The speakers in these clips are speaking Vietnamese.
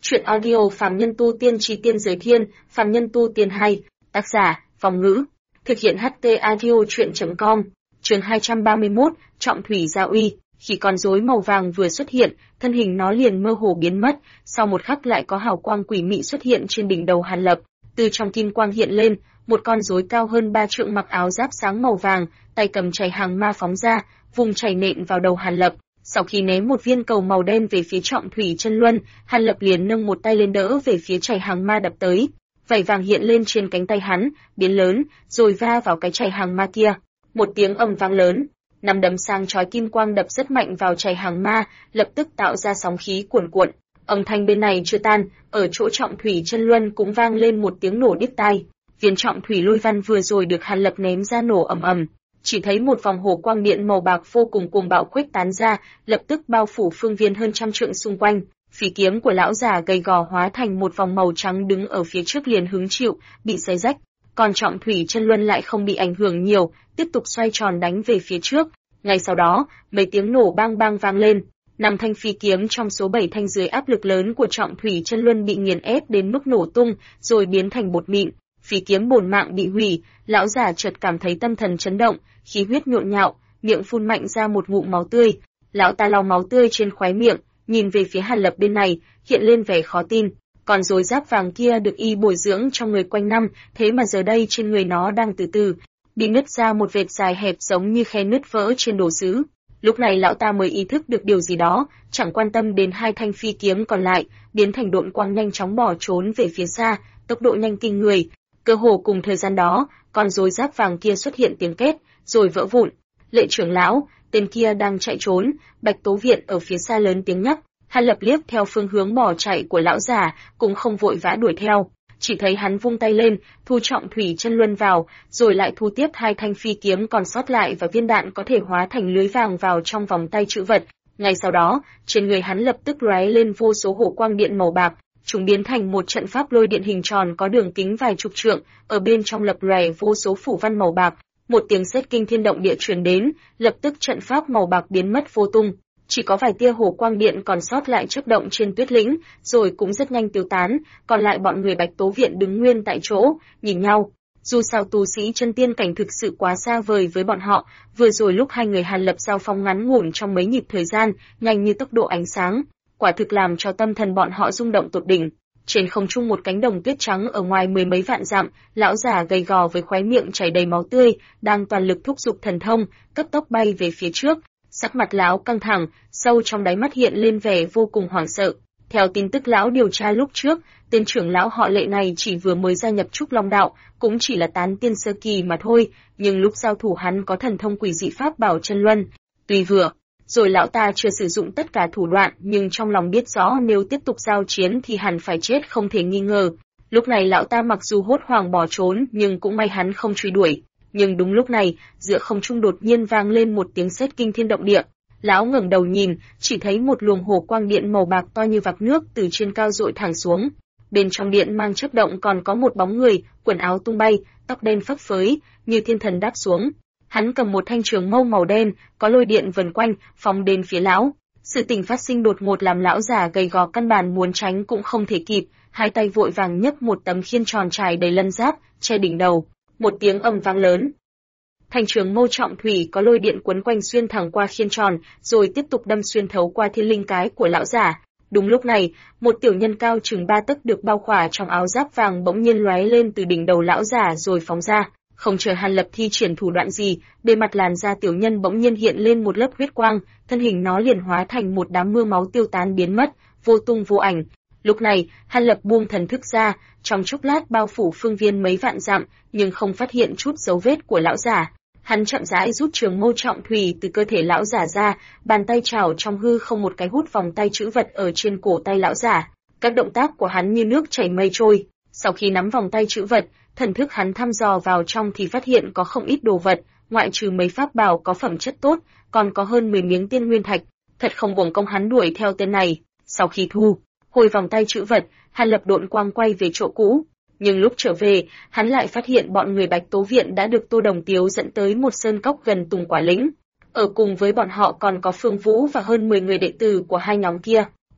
Chuyện audio Phàm Nhân Tu Tiên Chí Tiên Giới Thiên, Phàm Nhân Tu Tiên hay, tác giả, Phong Ngữ. Thực hiện HT Audio Chuyện.com, chương 231, Trọng Thủy Gia Uy. Khi con rối màu vàng vừa xuất hiện, thân hình nó liền mơ hồ biến mất, sau một khắc lại có hào quang quỷ mị xuất hiện trên đỉnh đầu Hàn Lập. Từ trong kim quang hiện lên, một con rối cao hơn 3 trượng mặc áo giáp sáng màu vàng, tay cầm chày hàng ma phóng ra, vùng chày nện vào đầu Hàn Lập. Sau khi ném một viên cầu màu đen về phía Trọng Thủy Chân Luân, Hàn Lập liền nâng một tay lên đỡ về phía chày hàng ma đập tới. Vảy vàng hiện lên trên cánh tay hắn, biến lớn, rồi va vào cái chày hàng ma kia. Một tiếng ầm vang lớn, nắm đấm sáng chói kim quang đập rất mạnh vào chày hàng ma, lập tức tạo ra sóng khí cuồn cuộn. Âm thanh bên này chưa tan, ở chỗ Trọng Thủy Chân Luân cũng vang lên một tiếng nổ điếc tai. Viên Trọng Thủy Lôi Văn vừa rồi được Hàn Lập ném ra nổ ầm ầm. Chỉ thấy một vòng hồ quang điện màu bạc vô cùng cuồng bạo khuếch tán ra, lập tức bao phủ phương viên hơn trăm trượng xung quanh. Phỉ kiếm của lão già gầy gò hóa thành một vòng màu trắng đứng ở phía trước liền hứng chịu, bị xé rách. Còn Trọng Thủy Chân Luân lại không bị ảnh hưởng nhiều, tiếp tục xoay tròn đánh về phía trước. Ngay sau đó, mấy tiếng nổ bang bang vang lên. 5 thanh phi kiếm trong số 7 thanh dưới áp lực lớn của Trọng Thủy Chân Luân bị nghiền ép đến mức nổ tung, rồi biến thành bột mịn. Phi kiếm bổn mạng bị hủy, lão già chợt cảm thấy tâm thần chấn động, khí huyết nhộn nhạo, miệng phun mạnh ra một ngụm máu tươi. Lão ta lau máu tươi trên khóe miệng, nhìn về phía Hàn Lập bên này, hiện lên vẻ khó tin. Còn rối giáp vàng kia được y bồi dưỡng trong người quanh năm, thế mà giờ đây trên người nó đang từ từ bị nứt ra một vệt dài hẹp giống như khe nứt vỡ trên đồ sứ. Lúc này lão ta mới ý thức được điều gì đó, chẳng quan tâm đến 2 thanh phi kiếm còn lại, biến thành độn quang nhanh chóng bỏ trốn về phía xa, tốc độ nhanh kinh người. Cơ hồ cùng thời gian đó, con rối giáp vàng kia xuất hiện tiếng két, rồi vỡ vụn. Lệ trưởng lão, tên kia đang chạy trốn, Bạch Tố Viện ở phía xa lớn tiếng nhắc. Hàn Lập liếc theo phương hướng bỏ chạy của lão già, cũng không vội vã đuổi theo. Chỉ thấy hắn vung tay lên, thu Trọng Thủy Chân Luân vào, rồi lại thu tiếp 2 thanh phi kiếm còn sót lại và viên đạn có thể hóa thành lưới vàng vào trong vòng tay trữ vật. Ngay sau đó, trên người hắn lập tức lóe lên vô số hồ quang điện màu bạc. Chúng biến thành một trận pháp lôi điện hình tròn có đường kính vài chục trượng, ở bên trong lập lòe vô số phủ văn màu bạc. Một tiếng sét kinh thiên động địa truyền đến, lập tức trận pháp màu bạc biến mất vô tung. Chỉ có vài tia hồ quang điện còn sót lại chớp động trên tuyết lĩnh, rồi cũng rất nhanh tiêu tán, còn lại bọn người Bạch Tố Viện đứng nguyên tại chỗ, nhìn nhau. Dù sao tu sĩ chân tiên cảnh thực sự quá xa vời với bọn họ, vừa rồi lúc hai người Hàn Lập giao phong ngắn ngủn trong mấy nhịp thời gian, nhanh như tốc độ ánh sáng, quả thực làm cho tâm thần bọn họ rung động tột đỉnh. Trên không trung một cánh đồng tuyết trắng ở ngoài 10 mấy vạn dặm, lão già gầy gò với khóe miệng chảy đầy máu tươi, đang toàn lực thúc giục thần thông, cấp tốc bay về phía trước. Sắc mặt lão căng thẳng, sâu trong đáy mắt hiện lên vẻ vô cùng hoảng sợ. Theo tin tức lão điều tra lúc trước, tên trưởng lão họ Lệ này chỉ vừa mới gia nhập Trúc Long Đạo, cũng chỉ là tán tiên sơ kỳ mà thôi, nhưng lúc giao thủ hắn có thần thông quỷ dị pháp bảo chân luân. Tuy vừa rồi lão ta chưa sử dụng tất cả thủ đoạn, nhưng trong lòng biết rõ nếu tiếp tục giao chiến thì hẳn phải chết không thể nghi ngờ. Lúc này lão ta mặc dù hốt hoảng bỏ trốn, nhưng cũng may hắn không truy đuổi. Nhưng đúng lúc này, giữa không trung đột nhiên vang lên một tiếng sét kinh thiên động địa. Lão ngẩng đầu nhìn, chỉ thấy một luồng hồ quang điện màu bạc to như vạc nước từ trên cao dội thẳng xuống. Bên trong điện mang chớp động còn có một bóng người, quần áo tung bay, tóc đen phấp phới, như thiên thần đáp xuống. Hắn cầm một thanh trường mâu màu đen, có lôi điện vần quanh, phóng đến phía lão. Sự tình phát sinh đột ngột làm lão già gầy gò căn bản muốn tránh cũng không thể kịp, hai tay vội vàng nhấc một tấm khiên tròn trải đầy lân giáp, che đỉnh đầu. Một tiếng ầm vang lớn. Thanh trường mâu Trọng Thủy có lôi điện quấn quanh xuyên thẳng qua khiên tròn, rồi tiếp tục đâm xuyên thấu qua thiên linh cái của lão giả. Đúng lúc này, một tiểu nhân cao chừng 3 tấc được bao khỏa trong áo giáp vàng bỗng nhiên lóe lên từ đỉnh đầu lão giả rồi phóng ra. Không chờ Hàn Lập thi triển thủ đoạn gì, bề mặt làn da tiểu nhân bỗng nhiên hiện lên một lớp huyết quang, thân hình nó liền hóa thành một đám mưa máu tiêu tán biến mất, vô tung vô ảnh. Lúc này, Hàn Lập buông thần thức ra, trong chốc lát bao phủ phương viên mấy vạn dặm, nhưng không phát hiện chút dấu vết của lão giả. Hắn chậm rãi rút trường mâu Trọng Thủy từ cơ thể lão giả ra, bàn tay chảo trong hư không một cái hút vòng tay trữ vật ở trên cổ tay lão giả. Các động tác của hắn như nước chảy mây trôi. Sau khi nắm vòng tay trữ vật, thần thức hắn thăm dò vào trong thì phát hiện có không ít đồ vật, ngoại trừ mấy pháp bảo có phẩm chất tốt, còn có hơn 10 miếng tiên nguyên thạch. Thật không uổng công hắn đuổi theo tên này. Sau khi thu hồi vòng tay trữ vật, Hàn Lập độn quang quay về chỗ cũ. Nhưng lúc trở về, hắn lại phát hiện bọn người Bạch Tố Viện đã được Tô Đồng Tiếu dẫn tới một sơn cốc gần Tùng Quả Lĩnh. Ở cùng với bọn họ còn có Phương Vũ và hơn 10 người đệ tử của hai nhóm kia.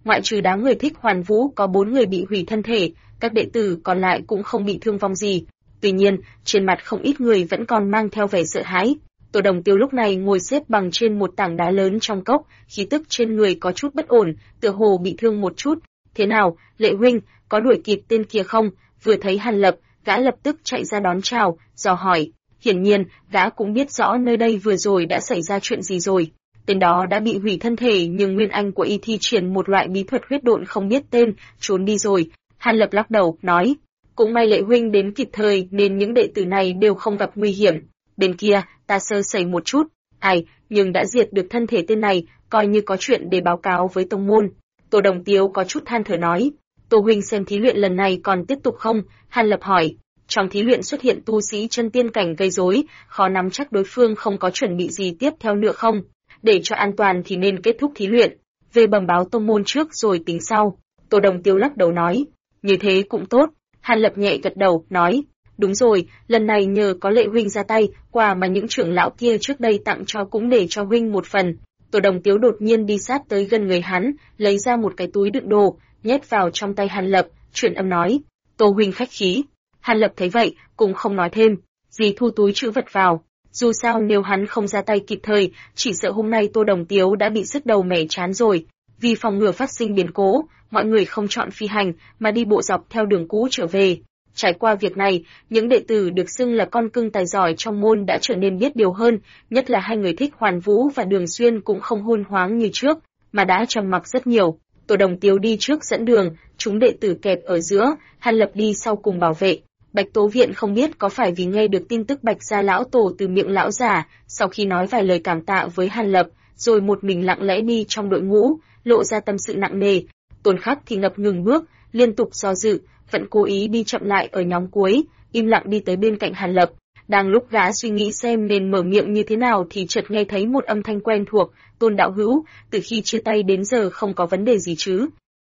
Ngoại trừ đám người Thích Hoàn Vũ có 4 người bị hủy thân thể, các đệ tử còn lại cũng không bị thương vong gì. Tuy nhiên, trên mặt không ít người vẫn còn mang theo vẻ sợ hãi. Tô Đồng Tiêu lúc này ngồi xếp bằng trên một tảng đá lớn trong cốc, khí tức trên người có chút bất ổn, tựa hồ bị thương một chút. Thế nào, Lệ huynh, có đuổi kịp tên kia không? Vừa thấy Hàn Lập, gã lập tức chạy ra đón chào, dò hỏi. Hiển nhiên, gã cũng biết rõ nơi đây vừa rồi đã xảy ra chuyện gì rồi. Tên đó đã bị hủy thân thể nhưng nguyên anh của y thi triển một loại bí thuật huyết độn không biết tên, trốn đi rồi. Hàn Lập lắc đầu, nói. Cũng may Lệ huynh đến kịp thời nên những đệ tử này đều không gặp nguy hiểm. Bên kia, ta sơ sẩy một chút, nhưng đã diệt được thân thể tên này, coi như có chuyện để báo cáo với tông môn. Tô Đồng Tiếu có chút than thở nói. Tô huynh xem thí luyện lần này còn tiếp tục không? Hàn Lập hỏi. Trong thí luyện xuất hiện tu sĩ chân tiên cảnh gây rối, khó nắm chắc đối phương không có chuẩn bị gì tiếp theo nữa không? Để cho an toàn thì nên kết thúc thí luyện, về bẩm báo tông môn trước rồi tính sau. Tô Đồng Tiêu lắc đầu nói. Như thế cũng tốt. Hàn Lập nhẹ gật đầu, nói. Đúng rồi, lần này nhờ có Lệ huynh ra tay, quà mà những trưởng lão kia trước đây tặng cho cũng để cho huynh một phần. Tô Đồng Tiếu đột nhiên đi sát tới gần người hắn, lấy ra một cái túi đựng đồ, nhét vào trong tay Hàn Lập, truyền âm nói. Tô huynh khách khí. Hàn Lập thấy vậy, cũng không nói thêm, gì thu túi trữ vật vào. Dù sao nếu hắn không ra tay kịp thời, chỉ sợ hôm nay Tô Đồng Tiếu đã bị sứt đầu mẻ chán rồi. Vì phòng ngừa phát sinh biến cố, mọi người không chọn phi hành mà đi bộ dọc theo đường cũ trở về. Trải qua việc này, những đệ tử được xưng là con cưng tài giỏi trong môn đã trở nên biết điều hơn, nhất là hai người Thích Hoàn Vũ và Đường Xuyên cũng không hôn hoáng như trước, mà đã trầm mặc rất nhiều. Tô Đồng Tiếu đi trước dẫn đường, chúng đệ tử kẹp ở giữa, Hàn Lập đi sau cùng bảo vệ. Bạch Tố Viện không biết có phải vì nghe được tin tức Bạch gia lão tổ từ miệng lão già, sau khi nói vài lời cảm tạ với Hàn Lập, rồi một mình lặng lẽ đi trong đội ngũ, lộ ra tâm sự nặng nề. Tôn Khắc thì ngập ngừng bước, liên tục do dự, vẫn cố ý đi chậm lại ở nhóm cuối, im lặng đi tới bên cạnh Hàn Lập. Đang lúc gã suy nghĩ xem nên mở miệng như thế nào thì chợt nghe thấy một âm thanh quen thuộc, Tôn đạo hữu, từ khi chia tay đến giờ không có vấn đề gì chứ?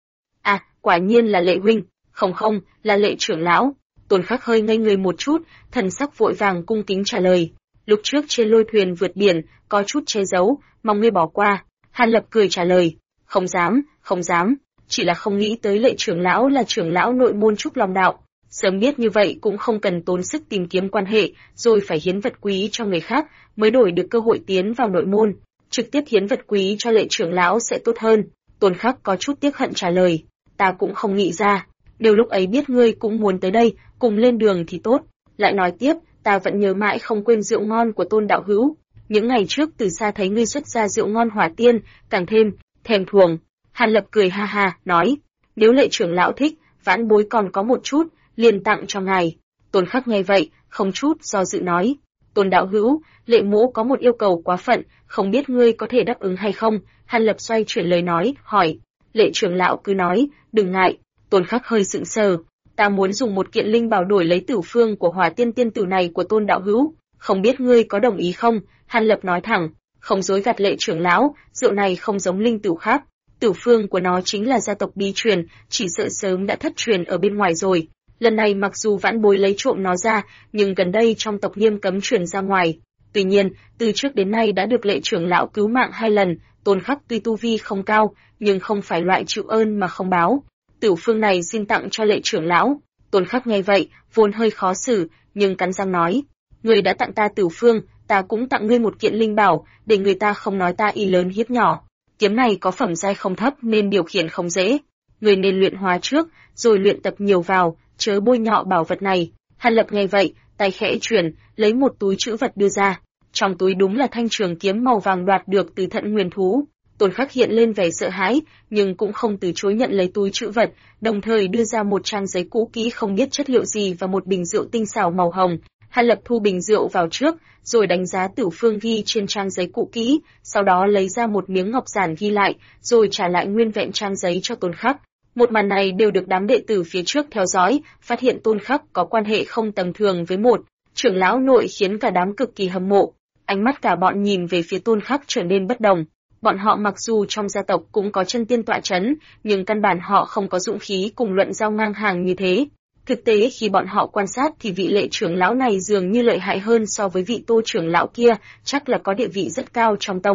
À, quả nhiên là Lệ huynh, không, là Lệ trưởng lão. Tôn Khắc hơi ngây người một chút, thần sắc vội vàng cung kính trả lời. Lúc trước trên lôi thuyền vượt biển, có chút che giấu, mong ngươi bỏ qua. Hàn Lập cười trả lời, không dám, chỉ là không nghĩ tới Lệ trưởng lão là trưởng lão nội môn Trúc Long đạo. Sớm biết như vậy cũng không cần tốn sức tìm kiếm quan hệ, rồi phải hiến vật quý cho người khác, mới đổi được cơ hội tiến vào nội môn. Trực tiếp hiến vật quý cho Lệ trưởng lão sẽ tốt hơn. Tôn Khắc có chút tiếc hận trả lời, ta cũng không nghĩ ra. Điều lúc ấy biết ngươi cũng muốn tới đây, cùng lên đường thì tốt. Lại nói tiếp, ta vẫn nhớ mãi không quên rượu ngon của Tôn đạo hữu. Những ngày trước từ xa thấy ngươi xuất ra rượu ngon hỏa tiên, càng thêm thèm thuồng. Hàn Lập cười ha ha, nói, nếu Lệ trưởng lão thích, vãn bối còn có một chút, liền tặng cho ngài. Tôn Khắc nghe vậy, không chút do dự nói, Tôn đạo hữu, Lệ mỗ có một yêu cầu quá phận, không biết ngươi có thể đáp ứng hay không? Hàn Lập xoay chuyển lời nói, hỏi, Lệ trưởng lão cứ nói, đừng ngại. Tôn Khắc hơi sững sờ, ta muốn dùng một kiện linh bảo đổi lấy tử phương của hỏa tiên tiên tử này của Tôn đạo hữu, không biết ngươi có đồng ý không? Hàn Lập nói thẳng, không dối gạt Lệ trưởng lão, rượu này không giống linh tử khác, tử phương của nó chính là gia tộc bí truyền, chỉ sợ sớm đã thất truyền ở bên ngoài rồi. Lần này mặc dù vãn bối lấy trộm nó ra, nhưng gần đây trong tộc nghiêm cấm truyền ra ngoài. Tuy nhiên, từ trước đến nay đã được Lệ trưởng lão cứu mạng 2 lần, Tôn Khắc tuy tu vi không cao, nhưng không phải loại chịu ơn mà không báo. Tử phương này xin tặng cho Lệ trưởng lão. Tôn Khắc nghe vậy, vốn hơi khó xử, nhưng cắn răng nói, ngươi đã tặng ta tử phương, ta cũng tặng ngươi một kiện linh bảo, để người ta không nói ta y lớn hiếp nhỏ. Kiếm này có phẩm giai không thấp nên điều khiển không dễ. Ngươi nên luyện hóa trước, rồi luyện tập nhiều vào, chớ bôi nhọ bảo vật này. Hàn Lập nghe vậy, tay khẽ chuyển, lấy một túi trữ vật đưa ra. Trong túi đúng là thanh trường kiếm màu vàng đoạt được từ Thận Nguyên thú. Tôn Khắc hiện lên vẻ sợ hãi, nhưng cũng không từ chối nhận lấy túi trữ vật, đồng thời đưa ra một trang giấy cũ kỹ không biết chất liệu gì và một bình rượu tinh xảo màu hồng. Hàn Lập thu bình rượu vào trước, rồi đánh giá tử phương ghi trên trang giấy cũ kỹ, sau đó lấy ra một miếng ngọc giản ghi lại, rồi trả lại nguyên vẹn trang giấy cho Tôn Khắc. Một màn này đều được đám đệ tử phía trước theo dõi, phát hiện Tôn Khắc có quan hệ không tầm thường với một trưởng lão nội khiến cả đám cực kỳ hâm mộ. Ánh mắt cả bọn nhìn về phía Tôn Khắc trở nên bất đồng. Bọn họ mặc dù trong gia tộc cũng có chân tiên tọa chấn, nhưng căn bản họ không có dũng khí cùng luận giao ngang hàng như thế. Thực tế khi bọn họ quan sát thì vị Lệ trưởng lão này dường như lợi hại hơn so với vị Tô trưởng lão kia, chắc là có địa vị rất cao trong tông.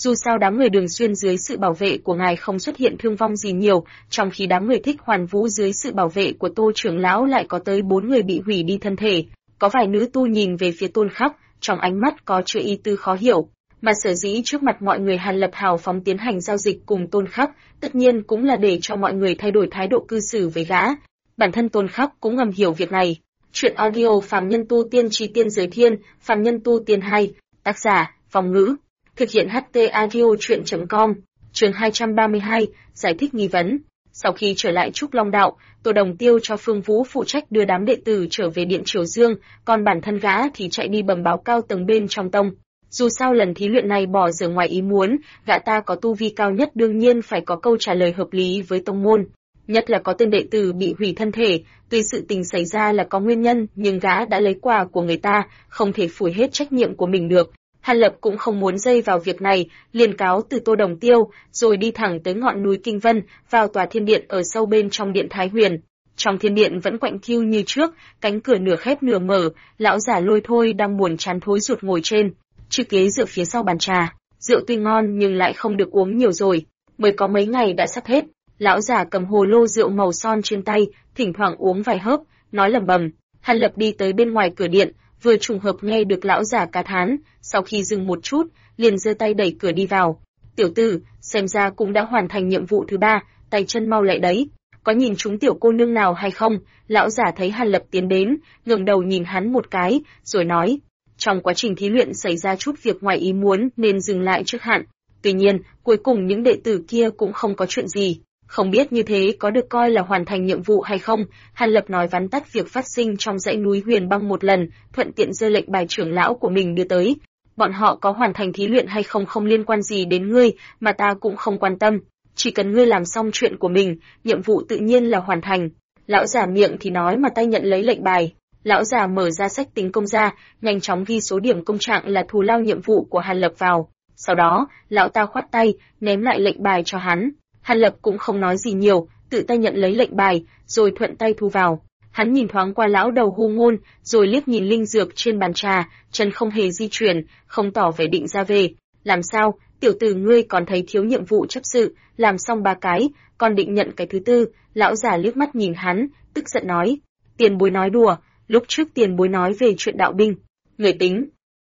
Dù sao đám người Đường Xuyên dưới sự bảo vệ của ngài không xuất hiện thương vong gì nhiều, trong khi đám người Thích Hoàn Vũ dưới sự bảo vệ của Tô trưởng lão lại có tới 4 người bị hủy đi thân thể. Có vài nữ tu nhìn về phía Tôn Khắc, trong ánh mắt có chứa ý tư khó hiểu. Mà sở dĩ trước mặt mọi người Hàn Lập hào phóng tiến hành giao dịch cùng Tôn Khắc, tất nhiên cũng là để cho mọi người thay đổi thái độ cư xử với gã. Bản thân Tôn Khắc cũng ngầm hiểu việc này. Chuyện audio Phàm Nhân Tu Tiên Chí Tiên Giới Thiên, Phàm Nhân Tu Tiên 2, tác giả, Phong Ngữ. Thực hiện HT Audio Chuyện.com, chương 232, giải thích nghi vấn. Sau khi trở lại Trúc Long Đạo, Tô Đồng Tiêu cho Phương Vũ phụ trách đưa đám đệ tử trở về Điện Triều Dương, còn bản thân gã thì chạy đi bẩm báo cao tầng bên trong tông. Dù sao lần thí luyện này bỏ dở ngoài ý muốn, gã ta có tu vi cao nhất đương nhiên phải có câu trả lời hợp lý với tông môn. Nhất là có tên đệ tử bị hủy thân thể, tuy sự tình xảy ra là có nguyên nhân, nhưng gã đã lấy quà của người ta, không thể phủi hết trách nhiệm của mình được. Hàn Lập cũng không muốn dây vào việc này, liền cáo từ Tô Đồng Tiêu, rồi đi thẳng tới ngọn núi Kinh Vân, vào tòa thiên điện ở sâu bên trong điện Thái Huyền. Trong thiên điện vẫn quạnh thiêu như trước, cánh cửa nửa khép nửa mở, lão giả Lôi Thôi đang buồn chán thối ruột ngồi trên chiếc ghế dựa phía sau bàn trà. Rượu tuy ngon nhưng lại không được uống nhiều rồi, mới có mấy ngày đã sắp hết. Lão giả cầm hồ lô rượu màu son trên tay, thỉnh thoảng uống vài hớp, nói lẩm bẩm. Hàn Lập đi tới bên ngoài cửa điện, vừa trùng hợp nghe được lão giả ca thán, sau khi dừng một chút, liền giơ tay đẩy cửa đi vào. "Tiểu tử, xem ra cũng đã hoàn thành nhiệm vụ thứ 3, tay chân mau lẹ đấy. Có nhìn chúng tiểu cô nương nào hay không?" Lão giả thấy Hàn Lập tiến đến, ngẩng đầu nhìn hắn một cái, rồi nói: "Trong quá trình thí luyện xảy ra chút việc ngoài ý muốn nên dừng lại trước hạn. Tuy nhiên, cuối cùng những đệ tử kia cũng không có chuyện gì. Không biết như thế có được coi là hoàn thành nhiệm vụ hay không?" Hàn Lập nói vắn tắt việc phát sinh trong dãy núi Huyền Băng một lần, thuận tiện giơ lệnh bài trưởng lão của mình đưa tới. "Bọn họ có hoàn thành thí luyện hay không không liên quan gì đến ngươi, mà ta cũng không quan tâm. Chỉ cần ngươi làm xong chuyện của mình, nhiệm vụ tự nhiên là hoàn thành." Lão giả miệng thì nói mà tay nhận lấy lệnh bài. Lão già mở ra sách tính công ra, nhanh chóng ghi số điểm công trạng là thù lao nhiệm vụ của Hàn Lập vào. Sau đó, lão ta khoát tay, ném lại lệnh bài cho hắn. Hàn Lập cũng không nói gì nhiều, tự tay nhận lấy lệnh bài, rồi thuận tay thu vào. Hắn nhìn thoáng qua lão đầu Hu Ngôn, rồi liếc nhìn linh dược trên bàn trà, chân không hề di chuyển, không tỏ vẻ định ra về. "Làm sao, tiểu tử ngươi còn thấy thiếu nhiệm vụ chấp sự, làm xong 3 cái, còn định nhận cái thứ tư?" Lão già liếc mắt nhìn hắn, tức giận nói. "Tiền bối nói đùa. Lúc trước tiền bối nói về chuyện đạo binh, người tính."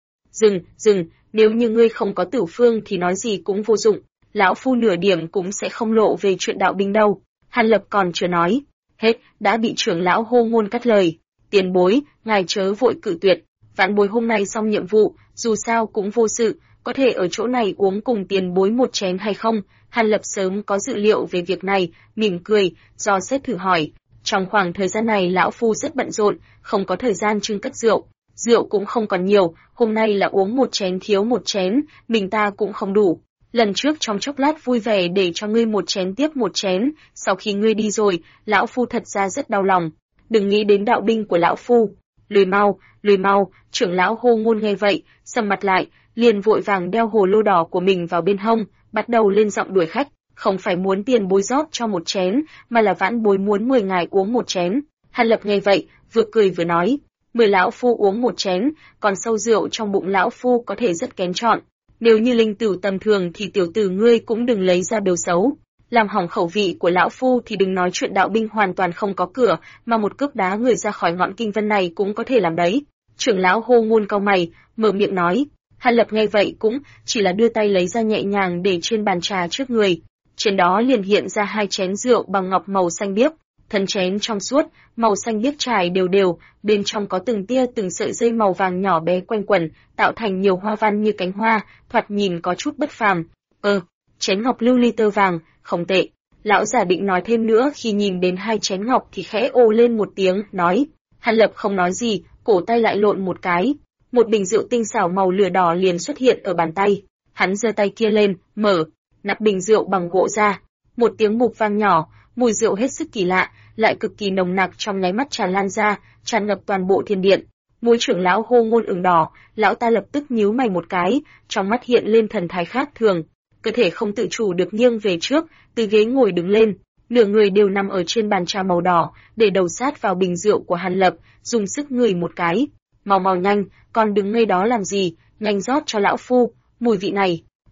Dừng, nếu như ngươi không có tử phương thì nói gì cũng vô dụng, lão phu nửa điểm cũng sẽ không lộ về chuyện đạo binh đâu." Hàn Lập còn chưa nói hết, đã bị trưởng lão Hô Ngôn cắt lời. "Tiền bối, ngài chớ vội cự tuyệt, vãn bối hôm nay xong nhiệm vụ, dù sao cũng vô sự, có thể ở chỗ này uống cùng tiền bối một chén hay không?" Hàn Lập sớm có dự liệu về việc này, mỉm cười, do xét thử hỏi. "Trong khoảng thời gian này lão phu rất bận rộn, không có thời gian trưng cất rượu. Rượu cũng không còn nhiều, hôm nay là uống một chén thiếu một chén, mình ta cũng không đủ. Lần trước trong chốc lát vui vẻ để cho ngươi một chén tiếp một chén, sau khi ngươi đi rồi, lão phu thật ra rất đau lòng. Đừng nghĩ đến đạo binh của lão phu. Lùi mau." Trưởng lão Hô Ngôn nghe vậy, sầm mặt lại, liền vội vàng đeo hồ lô đỏ của mình vào bên hông, bắt đầu lên giọng đuổi khách. "Không phải muốn tiền bối rót cho một chén, mà là vãn bối muốn 10 ngài uống một chén." Hàn Lập nghe vậy, vừa cười vừa nói, 10 lão phu uống một chén, còn sâu rượu trong bụng lão phu có thể rất kén chọn. Nếu như linh tử tầm thường thì tiểu tử ngươi cũng đừng lấy ra bêu xấu. Làm hỏng khẩu vị của lão phu thì đừng nói chuyện đạo binh hoàn toàn không có cửa, mà một cước đá người ra khỏi ngọn kinh vân này cũng có thể làm đấy. Trưởng lão Hô Ngôn cau mày, mở miệng nói. Hàn Lập nghe vậy cũng chỉ là đưa tay lấy ra nhẹ nhàng để trên bàn trà trước người. Trên đó liền hiện ra 2 chén rượu bằng ngọc màu xanh biếc, thân chén trong suốt, màu xanh biếc trải đều đều, bên trong có từng tia từng sợi dây màu vàng nhỏ bé quanh quẩn, tạo thành nhiều hoa văn như cánh hoa, thoạt nhìn có chút bất phàm. Chén ngọc lưu ly tơ vàng, không tệ. Lão giả định nói thêm nữa, khi nhìn đến 2 chén ngọc thì khẽ ồ lên một tiếng, nói. Hàn Lập không nói gì, cổ tay lại lộn một cái, một bình rượu tinh xảo màu lửa đỏ liền xuất hiện ở bàn tay. Hắn giơ tay kia lên, mở nắp bình rượu bằng gỗ ra. Một tiếng bụp vang nhỏ, mùi rượu hết sức kỳ lạ, lại cực kỳ nồng nặc trong nháy mắt tràn lan ra, tràn ngập toàn bộ thiên điện. Mũi trưởng lão Hô Ngôn ửng đỏ, lão ta lập tức nhíu mày một cái, trong mắt hiện lên thần thái khác thường, cơ thể không tự chủ được nghiêng về trước, từ ghế ngồi đứng lên, nửa người đều nằm ở trên bàn trà màu đỏ, để đầu sát vào bình rượu của Hàn Lập, dùng sức ngửi một cái. Mau nhanh, còn đứng ngay đó làm gì, nhanh rót cho lão phu, mùi vị này,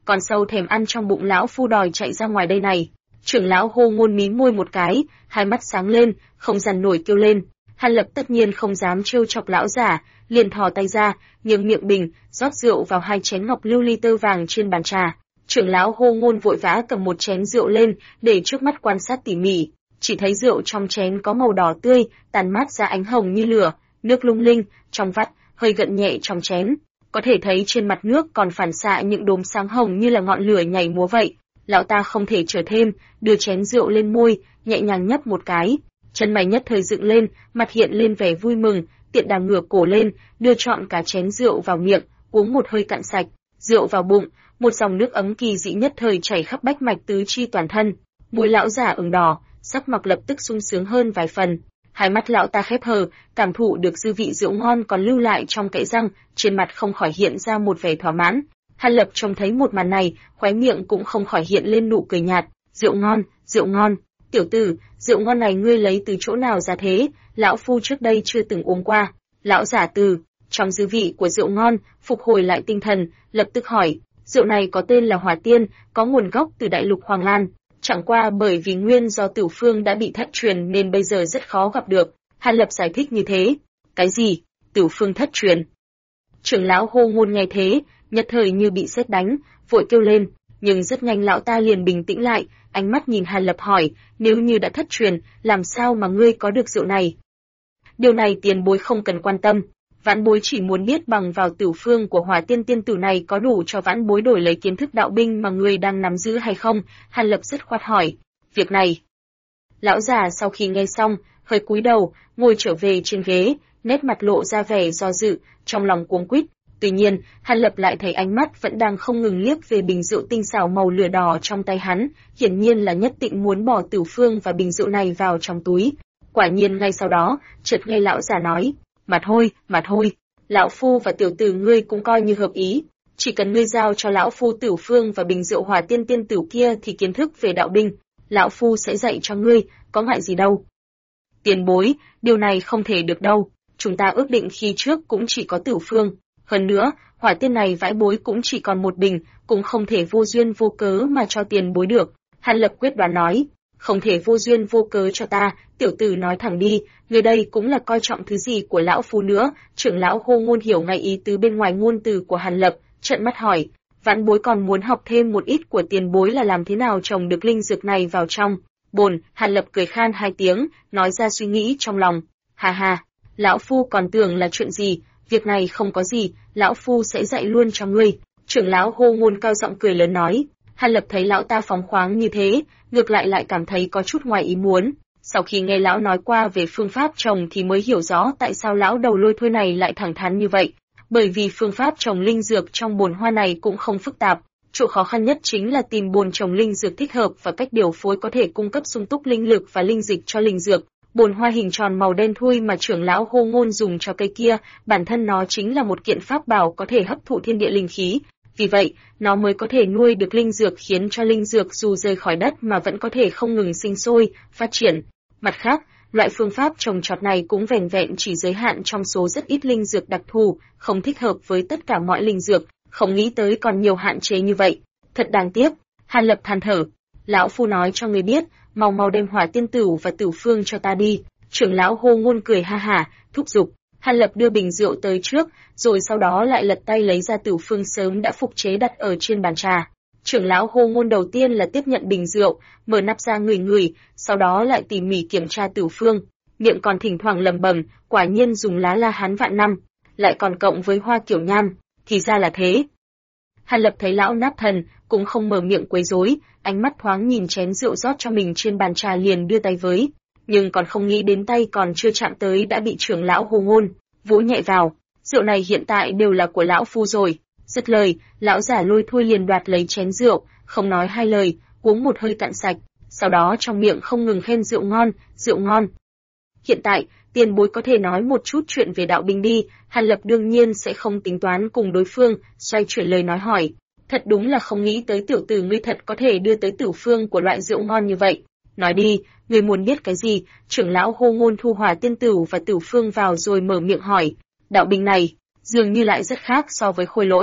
Con sâu thèm ăn trong bụng lão phu đòi chạy ra ngoài đây này. Trưởng lão Hô Ngôn mím môi một cái, hai mắt sáng lên, không dằn nổi kêu lên. Hàn Lập tất nhiên không dám trêu chọc lão giả, liền thò tay ra, nghiêng miệng bình, rót rượu vào hai chén ngọc lưu ly tơ vàng trên bàn trà. Trưởng lão Hô Ngôn vội vã cầm một chén rượu lên, để trước mắt quan sát tỉ mỉ, chỉ thấy rượu trong chén có màu đỏ tươi, tàn mát ra ánh hồng như lửa, nước lung linh, trong vắt, hơi gợn nhẹ trong chén. Có thể thấy trên mặt nước còn phản xạ những đốm sáng hồng như là ngọn lửa nhảy múa vậy. Lão ta không thể chờ thêm, đưa chén rượu lên môi, nhẹ nhàng nhấp một cái. Chân mày nhất thời dựng lên, mặt hiện lên vẻ vui mừng, tiện đà ngửa cổ lên, đưa trọn cả chén rượu vào miệng, uống một hơi cạn sạch. Rượu vào bụng, một dòng nước ấm kỳ dị nhất thời chảy khắp bách mạch tứ chi toàn thân. Mũi lão giả ửng đỏ, sắc mặt lập tức sung sướng hơn vài phần. Hai mắt lão ta khép hờ, cảm thụ được dư vị rượu ngon còn lưu lại trong kẽ răng, trên mặt không khỏi hiện ra một vẻ thỏa mãn. Hàn Lập trông thấy một màn này, khóe miệng cũng không khỏi hiện lên nụ cười nhạt. Rượu ngon, rượu ngon. Tiểu tử, rượu ngon này ngươi lấy từ chỗ nào ra thế? Lão phu trước đây chưa từng uống qua. Lão giả từ trong dư vị của rượu ngon, phục hồi lại tinh thần, lập tức hỏi. Rượu này có tên là Hỏa Tiên, có nguồn gốc từ đại lục Hoàng Lan. Chẳng qua bởi vì nguyên do Tử Phương đã bị thất truyền nên bây giờ rất khó gặp được. Hàn Lập giải thích như thế. Cái gì? Tử Phương thất truyền? Trưởng lão Hô Ngôn nghe thế, nhất thời như bị sét đánh, vội kêu lên, nhưng rất nhanh lão ta liền bình tĩnh lại, ánh mắt nhìn Hàn Lập hỏi, nếu như đã thất truyền, làm sao mà ngươi có được rượu này? Điều này tiền bối không cần quan tâm, vãn bối chỉ muốn biết bằng vào Tử Phương của Hỏa Tiên tiên tử này có đủ cho vãn bối đổi lấy kiến thức đạo binh mà ngươi đang nắm giữ hay không? Hàn Lập dứt khoát hỏi, việc này. Lão già sau khi nghe xong, hơi cúi đầu, ngồi trở về trên ghế, nét mặt lộ ra vẻ do dự, trong lòng cuống quýt. Tuy nhiên, Hàn Lập lại thấy ánh mắt vẫn đang không ngừng liếc về bình rượu tinh xảo màu lửa đỏ trong tay hắn, hiển nhiên là nhất định muốn bỏ Tử Phương và bình rượu này vào trong túi. Quả nhiên ngay sau đó, chợt nghe lão già nói, mà thôi, lão phu và tiểu tử ngươi cũng coi như hợp ý, chỉ cần ngươi giao cho lão phu Tử Phương và bình rượu Hỏa Tiên tiên tử kia thì kiến thức về đạo binh, lão phu sẽ dạy cho ngươi, có ngại gì đâu. Tiền bối, điều này không thể được đâu, chúng ta ước định khi trước cũng chỉ có Tử Phương. Hơn nữa, Hỏa Tiên này vãi bối cũng chỉ còn một bình, cũng không thể vô duyên vô cớ mà cho tiền bối được. Hàn Lập quyết đoán nói, không thể vô duyên vô cớ cho ta, tiểu tử nói thẳng đi, người đây cũng là coi trọng thứ gì của lão phu nữa. Trưởng lão Hô Ngôn hiểu ngay ý tứ bên ngoài ngôn từ của Hàn Lập, trợn mắt hỏi, vãn bối còn muốn học thêm một ít của tiền bối là làm thế nào trồng được linh dược này vào trong bồn. Hàn Lập cười khan hai tiếng, nói ra suy nghĩ trong lòng, ha ha, lão phu còn tưởng là chuyện gì. Việc này không có gì, lão phu sẽ dạy luôn cho ngươi. Trưởng lão Hô Ngôn cao giọng cười lớn nói. Hàn Lập thấy lão ta phóng khoáng như thế, ngược lại cảm thấy có chút ngoài ý muốn. Sau khi nghe lão nói qua về phương pháp trồng thì mới hiểu rõ tại sao lão đầu lôi thôi này lại thẳng thắn như vậy. Bởi vì phương pháp trồng linh dược trong bồn hoa này cũng không phức tạp. Chỗ khó khăn nhất chính là tìm bồn trồng linh dược thích hợp và cách điều phối có thể cung cấp sung túc linh lực và linh dịch cho linh dược. Bồn hoa hình tròn màu đen thui mà trưởng lão Hô Ngôn dùng cho cây kia, bản thân nó chính là một kiện pháp bảo có thể hấp thụ thiên địa linh khí. Vì vậy, nó mới có thể nuôi được linh dược khiến cho linh dược dù rời khỏi đất mà vẫn có thể không ngừng sinh sôi, phát triển. Mặt khác, loại phương pháp trồng trọt này cũng vẻn vẹn chỉ giới hạn trong số rất ít linh dược đặc thù, không thích hợp với tất cả mọi linh dược, không nghĩ tới còn nhiều hạn chế như vậy. Thật đáng tiếc, Hàn Lập than thở. Lão phu nói cho người biết, mau đem Hỏa Tiên tử và Tử Phương cho ta đi. Trưởng lão Hô Ngôn cười ha hả, thúc giục. Hàn Lập đưa bình rượu tới trước, rồi sau đó lại lật tay lấy ra Tử Phương sớm đã phục chế đặt ở trên bàn trà. Trưởng lão Hô Ngôn đầu tiên là tiếp nhận bình rượu, mở nắp ra ngửi, sau đó lại tỉ mỉ kiểm tra Tử Phương, miệng còn thỉnh thoảng lẩm bẩm, quả nhiên dùng lá La Hán vạn năm, lại còn cộng với hoa kiểu nham, thì ra là thế. Hàn Lập thấy lão nát thần, cũng không mở miệng quấy rối, ánh mắt thoáng nhìn chén rượu rót cho mình trên bàn trà liền đưa tay với, nhưng còn không nghĩ đến tay còn chưa chạm tới đã bị trưởng lão Hô Ngôn vỗ nhẹ vào. Rượu này hiện tại đều là của lão phu rồi. Dứt lời, lão giả lôi thôi liền đoạt lấy chén rượu, không nói hai lời, uống một hơi cạn sạch, sau đó trong miệng không ngừng khen rượu ngon, rượu ngon. Hiện tại, tiền bối có thể nói một chút chuyện về đạo binh đi. Hàn Lập đương nhiên sẽ không tính toán cùng đối phương, xoay chuyển lời nói hỏi. Thật đúng là không nghĩ tới tiểu tử ngươi thật có thể đưa tới Tử Phương của loại rượu ngon như vậy. Nói đi, ngươi muốn biết cái gì? Trưởng lão Hô Ngôn thu Hỏa Tiên tử và Tử Phương vào rồi mở miệng hỏi. Đạo binh này, dường như lại rất khác so với Khôi Lỗi.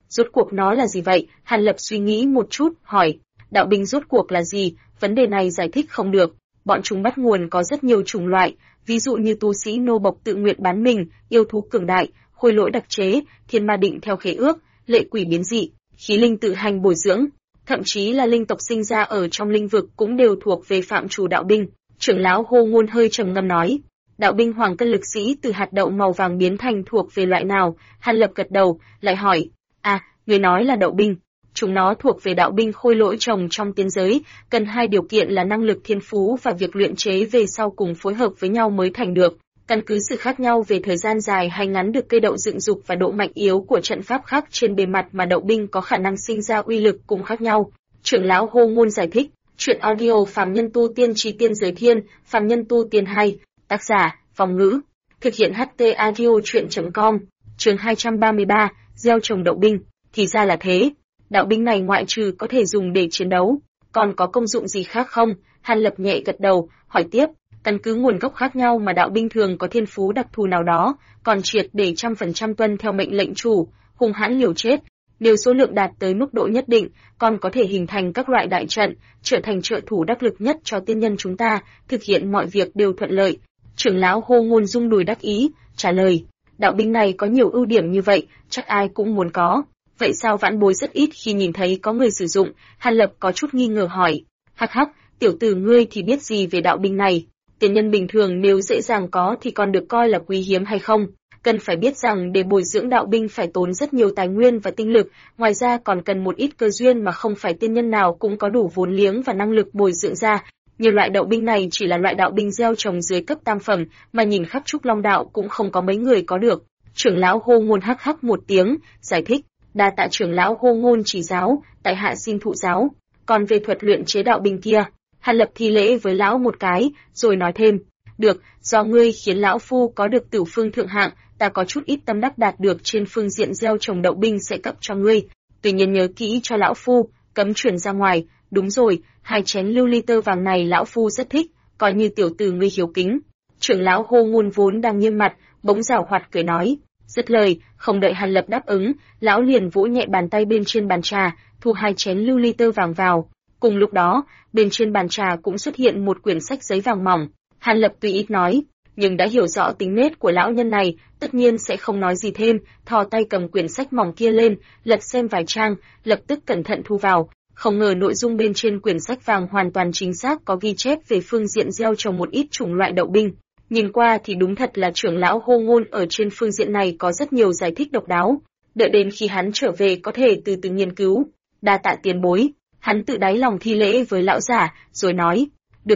Rốt cuộc nó là gì vậy? Hàn Lập suy nghĩ một chút, hỏi. Đạo binh rốt cuộc là gì? Vấn đề này giải thích không được. Bọn chúng bắt nguồn có rất nhiều chủng loại, ví dụ như tu sĩ nô bộc tự nguyện bán mình, yêu thú cường đại, khôi lỗi đặc chế, thiên ma định theo khế ước, lệ quỷ biến dị, khí linh tự hành bồi dưỡng, thậm chí là linh tộc sinh ra ở trong linh vực cũng đều thuộc về phạm trù đạo binh. Trưởng lão Hô Ngôn hơi trầm ngâm nói. Đạo binh hoàng cân lực sĩ từ hạt đậu màu vàng biến thành thuộc về loại nào? Hàn Lập gật đầu, lại hỏi. Người nói là đậu binh. Chúng nó thuộc về đạo binh khôi lỗi trồng trong tiên giới, cần hai điều kiện là năng lực thiên phú và việc luyện chế về sau cùng phối hợp với nhau mới thành được. Căn cứ sự khác nhau về thời gian dài hay ngắn được cây đậu dựng dục và độ mạnh yếu của trận pháp khác trên bề mặt mà đậu binh có khả năng sinh ra uy lực cũng khác nhau. Trưởng lão Hô Ngôn giải thích. Truyện audio Phàm Nhân Tu Tiên Chí Tiên Giới Thiên, Phàm Nhân Tu Tiên 2, tác giả, Phong Ngữ. Thực hiện HT audio truyện.com. Chương 233, gieo trồng đậu binh. Thì ra là thế. Đạo binh này ngoại trừ có thể dùng để chiến đấu, còn có công dụng gì khác không? Hàn Lập nhẹ gật đầu, hỏi tiếp. Căn cứ nguồn gốc khác nhau mà đạo binh thường có thiên phú đặc thù nào đó, còn triệt để 100% tuân theo mệnh lệnh chủ, hung hãn liều chết. Nếu số lượng đạt tới mức độ nhất định, còn có thể hình thành các loại đại trận, trở thành trợ thủ đắc lực nhất cho tiên nhân chúng ta, thực hiện mọi việc đều thuận lợi. Trưởng lão Hô Ngôn rung đùi đắc ý, trả lời. Đạo binh này có nhiều ưu điểm như vậy, chắc ai cũng muốn có. Vậy sao vãn bối rất ít khi nhìn thấy có người sử dụng? Hàn Lập có chút nghi ngờ hỏi. Hắc hắc, tiểu tử ngươi thì biết gì về đạo binh này? Tiên nhân bình thường nếu dễ dàng có thì còn được coi là quý hiếm hay không? Cần phải biết rằng để bồi dưỡng đạo binh phải tốn rất nhiều tài nguyên và tinh lực, ngoài ra còn cần một ít cơ duyên mà không phải tiên nhân nào cũng có đủ vốn liếng và năng lực bồi dưỡng ra. Nhiều loại đậu binh này chỉ là loại đạo binh gieo trồng dưới cấp tam phẩm, mà nhìn khắp Trúc Long đạo cũng không có mấy người có được. Trưởng lão Hô Ngôn hắc hắc một tiếng, giải thích. Đa tạ trưởng lão Hô Ngôn chỉ giáo, tại hạ xin thụ giáo. Còn về thuật luyện chế đạo binh kia, Hàn Lập thi lễ với lão một cái, rồi nói thêm. Được, do ngươi khiến lão phu có được tử phương thượng hạng, ta có chút ít tâm đắc đạt được trên phương diện gieo trồng đậu binh sẽ cấp cho ngươi. Tuy nhiên nhớ kỹ cho lão phu, cấm chuyển ra ngoài. Đúng rồi, 2 chén lưu ly tơ vàng này lão phu rất thích, coi như tiểu tử ngươi hiếu kính. Trưởng lão Hô Ngôn vốn đang nghiêm mặt, bỗng giảo hoạt cười nói. Dứt lời, không đợi Hàn Lập đáp ứng, lão liền vỗ nhẹ bàn tay bên trên bàn trà, thu 2 chén lưu ly tơ vàng vào. Cùng lúc đó, bên trên bàn trà cũng xuất hiện một quyển sách giấy vàng mỏng. Hàn Lập tùy ý nói, nhưng đã hiểu rõ tính nết của lão nhân này, tất nhiên sẽ không nói gì thêm, thò tay cầm quyển sách mỏng kia lên, lật xem vài trang, lập tức cẩn thận thu vào. Không ngờ nội dung bên trên quyển sách vàng hoàn toàn chính xác có ghi chép về phương diện gieo trồng một ít chủng loại đậu binh. Nhìn qua thì đúng thật là trưởng lão Hô Ngôn ở trên phương diện này có rất nhiều giải thích độc đáo. Đợi đến khi hắn trở về có thể từ từ nghiên cứu. Đa tạ tiền bối. Hắn tự đáy lòng thi lễ với lão giả, rồi nói.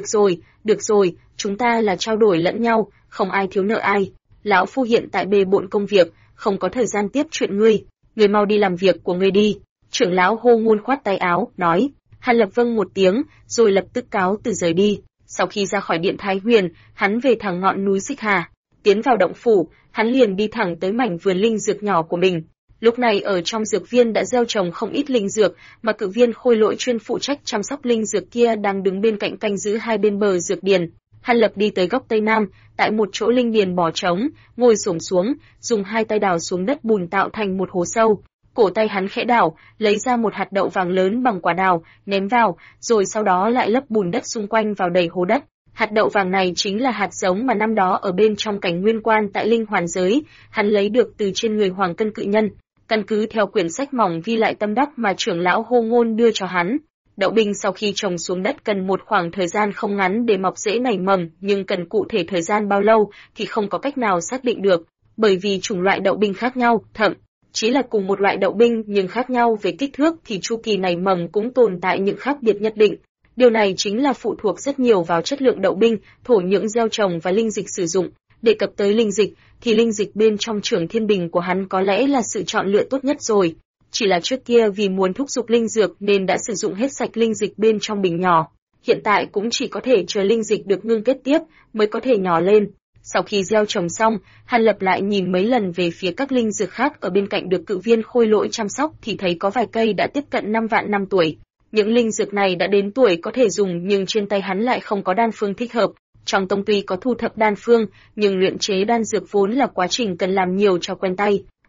Được rồi, chúng ta là trao đổi lẫn nhau, không ai thiếu nợ ai. Lão phu hiện tại bề bộn công việc, không có thời gian tiếp chuyện ngươi. Ngươi mau đi làm việc của ngươi đi. Trưởng lão Hô Ngôn khoát tay áo, nói. Hàn Lập vâng một tiếng, rồi lập tức cáo từ rời đi. Sau khi ra khỏi điện Thái Huyền, hắn về thẳng ngọn núi Xích Hà. Tiến vào động phủ, hắn liền đi thẳng tới mảnh vườn linh dược nhỏ của mình. Lúc này ở trong dược viên đã gieo trồng không ít linh dược, mà cự viên khôi lỗi chuyên phụ trách chăm sóc linh dược kia đang đứng bên cạnh canh giữ hai bên bờ dược điền. Hàn Lập đi tới góc tây nam, tại một chỗ linh điền bỏ trống, ngồi xổm xuống, dùng 2 tay đào xuống đất bùn tạo thành một hố sâu. Cổ tay hắn khẽ đảo, lấy ra một hạt đậu vàng lớn bằng quả đào, ném vào, rồi sau đó lại lấp bùn đất xung quanh vào đầy hố đất. Hạt đậu vàng này chính là hạt giống mà năm đó ở bên trong cảnh nguyên quan tại linh hoàn giới, hắn lấy được từ trên người Hoàng Cân Cự Nhân. Căn cứ theo quyển sách mỏng ghi lại tâm đắc mà trưởng lão Hô Ngôn đưa cho hắn. Đậu binh sau khi trồng xuống đất cần một khoảng thời gian không ngắn để mọc rễ nảy mầm, nhưng cần cụ thể thời gian bao lâu thì không có cách nào xác định được, bởi vì chủng loại đậu binh khác nhau, thậm chí là cùng một loại đậu binh nhưng khác nhau về kích thước thì chu kỳ nảy mầm cũng tồn tại những khác biệt nhất định. Điều này chính là phụ thuộc rất nhiều vào chất lượng đậu binh, thổ nhưỡng gieo trồng và linh dịch sử dụng. Đề cập tới linh dịch, thì linh dịch bên trong Trưởng Thiên Bình của hắn có lẽ là sự chọn lựa tốt nhất rồi. Chỉ là trước kia vì muốn thúc giục linh dược nên đã sử dụng hết sạch linh dịch bên trong bình nhỏ. Hiện tại cũng chỉ có thể chờ linh dịch được ngưng kết tiếp mới có thể nhỏ lên. Sau khi gieo trồng xong, Hàn Lập lại nhìn mấy lần về phía các linh dược khác ở bên cạnh được cự viên khôi lỗi chăm sóc thì thấy có vài cây đã tiếp cận 5 vạn năm tuổi. Những linh dược này đã đến tuổi có thể dùng nhưng trên tay hắn lại không có đan phương thích hợp. Trong tông tuy có thu thập đan phương, nhưng luyện chế đan dược vốn là quá trình cần làm nhiều cho quen tay.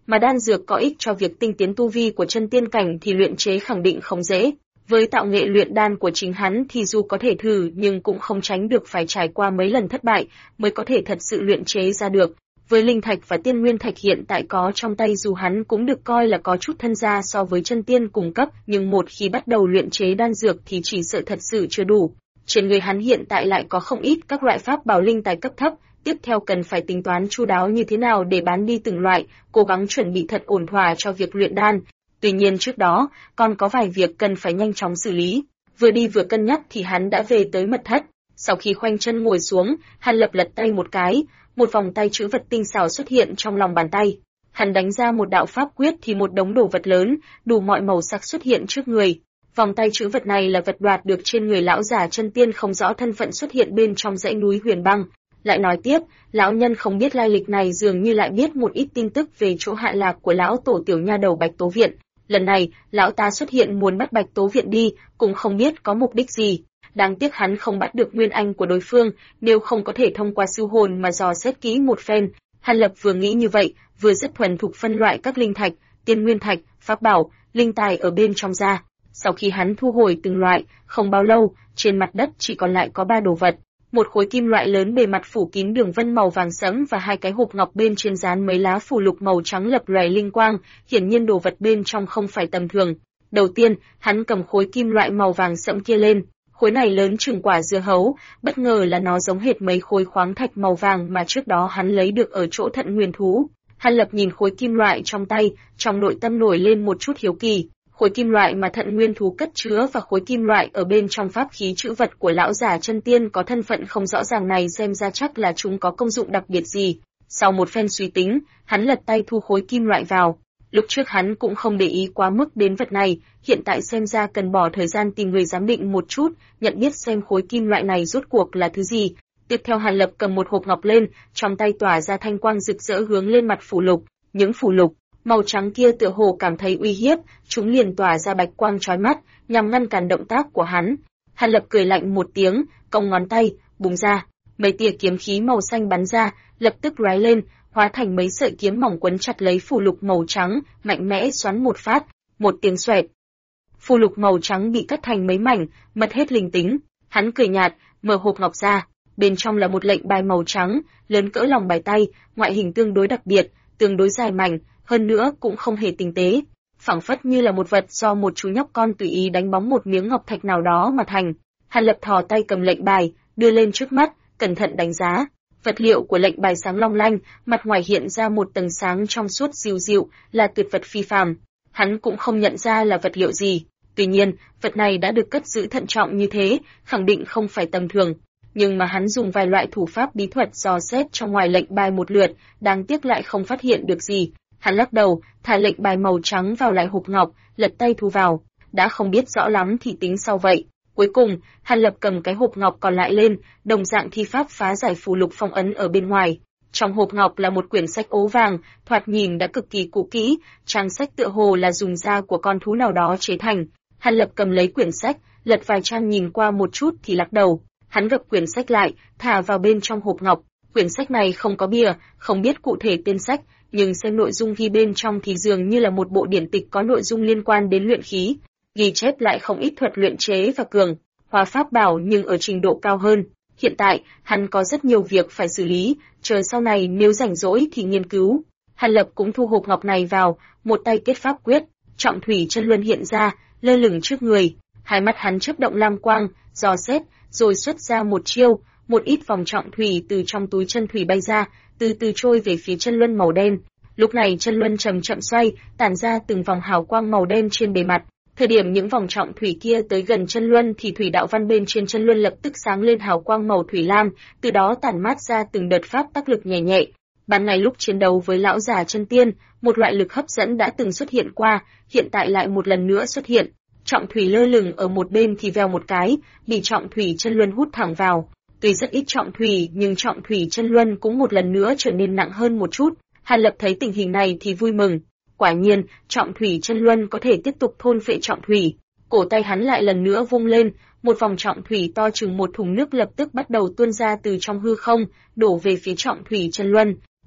mà đan dược có ích cho việc tinh tiến tu vi của chân tiên cảnh thì luyện chế khẳng định không dễ. Với tạo nghệ luyện đan của chính hắn thì dù có thể thử nhưng cũng không tránh được phải trải qua mấy lần thất bại mới có thể thật sự luyện chế ra được. Với linh thạch và tiên nguyên thạch hiện tại có trong tay dù hắn cũng được coi là có chút thân gia so với chân tiên cùng cấp, nhưng một khi bắt đầu luyện chế đan dược thì chỉ sợ thật sự chưa đủ. Trên người hắn hiện tại lại có không ít các loại pháp bảo linh tài cấp thấp, tiếp theo cần phải tính toán chu đáo như thế nào để bán đi từng loại, cố gắng chuẩn bị thật ổn thỏa cho việc luyện đan. Tuy nhiên trước đó, còn có vài việc cần phải nhanh chóng xử lý. Vừa đi vừa cân nhắc thì hắn đã về tới mật thất. Sau khi khoanh chân ngồi xuống, Hàn Lập lật tay một cái, một vòng tay chữ vật tinh xảo xuất hiện trong lòng bàn tay. Hắn đánh ra một đạo pháp quyết thì một đống đồ vật lớn, đủ mọi màu sắc xuất hiện trước người. Vòng tay chữ vật này là vật đoạt được trên người lão già chân tiên không rõ thân phận xuất hiện bên trong dãy núi Huyền Băng. Lại nói tiếp, lão nhân không biết lai lịch này dường như lại biết một ít tin tức về chỗ hạ lạc của lão tổ tiểu nha đầu Bạch Tố Viện. Lần này, lão ta xuất hiện muốn bắt Bạch Tố Viện đi, cũng không biết có mục đích gì. Đáng tiếc hắn không bắt được nguyên anh của đối phương, nếu không có thể thông qua siêu hồn mà dò xét kỹ một phen. Hàn Lập vừa nghĩ như vậy, vừa rất thuần thục phân loại các linh thạch, tiên nguyên thạch, pháp bảo, linh tài ở bên trong ra. Sau khi hắn thu hồi từng loại, không bao lâu, trên mặt đất chỉ còn lại có 3 đồ vật. Một khối kim loại lớn bề mặt phủ kín đường vân màu vàng sẫm và 2 cái hộp ngọc bên trên dán mấy lá phù lục màu trắng lập lòe linh quang, hiển nhiên đồ vật bên trong không phải tầm thường. Đầu tiên, hắn cầm khối kim loại màu vàng sẫm kia lên. Khối này lớn chừng quả dưa hấu, bất ngờ là nó giống hệt mấy khối khoáng thạch màu vàng mà trước đó hắn lấy được ở chỗ Thận Nguyên thú. Hàn Lập nhìn khối kim loại trong tay, trong nội tâm nổi lên một chút hiếu kỳ. Khối kim loại mà Thận Nguyên thú cất chứa và khối kim loại ở bên trong pháp khí trữ vật của lão già chân tiên có thân phận không rõ ràng này xem ra chắc là chúng có công dụng đặc biệt gì. Sau một phen suy tính, hắn lật tay thu khối kim loại vào. Lúc trước hắn cũng không để ý quá mức đến vật này, hiện tại xem ra cần bỏ thời gian tìm người giám định một chút, nhận biết xem khối kim loại này rốt cuộc là thứ gì. Tiếp theo Hàn Lập cầm một hộp ngọc lên, trong tay tỏa ra thanh quang rực rỡ hướng lên mặt phù lục. Những phù lục màu trắng kia tựa hồ cảm thấy uy hiếp, chúng liền tỏa ra bạch quang chói mắt, nhằm ngăn cản động tác của hắn. Hàn Lập cười lạnh một tiếng, cong ngón tay, búng ra, mấy tia kiếm khí màu xanh bắn ra, lập tức lóe lên, hóa thành mấy sợi kiếm mỏng quấn chặt lấy phù lục màu trắng, mạnh mẽ xoắn một phát, một tiếng xoẹt. Phù lục màu trắng bị cắt thành mấy mảnh, mất hết linh tính. Hắn cười nhạt, mở hộp ngọc ra, bên trong là một lệnh bài màu trắng, lớn cỡ lòng bàn tay, ngoại hình tương đối đặc biệt, tương đối dài mảnh, hơn nữa cũng không hề tinh tế, phảng phất như là một vật do một chú nhóc con tùy ý đánh bóng một miếng ngọc thạch nào đó mà thành. Hàn Lập thò tay cầm lệnh bài, đưa lên trước mắt, cẩn thận đánh giá. Vật liệu của lệnh bài sáng long lanh, mặt ngoài hiện ra một tầng sáng trong suốt dịu dịu, là tuyệt vật phi phàm. Hắn cũng không nhận ra là vật liệu gì. Tuy nhiên, vật này đã được cất giữ thận trọng như thế, khẳng định không phải tầm thường. Nhưng mà hắn dùng vài loại thủ pháp bí thuật dò xét trong ngoài lệnh bài một lượt, đáng tiếc lại không phát hiện được gì. Hắn lắc đầu, thả lệnh bài màu trắng vào lại hộp ngọc, lật tay thu vào. Đã không biết rõ lắm thì tính sau vậy. Cuối cùng, Hàn Lập cầm cái hộp ngọc còn lại lên, đồng dạng thi pháp phá giải phù lục phong ấn ở bên ngoài. Trong hộp ngọc là một quyển sách ố vàng, thoạt nhìn đã cực kỳ cũ kỹ, trang sách tựa hồ là dùng da của con thú nào đó chế thành. Hàn Lập cầm lấy quyển sách, lật vài trang nhìn qua một chút thì lắc đầu. Hắn gập quyển sách lại, thả vào bên trong hộp ngọc. Quyển sách này không có bìa, không biết cụ thể tên sách, nhưng xem nội dung ghi bên trong thì dường như là một bộ điển tịch có nội dung liên quan đến luyện khí. Ghi chép lại không ít thuật luyện chế và cường hóa pháp bảo nhưng ở trình độ cao hơn. Hiện tại, hắn có rất nhiều việc phải xử lý, chờ sau này nếu rảnh rỗi thì nghiên cứu. Hàn Lập cũng thu hộp ngọc này vào, một tay kết pháp quyết, trọng thủy chân luân hiện ra, lơ lửng trước người. Hai mắt hắn chớp động lam quang, dò xét, rồi xuất ra một chiêu, một ít vòng trọng thủy từ trong túi chân thủy bay ra, từ từ trôi về phía chân luân màu đen. Lúc này chân luân chậm chậm xoay, tản ra từng vòng hào quang màu đen trên bề mặt. Thời điểm những vòng trọng thủy kia tới gần chân luân thì thủy đạo văn bên trên chân luân lập tức sáng lên hào quang màu thủy lam, từ đó tản mát ra từng đợt pháp tác lực nhẹ nhẹ. Ban ngày lúc chiến đấu với lão già chân tiên, một loại lực hấp dẫn đã từng xuất hiện qua, hiện tại lại một lần nữa xuất hiện. Trọng thủy lơ lửng ở một bên thì vèo một cái, bị trọng thủy chân luân hút thẳng vào. Tuy rất ít trọng thủy, nhưng trọng thủy chân luân cũng một lần nữa trở nên nặng hơn một chút. Hàn Lập thấy tình hình này thì vui mừng. Quả nhiên, trọng thủy chân luân có thể tiếp tục thôn phệ trọng thủy. Cổ tay hắn lại lần nữa vung lên, một vòng trọng thủy to chừng một thùng nước lập tức bắt đầu tuôn ra từ trong hư không, đổ về phía trọng thủy chân luân.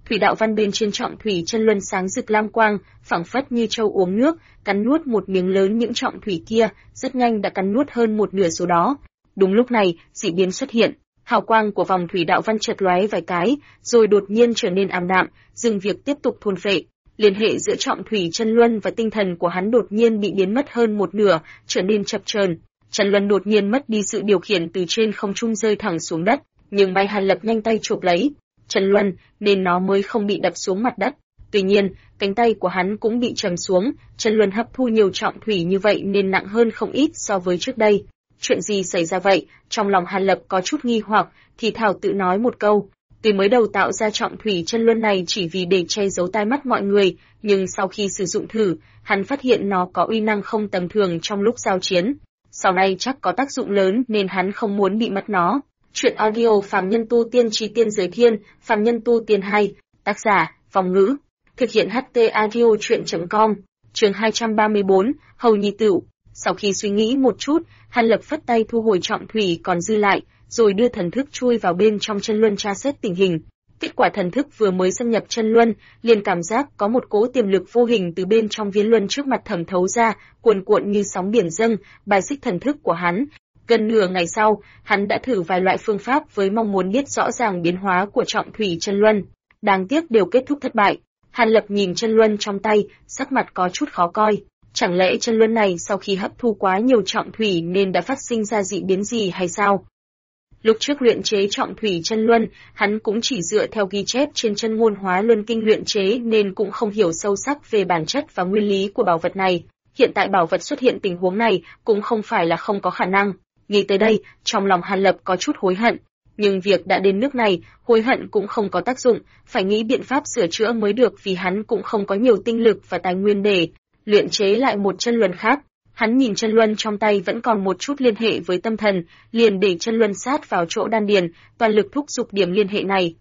Thủy đạo văn bên trên trọng thủy chân luân sáng rực lam quang, phảng phất như trâu uống nước, cắn nuốt một miếng lớn những trọng thủy kia, rất nhanh đã cắn nuốt hơn một nửa số đó. Đúng lúc này, dị biến xuất hiện, hào quang của vòng thủy đạo văn chợt lóe vài cái, rồi đột nhiên trở nên ảm đạm, dừng việc tiếp tục thôn phệ. Liên hệ giữa trọng thủy chân luân và tinh thần của hắn đột nhiên bị biến mất hơn một nửa, trở nên chập chờn. Chân luân đột nhiên mất đi sự điều khiển, từ trên không trung rơi thẳng xuống đất, nhưng may Hàn Lập nhanh tay chụp lấy chân luân, nên nó mới không bị đập xuống mặt đất. Tuy nhiên, cánh tay của hắn cũng bị trầm xuống, chân luân hấp thu nhiều trọng thủy như vậy nên nặng hơn không ít so với trước đây. Chuyện gì xảy ra vậy? Trong lòng Hàn Lập có chút nghi hoặc, thì thào tự nói một câu. Tuy mới đầu tạo ra trọng thủy chân luân này chỉ vì để che giấu tai mắt mọi người, nhưng sau khi sử dụng thử, hắn phát hiện nó có uy năng không tầm thường trong lúc giao chiến. Sau này chắc có tác dụng lớn nên hắn không muốn bị mất nó. Chuyện audio Phàm Nhân Tu Tiên Chí Tiên Giới Thiên, Phàm Nhân Tu Tiên hay, tác giả, Phong Ngữ. Thực hiện HT Audio Chuyện.com, chương 234, Hầu Nhi Tửu. Sau khi suy nghĩ một chút, Hàn Lập phất tay thu hồi trọng thủy còn dư lại, rồi đưa thần thức chui vào bên trong chân luân tra xét tình hình. Kết quả thần thức vừa mới xâm nhập chân luân, liền cảm giác có một cỗ tiềm lực vô hình từ bên trong viên luân trước mặt thẩm thấu ra, cuồn cuộn như sóng biển dâng, bài xích thần thức của hắn. Gần nửa ngày sau, hắn đã thử vài loại phương pháp với mong muốn biết rõ ràng biến hóa của trọng thủy chân luân. Đáng tiếc đều kết thúc thất bại. Hàn Lập nhìn chân luân trong tay, sắc mặt có chút khó coi. Chẳng lẽ chân luân này sau khi hấp thu quá nhiều trọng thủy nên đã phát sinh ra dị biến gì hay sao? Lúc trước luyện chế trọng thủy chân luân, hắn cũng chỉ dựa theo ghi chép trên chân ngôn hóa luân kinh luyện chế nên cũng không hiểu sâu sắc về bản chất và nguyên lý của bảo vật này. Hiện tại bảo vật xuất hiện tình huống này cũng không phải là không có khả năng. Nghĩ tới đây, trong lòng Hàn Lập có chút hối hận. Nhưng việc đã đến nước này, hối hận cũng không có tác dụng, phải nghĩ biện pháp sửa chữa mới được vì hắn cũng không có nhiều tinh lực và tài nguyên để luyện chế lại một chân luân khác. Hắn nhìn chân luân trong tay vẫn còn một chút liên hệ với tâm thần, liền để chân luân sát vào chỗ đan điền, toàn lực thúc giục điểm liên hệ này.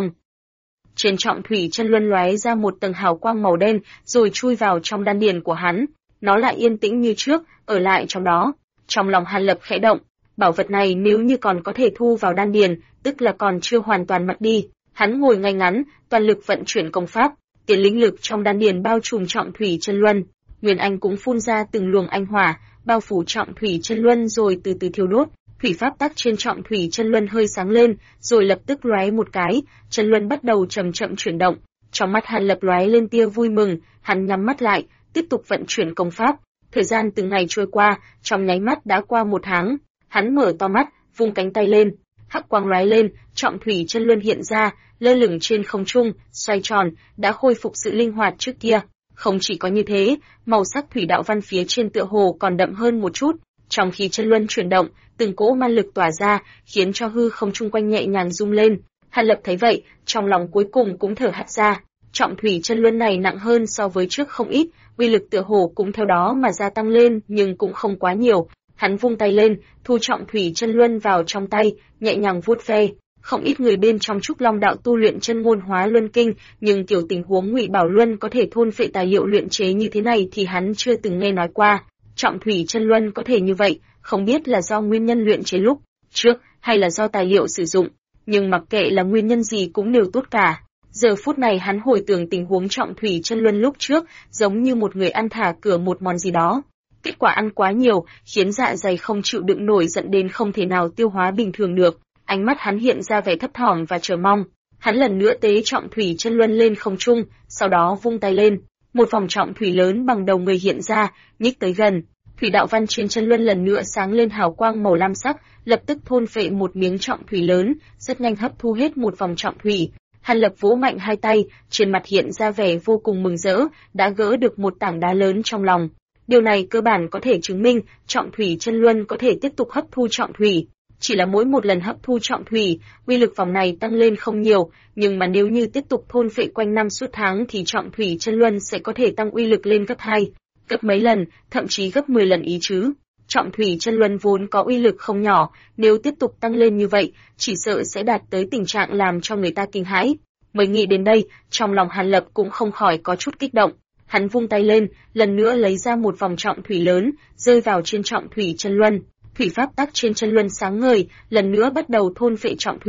Trên trọng thủy chân luân lóe ra một tầng hào quang màu đen, rồi chui vào trong đan điền của hắn. Nó lại yên tĩnh như trước, ở lại trong đó. Trong lòng Hàn Lập khẽ động, bảo vật này nếu như còn có thể thu vào đan điền, tức là còn chưa hoàn toàn mất đi. Hắn ngồi ngay ngắn, toàn lực vận chuyển công pháp, tiền linh lực trong đan điền bao trùm trọng thủy chân luân. Nguyên Anh cũng phun ra từng luồng anh hỏa, bao phủ trọng thủy chân luân rồi từ từ thiêu đốt. Thủy pháp tắc trên trọng thủy chân luân hơi sáng lên, rồi lập tức lóe một cái, chân luân bắt đầu chậm chậm chuyển động. Trong mắt Hàn Lập lóe lên tia vui mừng, hắn nhắm mắt lại, tiếp tục vận chuyển công pháp. Thời gian từng ngày trôi qua, trong nháy mắt đã qua một tháng. Hắn mở to mắt, vung cánh tay lên, hắc quang lóe lên, trọng thủy chân luân hiện ra, lơ lửng trên không trung, xoay tròn, đã khôi phục sự linh hoạt trước kia. Không chỉ có như thế, màu sắc thủy đạo văn phía trên tựa hồ còn đậm hơn một chút. Trong khi chân luân chuyển động, từng cỗ man lực tỏa ra, khiến cho hư không chung quanh nhẹ nhàng rung lên. Hàn Lập thấy vậy, trong lòng cuối cùng cũng thở hắt ra. Trọng thủy chân luân này nặng hơn so với trước không ít, uy lực tựa hồ cũng theo đó mà gia tăng lên, nhưng cũng không quá nhiều. Hắn vung tay lên, thu trọng thủy chân luân vào trong tay, nhẹ nhàng vuốt ve. Không ít người bên trong Trúc Long đạo tu luyện chân ngôn hóa luân kinh, nhưng kiểu tình huống Ngụy Bảo Luân có thể thôn phệ tài liệu luyện chế như thế này thì hắn chưa từng nghe nói qua. Trọng thủy chân luân có thể như vậy, không biết là do nguyên nhân luyện chế lúc trước hay là do tài liệu sử dụng, nhưng mặc kệ là nguyên nhân gì cũng đều tốt cả. Giờ phút này hắn hồi tưởng tình huống trọng thủy chân luân lúc trước, giống như một người ăn thả cửa một món gì đó. Kết quả ăn quá nhiều, khiến dạ dày không chịu đựng nổi dẫn đến không thể nào tiêu hóa bình thường được. Ánh mắt hắn hiện ra vẻ thấp thỏm và chờ mong. Hắn lần nữa tế trọng thủy chân luân lên không trung, sau đó vung tay lên, một vòng trọng thủy lớn bằng đầu người hiện ra, nhích tới gần. Thủy đạo văn trên chân luân lần nữa sáng lên hào quang màu lam sắc, lập tức thôn phệ một miếng trọng thủy lớn, rất nhanh hấp thu hết một vòng trọng thủy. Hàn Lập vỗ mạnh hai tay, trên mặt hiện ra vẻ vô cùng mừng rỡ, đã gỡ được một tảng đá lớn trong lòng. Điều này cơ bản có thể chứng minh trọng thủy chân luân có thể tiếp tục hấp thu trọng thủy. Chỉ là mỗi một lần hấp thu trọng thủy, uy lực vòng này tăng lên không nhiều, nhưng mà nếu như tiếp tục thôn phệ quanh năm suốt tháng thì trọng thủy chân luân sẽ có thể tăng uy lực lên gấp 2, gấp mấy lần, thậm chí gấp 10 lần ý chứ. Trọng thủy chân luân vốn có uy lực không nhỏ, nếu tiếp tục tăng lên như vậy, chỉ sợ sẽ đạt tới tình trạng làm cho người ta kinh hãi. Mới nghĩ đến đây, trong lòng Hàn Lập cũng không khỏi có chút kích động. Hắn vung tay lên, lần nữa lấy ra một vòng trọng thủy lớn, rơi vào trên trọng thủy chân luân. Thủy pháp tắc trên chân luân sáng ngời, lần nữa bắt đầu thôn phệ trọng thủy.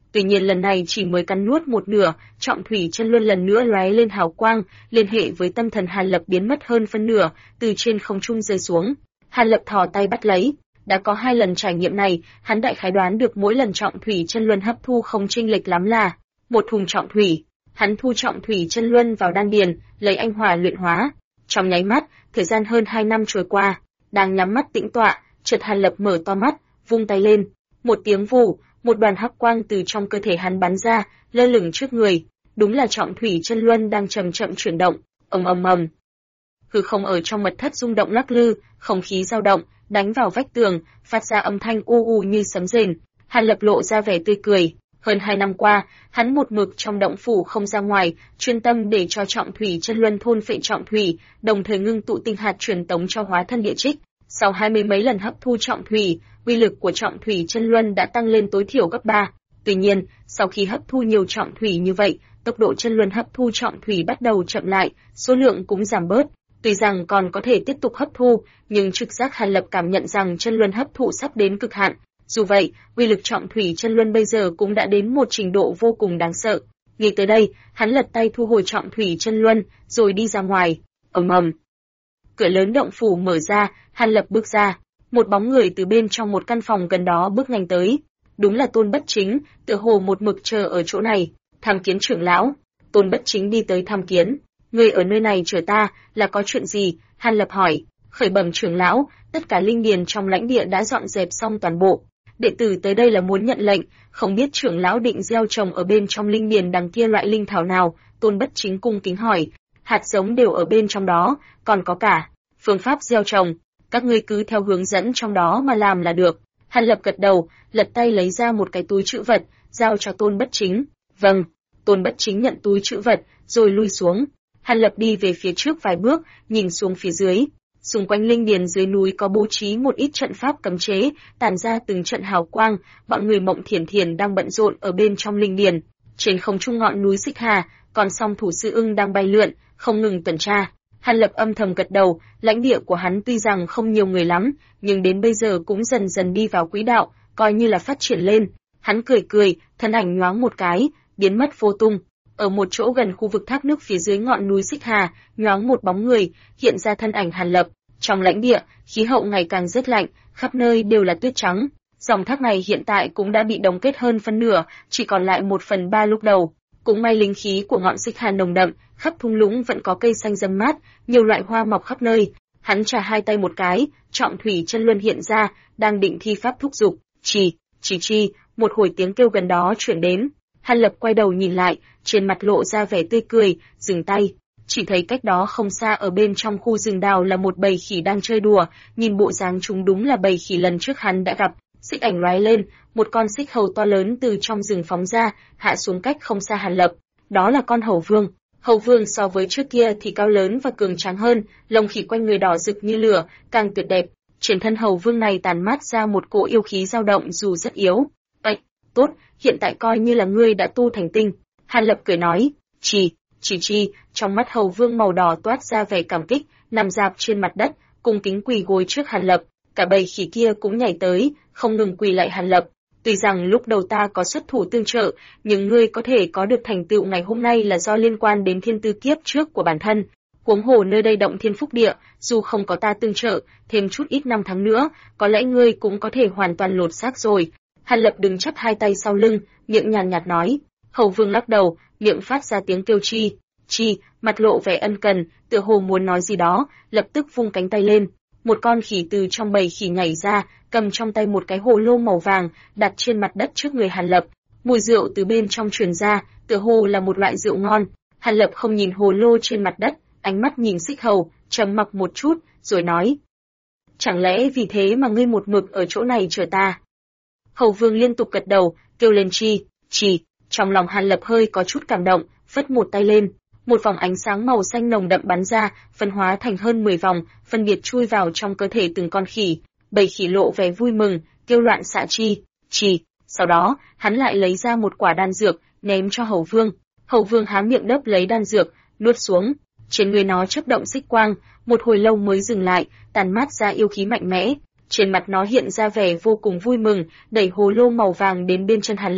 Tuy nhiên lần này chỉ mới cắn nuốt một nửa, trọng thủy chân luân lần nữa lóe lên hào quang, liên hệ với tâm thần Hàn Lập biến mất hơn phân nửa, từ trên không trung rơi xuống. Hàn Lập thò tay bắt lấy. Đã có 2 lần trải nghiệm này, hắn đại khái đoán được mỗi lần trọng thủy chân luân hấp thu không chênh lệch lắm là một thùng trọng thủy. Hắn thu trọng thủy chân luân vào đan điền, lấy anh hỏa luyện hóa. Trong nháy mắt, thời gian hơn 2 năm trôi qua, đang nhắm mắt tĩnh tọa, chợt Hàn Lập mở to mắt, vung tay lên, một tiếng vù, một đoàn hắc quang từ trong cơ thể hắn bắn ra, lơ lửng trước người. Đúng là trọng thủy chân luân đang chậm chậm chuyển động. Ầm ầm ầm. Hư không ở trong mật thất rung động lắc lư, không khí dao động, đánh vào vách tường, phát ra âm thanh u u như sấm rền. Hàn Lập lộ ra vẻ tươi cười. Hơn 2 năm qua, hắn một mực trong động phủ không ra ngoài, chuyên tâm để cho trọng thủy chân luân thôn phệ trọng thủy, đồng thời ngưng tụ tinh hạt truyền tống cho hóa thân địa trích. Sau 20 mấy lần hấp thu trọng thủy, uy lực của trọng thủy chân luân đã tăng lên tối thiểu gấp 3. Tuy nhiên, sau khi hấp thu nhiều trọng thủy như vậy, tốc độ chân luân hấp thu trọng thủy bắt đầu chậm lại, số lượng cũng giảm bớt. Tuy rằng còn có thể tiếp tục hấp thu, nhưng trực giác Hàn Lập cảm nhận rằng chân luân hấp thụ sắp đến cực hạn. Dù vậy, uy lực trọng thủy chân luân bây giờ cũng đã đến một trình độ vô cùng đáng sợ. Nghĩ tới đây, hắn lật tay thu hồi trọng thủy chân luân, rồi đi ra ngoài. Ầm ầm. Cửa lớn động phủ mở ra, Hàn Lập bước ra. Một bóng người từ bên trong một căn phòng gần đó bước nhanh tới. Đúng là Tôn Bất Chính, tựa hồ một mực chờ ở chỗ này. Tham kiến trưởng lão. Tôn Bất Chính đi tới tham kiến. Người ở nơi này chờ ta, là có chuyện gì? Hàn Lập hỏi. Khởi bẩm trưởng lão, tất cả linh điền trong lãnh địa đã dọn dẹp xong toàn bộ. Đệ tử tới đây là muốn nhận lệnh, không biết trưởng lão định gieo trồng ở bên trong linh điền đằng kia loại linh thảo nào? Tôn Bất Chính cung kính hỏi. Hạt giống đều ở bên trong đó, còn có cả phương pháp gieo trồng, các ngươi cứ theo hướng dẫn trong đó mà làm là được. Hàn Lập gật đầu, lật tay lấy ra một cái túi trữ vật, giao cho Tôn Bất Chính. Vâng. Tôn Bất Chính nhận túi trữ vật, rồi lui xuống. Hàn Lập đi về phía trước vài bước, nhìn xuống phía dưới. Xung quanh linh điền dưới núi có bố trí một ít trận pháp cấm chế, tản ra từng trận hào quang, bọn người Mộng Thiển Thiển đang bận rộn ở bên trong linh điền. Trên không trung ngọn núi Xích Hà, còn song thủ sư ưng đang bay lượn, không ngừng tuần tra. Hàn Lập âm thầm gật đầu, lãnh địa của hắn tuy rằng không nhiều người lắm, nhưng đến bây giờ cũng dần dần đi vào quỹ đạo, coi như là phát triển lên. Hắn cười cười, thân ảnh nhoáng một cái, biến mất vô tung. Ở một chỗ gần khu vực thác nước phía dưới ngọn núi Xích Hà, nhoáng một bóng người, hiện ra thân ảnh Hàn Lập. Trong lãnh địa, khí hậu ngày càng rất lạnh, khắp nơi đều là tuyết trắng. Dòng thác này hiện tại cũng đã bị đông kết hơn phân nửa, chỉ còn lại 1/3 lúc đầu. Cũng may linh khí của ngọn Xích Hà nồng đậm, khắp thung lũng vẫn có cây xanh râm mát, nhiều loại hoa mọc khắp nơi. Hắn chà hai tay một cái, trọng thủy chân luân hiện ra, đang định thi pháp thúc giục. Chi, một hồi tiếng kêu gần đó chuyển đến. Hàn Lập quay đầu nhìn lại, trên mặt lộ ra vẻ tươi cười, dừng tay. Chỉ thấy cách đó không xa ở bên trong khu rừng đào là một bầy khỉ đang chơi đùa, nhìn bộ dáng chúng đúng là bầy khỉ lần trước hắn đã gặp. Xích ảnh lóe lên, một con xích hầu to lớn từ trong rừng phóng ra, hạ xuống cách không xa Hàn Lập. Đó là con hầu vương. Hầu vương so với trước kia thì cao lớn và cường tráng hơn, lông khỉ quanh người đỏ rực như lửa, càng tuyệt đẹp. Trên thân hầu vương này tàn mát ra một cỗ yêu khí dao động dù rất yếu. Vậy, tốt, hiện tại coi như là ngươi đã tu thành tinh. Hàn Lập cười nói. Chi, trong mắt hầu vương màu đỏ toát ra vẻ cảm kích, nằm dạp trên mặt đất, cung kính quỳ gối trước Hàn Lập. Cả bầy khỉ kia cũng nhảy tới, không ngừng quỳ lại Hàn Lập. Tuy rằng lúc đầu ta có xuất thủ tương trợ, nhưng ngươi có thể có được thành tựu ngày hôm nay là do liên quan đến thiên tư kiếp trước của bản thân. Huống hồ nơi đây động thiên phúc địa, dù không có ta tương trợ, thêm chút ít năm tháng nữa, có lẽ ngươi cũng có thể hoàn toàn lột xác rồi. Hàn Lập đứng chắp hai tay sau lưng, miệng nhàn nhạt nói. Hầu vương lắc đầu, miệng phát ra tiếng kêu chi, mặt lộ vẻ ân cần, tựa hồ muốn nói gì đó, lập tức vung cánh tay lên. Một con khỉ từ trong bầy khỉ nhảy ra, cầm trong tay một cái hồ lô màu vàng, đặt trên mặt đất trước người Hàn Lập. Mùi rượu từ bên trong truyền ra, tựa hồ là một loại rượu ngon. Hàn Lập không nhìn hồ lô trên mặt đất, ánh mắt nhìn xích hầu, trầm mặc một chút, rồi nói. Chẳng lẽ vì thế mà ngươi một mực ở chỗ này chờ ta? Hầu vương liên tục gật đầu, kêu lên chi. Trong lòng Hàn Lập hơi có chút cảm động, phất một tay lên. Một vòng ánh sáng màu xanh nồng đậm bắn ra, phân hóa thành hơn 10 vòng, phân biệt chui vào trong cơ thể từng con khỉ. Bầy khỉ lộ vẻ vui mừng, kêu loạn xạ chi. Sau đó, hắn lại lấy ra một quả đan dược, ném cho Hầu vương. Hầu vương há miệng đớp lấy đan dược, nuốt xuống. Trên người nó chớp động xích quang, một hồi lâu mới dừng lại, tàn mát ra yêu khí mạnh mẽ. Trên mặt nó hiện ra vẻ vô cùng vui mừng, đẩy hồ lô màu vàng đến bên chân Hàn Lập.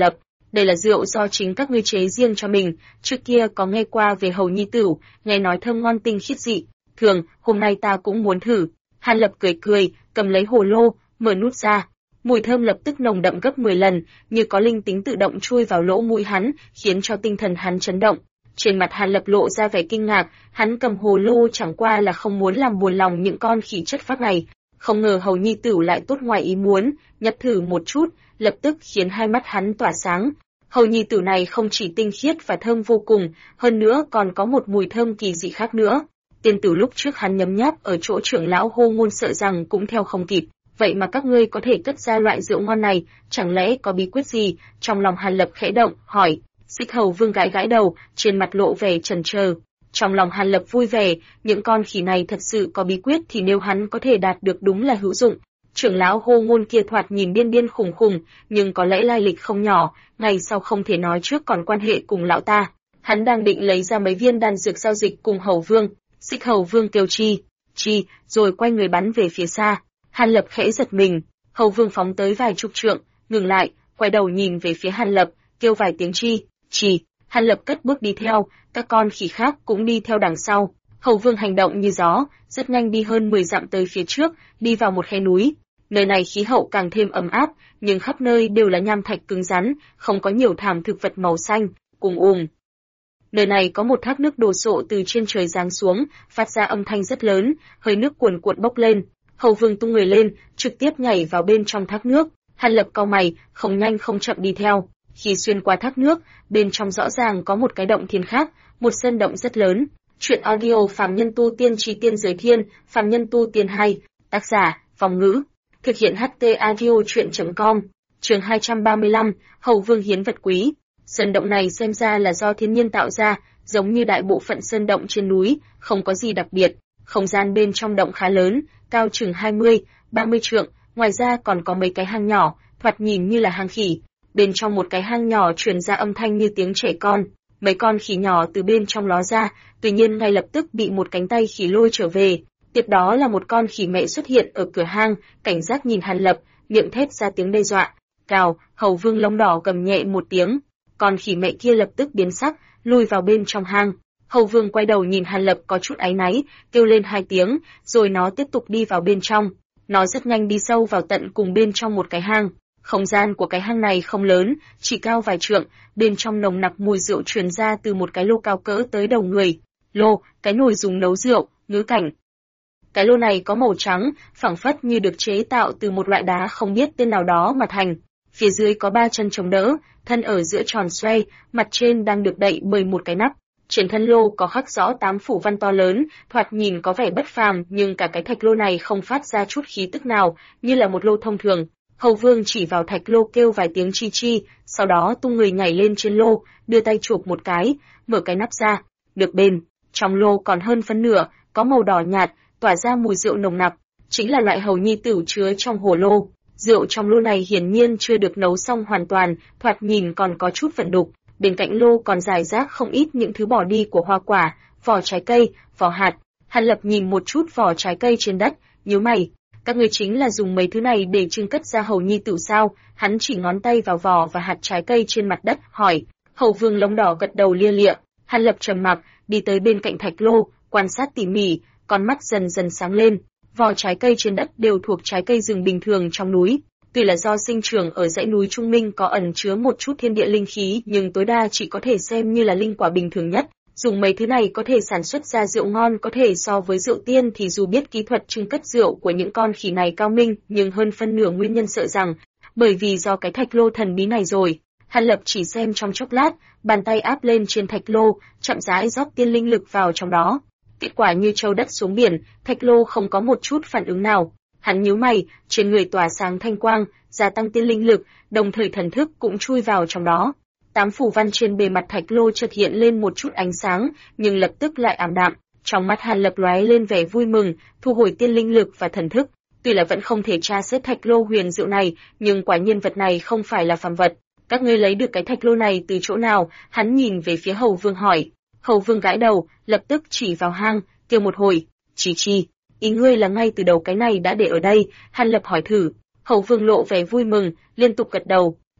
đây là rượu do chính các ngươi chế riêng cho mình, trước kia có nghe qua về Hầu Nhi Tử, nghe nói thơm ngon tinh khiết dị thường, hôm nay ta cũng muốn thử. Hàn Lập cười cười, cầm lấy hồ lô, mở nút ra. Mùi thơm lập tức nồng đậm gấp 10 lần, như có linh tính tự động chui vào lỗ mũi hắn, khiến cho tinh thần hắn chấn động. Trên mặt Hàn Lập lộ ra vẻ kinh ngạc, hắn cầm hồ lô chẳng qua là không muốn làm buồn lòng những con khỉ chất phác này. Không ngờ Hầu Nhi Tử lại tốt ngoài ý muốn, nhấp thử một chút, lập tức khiến hai mắt hắn tỏa sáng. Hầu Nhi Tử này không chỉ tinh khiết và thơm vô cùng, hơn nữa còn có một mùi thơm kỳ dị khác nữa. Tiên tử lúc trước hắn nhấm nháp ở chỗ trưởng lão Hô Ngôn sợ rằng cũng theo không kịp. Vậy mà các ngươi có thể cất ra loại rượu ngon này, chẳng lẽ có bí quyết gì? Trong lòng Hàn Lập khẽ động, hỏi. Xích Hầu Vương gãi gãi đầu, trên mặt lộ vẻ chần chờ. Trong lòng Hàn Lập vui vẻ, những con khỉ này thật sự có bí quyết thì nếu hắn có thể đạt được đúng là hữu dụng. Trưởng lão Hô Ngôn kia thoạt nhìn điên điên khủng khủng, nhưng có lẽ lai lịch không nhỏ, ngày sau không thể nói trước còn quan hệ cùng lão ta. Hắn đang định lấy ra mấy viên đan dược giao dịch cùng Hầu Vương. Xích Hầu Vương kêu chi, rồi quay người bắn về phía xa. Hàn Lập khẽ giật mình, Hầu Vương phóng tới vài chục trượng, ngừng lại, quay đầu nhìn về phía Hàn Lập, kêu vài tiếng chi. Hàn Lập cất bước đi theo, các con khỉ khác cũng đi theo đằng sau. Hầu Vương hành động như gió, rất nhanh đi hơn 10 dặm tới phía trước, đi vào một khe núi. Nơi này khí hậu càng thêm ấm áp, nhưng khắp nơi đều là nham thạch cứng rắn, không có nhiều thảm thực vật màu xanh, cùng. Nơi này có một thác nước đổ sộ từ trên trời giáng xuống, phát ra âm thanh rất lớn, hơi nước cuồn cuộn bốc lên. Hầu Vương tung người lên, trực tiếp nhảy vào bên trong thác nước. Hàn Lập cau mày, không nhanh không chậm đi theo. Khi xuyên qua thác nước, bên trong rõ ràng có một cái động thiên khác, một sơn động rất lớn. Chuyện audio Phàm Nhân Tu Tiên Chí Tiên Giới Thiên, Phàm Nhân Tu Tiên 2, tác giả, Vong Ngữ. Thực hiện HT Audio Chuyện.com. Chương 235, Hầu Vương hiến vật quý. Sơn động này xem ra là do thiên nhiên tạo ra, giống như đại bộ phận sơn động trên núi, không có gì đặc biệt. Không gian bên trong động khá lớn, cao chừng 20-30 trượng, ngoài ra còn có mấy cái hang nhỏ, thoạt nhìn như là hang khỉ. Bên trong một cái hang nhỏ truyền ra âm thanh như tiếng trẻ con. Mấy con khỉ nhỏ từ bên trong ló ra, tuy nhiên ngay lập tức bị một cánh tay khỉ lôi trở về. Tiếp đó là một con khỉ mẹ xuất hiện ở cửa hang, cảnh giác nhìn Hàn Lập, miệng thét ra tiếng đe dọa. Cào, Hầu Vương lông đỏ gầm nhẹ một tiếng. Con khỉ mẹ kia lập tức biến sắc, lùi vào bên trong hang. Hầu Vương quay đầu nhìn Hàn Lập có chút áy náy, kêu lên 2 tiếng, rồi nó tiếp tục đi vào bên trong. Nó rất nhanh đi sâu vào tận cùng bên trong một cái hang. Không gian của cái hang này không lớn, chỉ cao vài trượng, bên trong nồng nặc mùi rượu truyền ra từ một cái lô cao cỡ tới đầu người. Lô, cái nồi dùng nấu rượu, ngữ cảnh. Cái lô này có màu trắng, phảng phất như được chế tạo từ một loại đá không biết tên nào đó mà thành. Phía dưới có 3 chân chống đỡ, thân ở giữa tròn xoay, mặt trên đang được đậy bởi một cái nắp. Trên thân lô có khắc rõ 8 phủ văn to lớn, thoạt nhìn có vẻ bất phàm, nhưng cả cái thạch lô này không phát ra chút khí tức nào, như là một lô thông thường. Hầu Vương chỉ vào thạch lô kêu vài tiếng chi, sau đó tung người nhảy lên trên lô, đưa tay chụp một cái, mở cái nắp ra. Được bên, trong lô còn hơn phân nửa, có màu đỏ nhạt, tỏa ra mùi rượu nồng nặc, chính là loại Hầu Nhi Tử chứa trong hồ lô. Rượu trong lô này hiển nhiên chưa được nấu xong hoàn toàn, thoạt nhìn còn có chút vẩn đục. Bên cạnh lô còn rải rác không ít những thứ bỏ đi của hoa quả, vỏ trái cây, vỏ hạt. Hàn Lập nhìn một chút vỏ trái cây trên đất, nhíu mày. Các ngươi chính là dùng mấy thứ này để trưng cất ra Hầu Nhi Tử sao? Hắn chỉ ngón tay vào vỏ và hạt trái cây trên mặt đất, hỏi. Hầu Vương lông đỏ gật đầu lia lịa. Hàn Lập trầm mặc, đi tới bên cạnh thạch lô, quan sát tỉ mỉ, con mắt dần dần sáng lên. Vỏ trái cây trên đất đều thuộc trái cây rừng bình thường trong núi. Tuy là do sinh trưởng ở dãy núi Trung Minh có ẩn chứa một chút thiên địa linh khí, nhưng tối đa chỉ có thể xem như là linh quả bình thường nhất. Dùng mấy thứ này có thể sản xuất ra rượu ngon có thể so với rượu tiên thì dù biết kỹ thuật trưng cất rượu của những con khỉ này cao minh, nhưng hơn phân nửa nguyên nhân sợ rằng, bởi vì do cái thạch lô thần bí này rồi. Hàn Lập chỉ xem trong chốc lát, bàn tay áp lên trên thạch lô, chậm rãi rót tiên linh lực vào trong đó. Kết quả như châu đất xuống biển, thạch lô không có một chút phản ứng nào. Hắn nhíu mày, trên người tỏa sáng thanh quang, gia tăng tiên linh lực, đồng thời thần thức cũng chui vào trong đó. 8 phù văn trên bề mặt thạch lô chợt hiện lên một chút ánh sáng, nhưng lập tức lại ảm đạm. Trong mắt Hàn Lập lóe lên vẻ vui mừng, thu hồi tiên linh lực và thần thức. Tuy là vẫn không thể tra xét thạch lô huyền diệu này, nhưng quả nhiên vật này không phải là phàm vật. Các ngươi lấy được cái thạch lô này từ chỗ nào? Hắn nhìn về phía Hầu Vương hỏi. Hầu Vương gãi đầu, lập tức chỉ vào hang, kêu một hồi. Chi, ý ngươi là ngay từ đầu cái này đã để ở đây? Hàn Lập hỏi thử. Hầu Vương lộ vẻ vui mừng, liên tục gật đầu.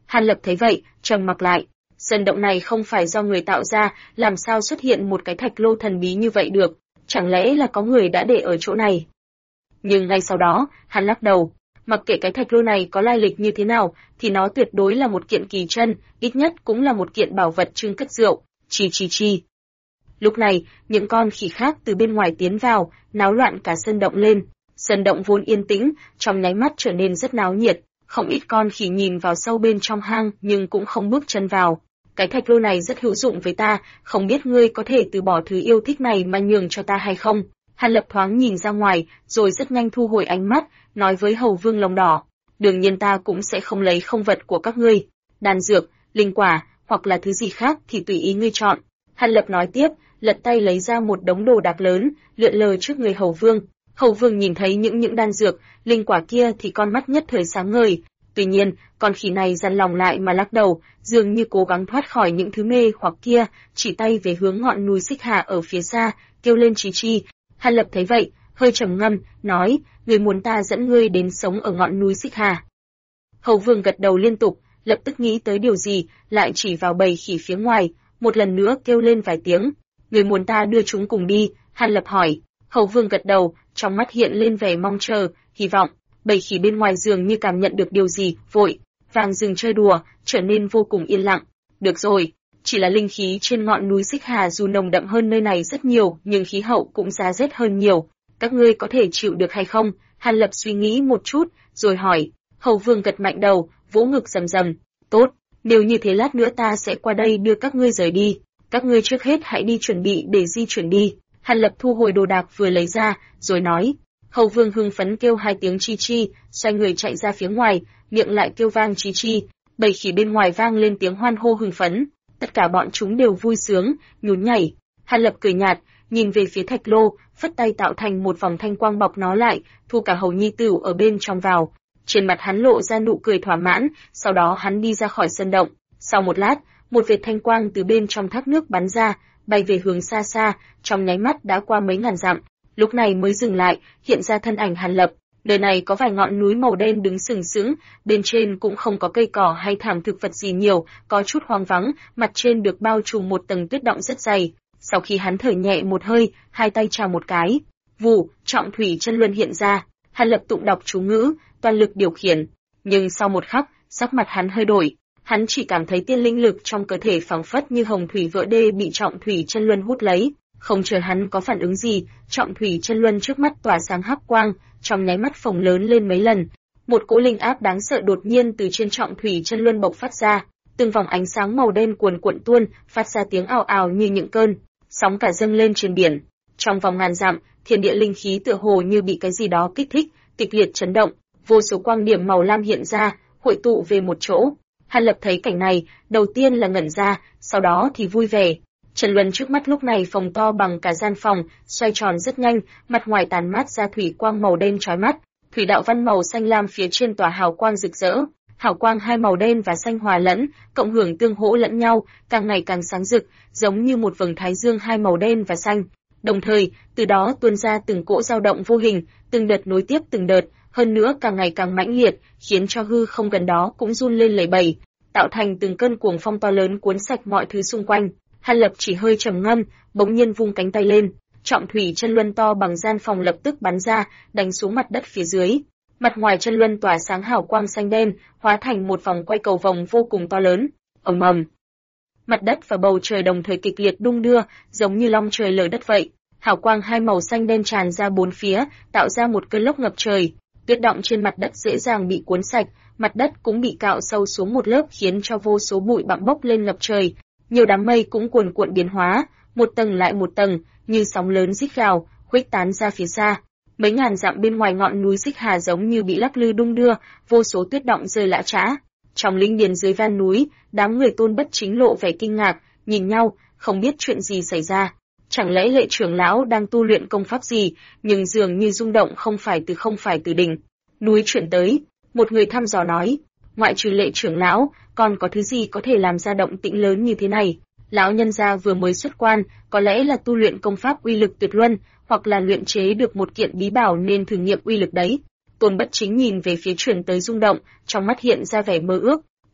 Hàn Lập thấy vậy, trầm mặc lại. Sơn động này không phải do người tạo ra, làm sao xuất hiện một cái thạch lô thần bí như vậy được? Chẳng lẽ là có người đã để ở chỗ này? Nhưng ngay sau đó, hắn lắc đầu. Mặc kệ cái thạch lô này có lai lịch như thế nào, thì nó tuyệt đối là một kiện kỳ chân, ít nhất cũng là một kiện bảo vật trưng cất rượu. Chi. Lúc này, những con khỉ khác từ bên ngoài tiến vào, náo loạn cả sân động lên. Sân động vốn yên tĩnh, trong nháy mắt trở nên rất náo nhiệt. Không ít con khỉ nhìn vào sâu bên trong hang nhưng cũng không bước chân vào. Cái thạch lô này rất hữu dụng với ta, không biết ngươi có thể từ bỏ thứ yêu thích này mà nhường cho ta hay không? Hàn Lập thoáng nhìn ra ngoài, rồi rất nhanh thu hồi ánh mắt, nói với Hầu Vương lông đỏ. Đương nhiên ta cũng sẽ không lấy không vật của các ngươi. Đan dược, linh quả, hoặc là thứ gì khác thì tùy ý ngươi chọn. Hàn Lập nói tiếp, lật tay lấy ra một đống đồ đạc lớn, lượn lờ trước người Hầu Vương. Hầu Vương nhìn thấy những đan dược, linh quả kia thì con mắt nhất thời sáng ngời. Tuy nhiên, con khỉ này dằn lòng lại mà lắc đầu, dường như cố gắng thoát khỏi những thứ mê hoặc kia, chỉ tay về hướng ngọn núi Xích Hà ở phía xa, kêu lên chi. Hàn Lập thấy vậy, hơi trầm ngâm, nói, ngươi muốn ta dẫn ngươi đến sống ở ngọn núi Xích Hà. Hầu Vương gật đầu liên tục, lập tức nghĩ tới điều gì, lại chỉ vào bầy khỉ phía ngoài, một lần nữa kêu lên vài tiếng. Ngươi muốn ta đưa chúng cùng đi? Hàn Lập hỏi. Hầu Vương gật đầu, trong mắt hiện lên vẻ mong chờ, hy vọng. Bầy khỉ bên ngoài dường như cảm nhận được điều gì, vội vàng dừng chơi đùa, trở nên vô cùng yên lặng. Được rồi, chỉ là linh khí trên ngọn núi Xích Hà dù nồng đậm hơn nơi này rất nhiều, nhưng khí hậu cũng giá rét hơn nhiều. Các ngươi có thể chịu được hay không? Hàn Lập suy nghĩ một chút, rồi hỏi. Hầu Vương gật mạnh đầu, vỗ ngực rầm rầm. Tốt, nếu như thế lát nữa ta sẽ qua đây đưa các ngươi rời đi. Các ngươi trước hết hãy đi chuẩn bị để di chuyển đi. Hàn Lập thu hồi đồ đạc vừa lấy ra, rồi nói. Hầu Vương hưng phấn kêu hai tiếng chi, xoay người chạy ra phía ngoài, miệng lại kêu vang chi. Bầy khỉ bên ngoài vang lên tiếng hoan hô hưng phấn, tất cả bọn chúng đều vui sướng, nhún nhảy. Hàn Lập cười nhạt, nhìn về phía thạch lô, phất tay tạo thành một vòng thanh quang bọc nó lại, thu cả Hầu Nhi Tửu ở bên trong vào. Trên mặt hắn lộ ra nụ cười thỏa mãn, sau đó hắn đi ra khỏi sân động. Sau một lát, một vệt thanh quang từ bên trong thác nước bắn ra, bay về hướng xa xa, trong nháy mắt đã qua mấy ngàn dặm. Lúc này mới dừng lại, hiện ra thân ảnh Hàn Lập. Nơi này có vài ngọn núi màu đen đứng sừng sững, bên trên cũng không có cây cỏ hay thảm thực vật gì nhiều, có chút hoang vắng, mặt trên được bao trùm một tầng tuyết đọng rất dày. Sau khi hắn thở nhẹ một hơi, hai tay chào một cái, vụ, trọng thủy chân luân hiện ra, Hàn Lập tụng đọc chú ngữ, toàn lực điều khiển. Nhưng sau một khắc, sắc mặt hắn hơi đổi, hắn chỉ cảm thấy tiên linh lực trong cơ thể phảng phất như hồng thủy vỡ đê bị trọng thủy chân luân hút lấy. Không chờ hắn có phản ứng gì, trọng thủy chân luân trước mắt tỏa sáng hắc quang, trong nháy mắt phồng lớn lên mấy lần. Một cỗ linh áp đáng sợ đột nhiên từ trên trọng thủy chân luân bộc phát ra, từng vòng ánh sáng màu đen cuồn cuộn tuôn, phát ra tiếng ào ào như những cơn sóng cả dâng lên trên biển. Trong vòng ngàn dặm, thiên địa linh khí tựa hồ như bị cái gì đó kích thích, kịch liệt chấn động, vô số quang điểm màu lam hiện ra, hội tụ về một chỗ. Hàn Lập thấy cảnh này, đầu tiên là ngẩn ra, sau đó thì vui vẻ. Chân luân trước mắt lúc này phồng to bằng cả gian phòng, xoay tròn rất nhanh, mặt ngoài tàn mát ra thủy quang màu đen chói mắt, thủy đạo văn màu xanh lam phía trên tỏa hào quang rực rỡ, hào quang hai màu đen và xanh hòa lẫn, cộng hưởng tương hỗ lẫn nhau, càng ngày càng sáng rực, giống như một vầng thái dương hai màu đen và xanh. Đồng thời, từ đó tuôn ra từng cỗ dao động vô hình, từng đợt nối tiếp từng đợt, hơn nữa càng ngày càng mãnh liệt, khiến cho hư không gần đó cũng run lên lẩy bẩy, tạo thành từng cơn cuồng phong to lớn cuốn sạch mọi thứ xung quanh. Hàn Lập chỉ hơi trầm ngâm, bỗng nhiên vung cánh tay lên, trọng thủy chân luân to bằng gian phòng lập tức bắn ra, đánh xuống mặt đất phía dưới. Mặt ngoài chân luân tỏa sáng hào quang xanh đen, hóa thành một vòng quay cầu vồng vô cùng to lớn. Ầm ầm. Mặt đất và bầu trời đồng thời kịch liệt đung đưa, giống như long trời lở đất vậy. Hào quang hai màu xanh đen tràn ra bốn phía, tạo ra một cơn lốc ngập trời. Tuyết đọng trên mặt đất dễ dàng bị cuốn sạch, mặt đất cũng bị cạo sâu xuống một lớp khiến cho vô số bụi bặm bốc lên ngập trời. Nhiều đám mây cũng cuồn cuộn biến hóa, một tầng lại một tầng, như sóng lớn rít gào, khuếch tán ra phía xa. Mấy ngàn dặm bên ngoài ngọn núi Xích Hà giống như bị lắc lư đung đưa, vô số tuyết đọng rơi lã chã. Trong linh điền dưới van núi, đám người Tôn Bất Chính lộ vẻ kinh ngạc, nhìn nhau, không biết chuyện gì xảy ra. Chẳng lẽ Lệ trưởng lão đang tu luyện công pháp gì, nhưng dường như rung động không phải từ đỉnh núi chuyển tới. Một người thăm dò nói, ngoại trừ Lệ trưởng lão, còn có thứ gì có thể làm ra động tĩnh lớn như thế này? Lão nhân gia vừa mới xuất quan, có lẽ là tu luyện công pháp uy lực tuyệt luân, hoặc là luyện chế được một kiện bí bảo nên thử nghiệm uy lực đấy. Tôn Bất Chính nhìn về phía chuyển tới rung động, trong mắt hiện ra vẻ mơ ước.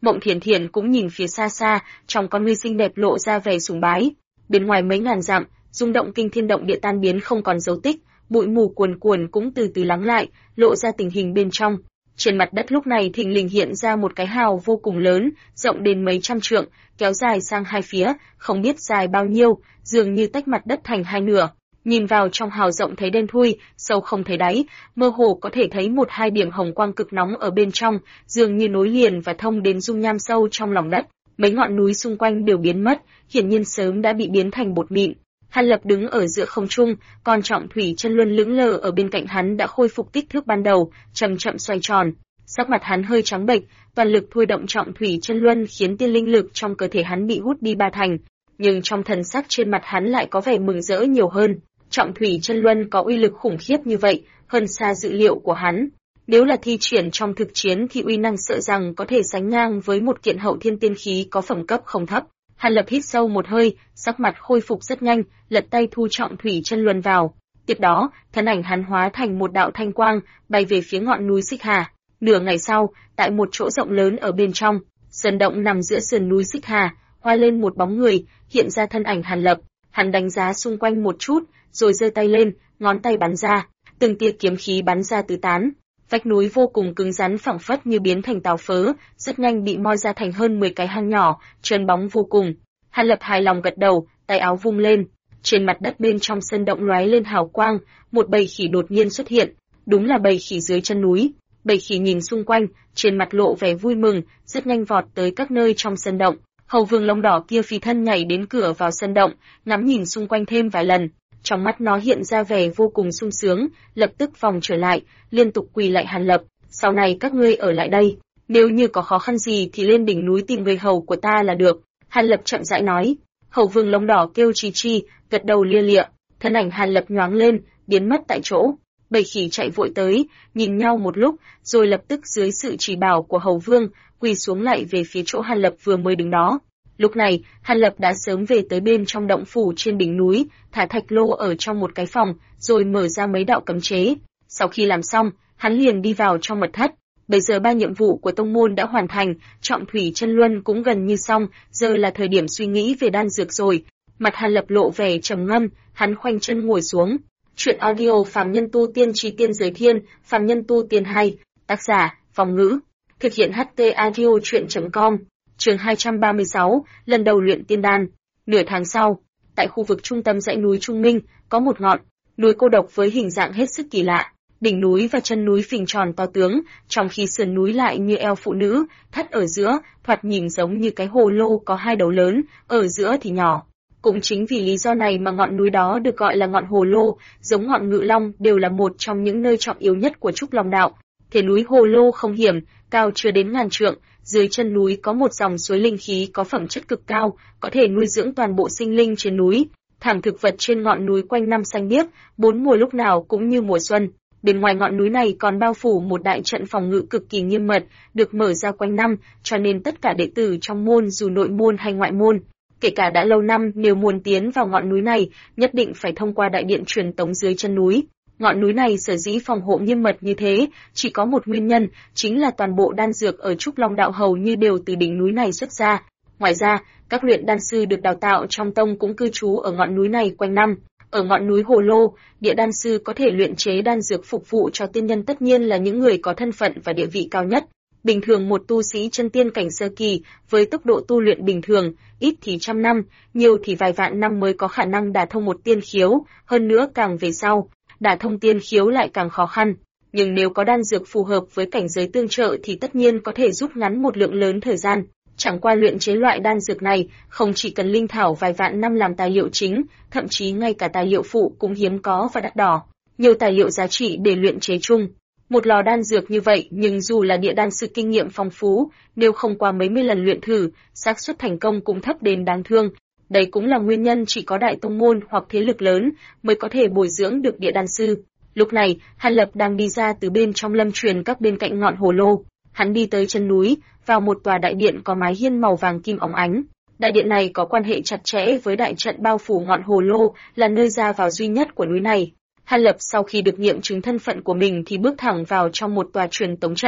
Mộng Thiển Thiển cũng nhìn phía xa xa, trong con ngươi xinh đẹp lộ ra vẻ sùng bái. Bên ngoài mấy ngàn dặm, rung động kinh thiên động địa tan biến không còn dấu tích, bụi mù cuồn cuộn cũng từ từ lắng lại, lộ ra tình hình bên trong. Trên mặt đất lúc này thình lình hiện ra một cái hào vô cùng lớn, rộng đến mấy trăm trượng, kéo dài sang hai phía, không biết dài bao nhiêu, dường như tách mặt đất thành hai nửa. Nhìn vào trong hào rộng thấy đen thui, sâu không thấy đáy, mơ hồ có thể thấy một hai điểm hồng quang cực nóng ở bên trong, dường như nối liền và thông đến dung nham sâu trong lòng đất. Mấy ngọn núi xung quanh đều biến mất, hiển nhiên sớm đã bị biến thành bột mịn. Hàn Lập đứng ở giữa không trung, còn Trọng Thủy Chân Luân lững lờ ở bên cạnh hắn đã khôi phục kích thước ban đầu, chậm chậm xoay tròn. Sắc mặt hắn hơi trắng bệch, toàn lực thôi động Trọng Thủy Chân Luân khiến tiên linh lực trong cơ thể hắn bị hút đi ba thành, nhưng trong thần sắc trên mặt hắn lại có vẻ mừng rỡ nhiều hơn. Trọng Thủy Chân Luân có uy lực khủng khiếp như vậy, hơn xa dự liệu của hắn. Nếu là thi triển trong thực chiến thì uy năng sợ rằng có thể sánh ngang với một kiện hậu thiên tiên khí có phẩm cấp không thấp. Hàn Lập hít sâu một hơi, sắc mặt khôi phục rất nhanh, lật tay thu Trọng Thủy Chân Luân vào. Tiếp đó, thân ảnh hắn hóa thành một đạo thanh quang, bay về phía ngọn núi Xích Hà. Nửa ngày sau, tại một chỗ rộng lớn ở bên trong, sơn động nằm giữa sườn núi Xích Hà, hoa lên một bóng người, hiện ra thân ảnh Hàn Lập. Hắn đánh giá xung quanh một chút, rồi giơ tay lên, ngón tay bắn ra, từng tia kiếm khí bắn ra tứ tán. Vách núi vô cùng cứng rắn phẳng phất như biến thành tàu phớ, rất nhanh bị moi ra thành hơn 10 cái hang nhỏ, trơn bóng vô cùng. Hàn Lập hài lòng gật đầu, tay áo vung lên, trên mặt đất bên trong sân động lóe lên hào quang, một bầy khỉ đột nhiên xuất hiện, đúng là bầy khỉ dưới chân núi. Bầy khỉ nhìn xung quanh, trên mặt lộ vẻ vui mừng, rất nhanh vọt tới các nơi trong sân động. Hầu Vương lông đỏ kia phi thân nhảy đến cửa vào sân động, ngắm nhìn xung quanh thêm vài lần. Trong mắt nó hiện ra vẻ vô cùng sung sướng, lập tức vòng trở lại, liên tục quỳ lạy Hàn Lập, sau này các ngươi ở lại đây, nếu như có khó khăn gì thì lên đỉnh núi tìm người hầu của ta là được. Hàn Lập chậm rãi nói. Hầu Vương lông đỏ kêu chi chi, gật đầu lia lịa, thân ảnh Hàn Lập nhoáng lên, biến mất tại chỗ. Bầy khỉ chạy vội tới, nhìn nhau một lúc, rồi lập tức dưới sự chỉ bảo của Hầu Vương, quỳ xuống lạy về phía chỗ Hàn Lập vừa mới đứng đó. Lúc này, Hàn Lập đã sớm về tới bên trong động phủ trên đỉnh núi, thả thạch lô ở trong một cái phòng, rồi mở ra mấy đạo cấm chế. Sau khi làm xong, hắn liền đi vào trong mật thất. Bây giờ 3 nhiệm vụ của tông môn đã hoàn thành, Trọng Thủy Chân Luân cũng gần như xong, giờ là thời điểm suy nghĩ về đan dược rồi. Mặt Hàn Lập lộ vẻ trầm ngâm, hắn khoanh chân ngồi xuống. Chuyện audio Phàm Nhân Tu Tiên Chí Tiên Giới Thiên, Phàm Nhân Tu Tiên 2, tác giả, Phong Ngữ. Thực hiện HT Audio Chuyện.com. Chương 236, lần đầu luyện tiên đan. Nửa tháng sau, tại khu vực trung tâm dãy núi Trung Minh, có một ngọn núi cô độc với hình dạng hết sức kỳ lạ. Đỉnh núi và chân núi phình tròn to tướng, trong khi sườn núi lại như eo phụ nữ, thắt ở giữa, thoạt nhìn giống như cái hồ lô có hai đầu lớn, ở giữa thì nhỏ. Cũng chính vì lý do này mà ngọn núi đó được gọi là ngọn hồ lô, giống ngọn Ngự Long, đều là một trong những nơi trọng yếu nhất của Trúc Long đạo. Thể núi hồ lô không hiểm, cao chưa đến ngàn trượng, dưới chân núi có một dòng suối linh khí có phẩm chất cực cao, có thể nuôi dưỡng toàn bộ sinh linh trên núi. Thảm thực vật trên ngọn núi quanh năm xanh biếc, 4 mùa lúc nào cũng như mùa xuân. Bên ngoài ngọn núi này còn bao phủ một đại trận phòng ngự cực kỳ nghiêm mật, được mở ra quanh năm, cho nên tất cả đệ tử trong môn dù nội môn hay ngoại môn, kể cả đã lâu năm nếu muốn tiến vào ngọn núi này, nhất định phải thông qua đại điện truyền tống dưới chân núi. Ngọn núi này sở dĩ phòng hộ nghiêm mật như thế, chỉ có một nguyên nhân, chính là toàn bộ đan dược ở Trúc Long đạo hầu như đều từ đỉnh núi này xuất ra. Ngoài ra, các luyện đan sư được đào tạo trong tông cũng cư trú ở ngọn núi này quanh năm. Ở ngọn núi Hồ Lô, địa đan sư có thể luyện chế đan dược phục vụ cho tiên nhân tất nhiên là những người có thân phận và địa vị cao nhất. Bình thường một tu sĩ chân tiên cảnh sơ kỳ, với tốc độ tu luyện bình thường, ít thì trăm năm, nhiều thì vài vạn năm mới có khả năng đả thông một tiên khiếu, hơn nữa càng về sau, đả thông tiên khiếu lại càng khó khăn. Nhưng nếu có đan dược phù hợp với cảnh giới tương trợ thì tất nhiên có thể rút ngắn một lượng lớn thời gian. Chẳng qua luyện chế loại đan dược này, không chỉ cần linh thảo vài vạn năm làm tài liệu chính, thậm chí ngay cả tài liệu phụ cũng hiếm có và đắt đỏ. Nhiều tài liệu giá trị để luyện chế chung. Một lò đan dược như vậy, nhưng dù là địa đan sư kinh nghiệm phong phú, nếu không qua mấy mươi lần luyện thử, xác suất thành công cũng thấp đến đáng thương. Đây cũng là nguyên nhân chỉ có đại tông môn hoặc thế lực lớn mới có thể bồi dưỡng được địa đan sư. Lúc này, Hàn Lập đang đi ra từ bên trong lâm truyền các bên cạnh ngọn hồ lô. Hắn đi tới chân núi, vào một tòa đại điện có mái hiên màu vàng kim óng ánh. Đại điện này có quan hệ chặt chẽ với đại trận bao phủ ngọn hồ lô, là nơi ra vào duy nhất của núi này. Hàn Lập sau khi được nghiệm chứng thân phận của mình thì bước thẳng vào trong một tòa truyền tống trận.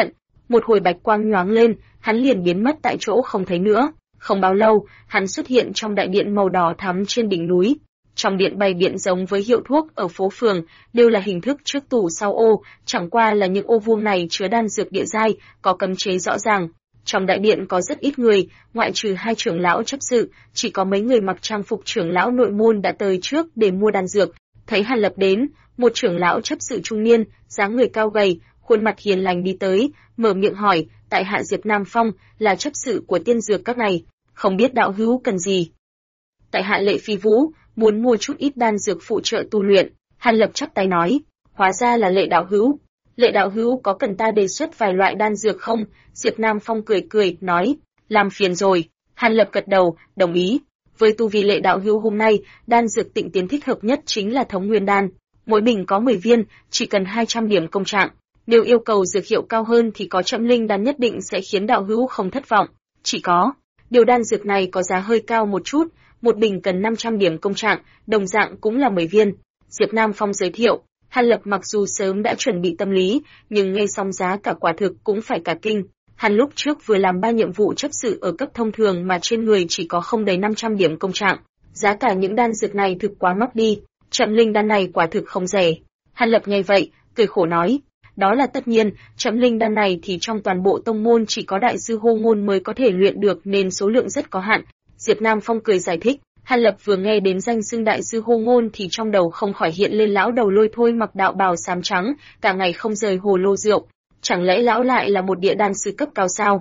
Một hồi bạch quang nhoáng lên, hắn liền biến mất tại chỗ không thấy nữa. Không bao lâu, hắn xuất hiện trong đại điện màu đỏ thắm trên đỉnh núi. Trong điện bày biện giống với hiệu thuốc ở phố phường, đều là hình thức trước tủ sau ô, chẳng qua là những ô vuông này chứa đan dược địa giai, có cấm chế rõ ràng. Trong đại điện có rất ít người, ngoại trừ 2 trưởng lão chấp sự, chỉ có mấy người mặc trang phục trưởng lão nội môn đã tới trước để mua đan dược. Thấy Hàn Lập đến, một trưởng lão chấp sự trung niên, dáng người cao gầy, khuôn mặt hiền lành đi tới, mở miệng hỏi, tại hạ Diệp Nam Phong, là chấp sự của tiên dược các này, không biết đạo hữu cần gì. Tại hạ Lệ Phi Vũ, muốn mua chút ít đan dược phụ trợ tu luyện. Hàn Lập chắp tay nói, hóa ra là Lệ đạo hữu. Lệ đạo hữu có cần ta đề xuất vài loại đan dược không? Diệp Nam Phong cười cười, nói, làm phiền rồi. Hàn Lập gật đầu, đồng ý. Với tu vi Lệ đạo hữu hôm nay, đan dược tịnh tiến thích hợp nhất chính là Thống Nguyên đan. Mỗi bình có 10 viên, chỉ cần 200 điểm công trạng. Nếu yêu cầu dược hiệu cao hơn thì có Trẫm Linh đan nhất định sẽ khiến đạo hữu không thất vọng. Chỉ có, điều đan dược này có giá hơi cao một chút, một bình cần 500 điểm công trạng, đồng dạng cũng là 10 viên. Diệp Nam Phong giới thiệu, Hàn Lập mặc dù sớm đã chuẩn bị tâm lý, nhưng nghe xong giá cả quả thực cũng phải cả kinh. Hắn lúc trước vừa làm 3 nhiệm vụ chấp sự ở cấp thông thường mà trên người chỉ có không đầy 500 điểm công trạng. Giá cả những đan dược này thực quá mắc đi, Trẫm Linh đan này quả thực không rẻ. Hàn Lập nghe vậy, cười khổ nói, đó là tất nhiên, Trẫm Linh đan này thì trong toàn bộ tông môn chỉ có đại sư Hô Ngôn mới có thể luyện được nên số lượng rất có hạn. Diệp Nam Phong cười giải thích, Hàn Lập vừa nghe đến danh xưng đại sư Hô Ngôn thì trong đầu không khỏi hiện lên lão đầu lôi thôi mặc đạo bào xám trắng, cả ngày không rời hồ lô rượu. Chẳng lẽ lão lại là một địa đan sư cấp cao sao?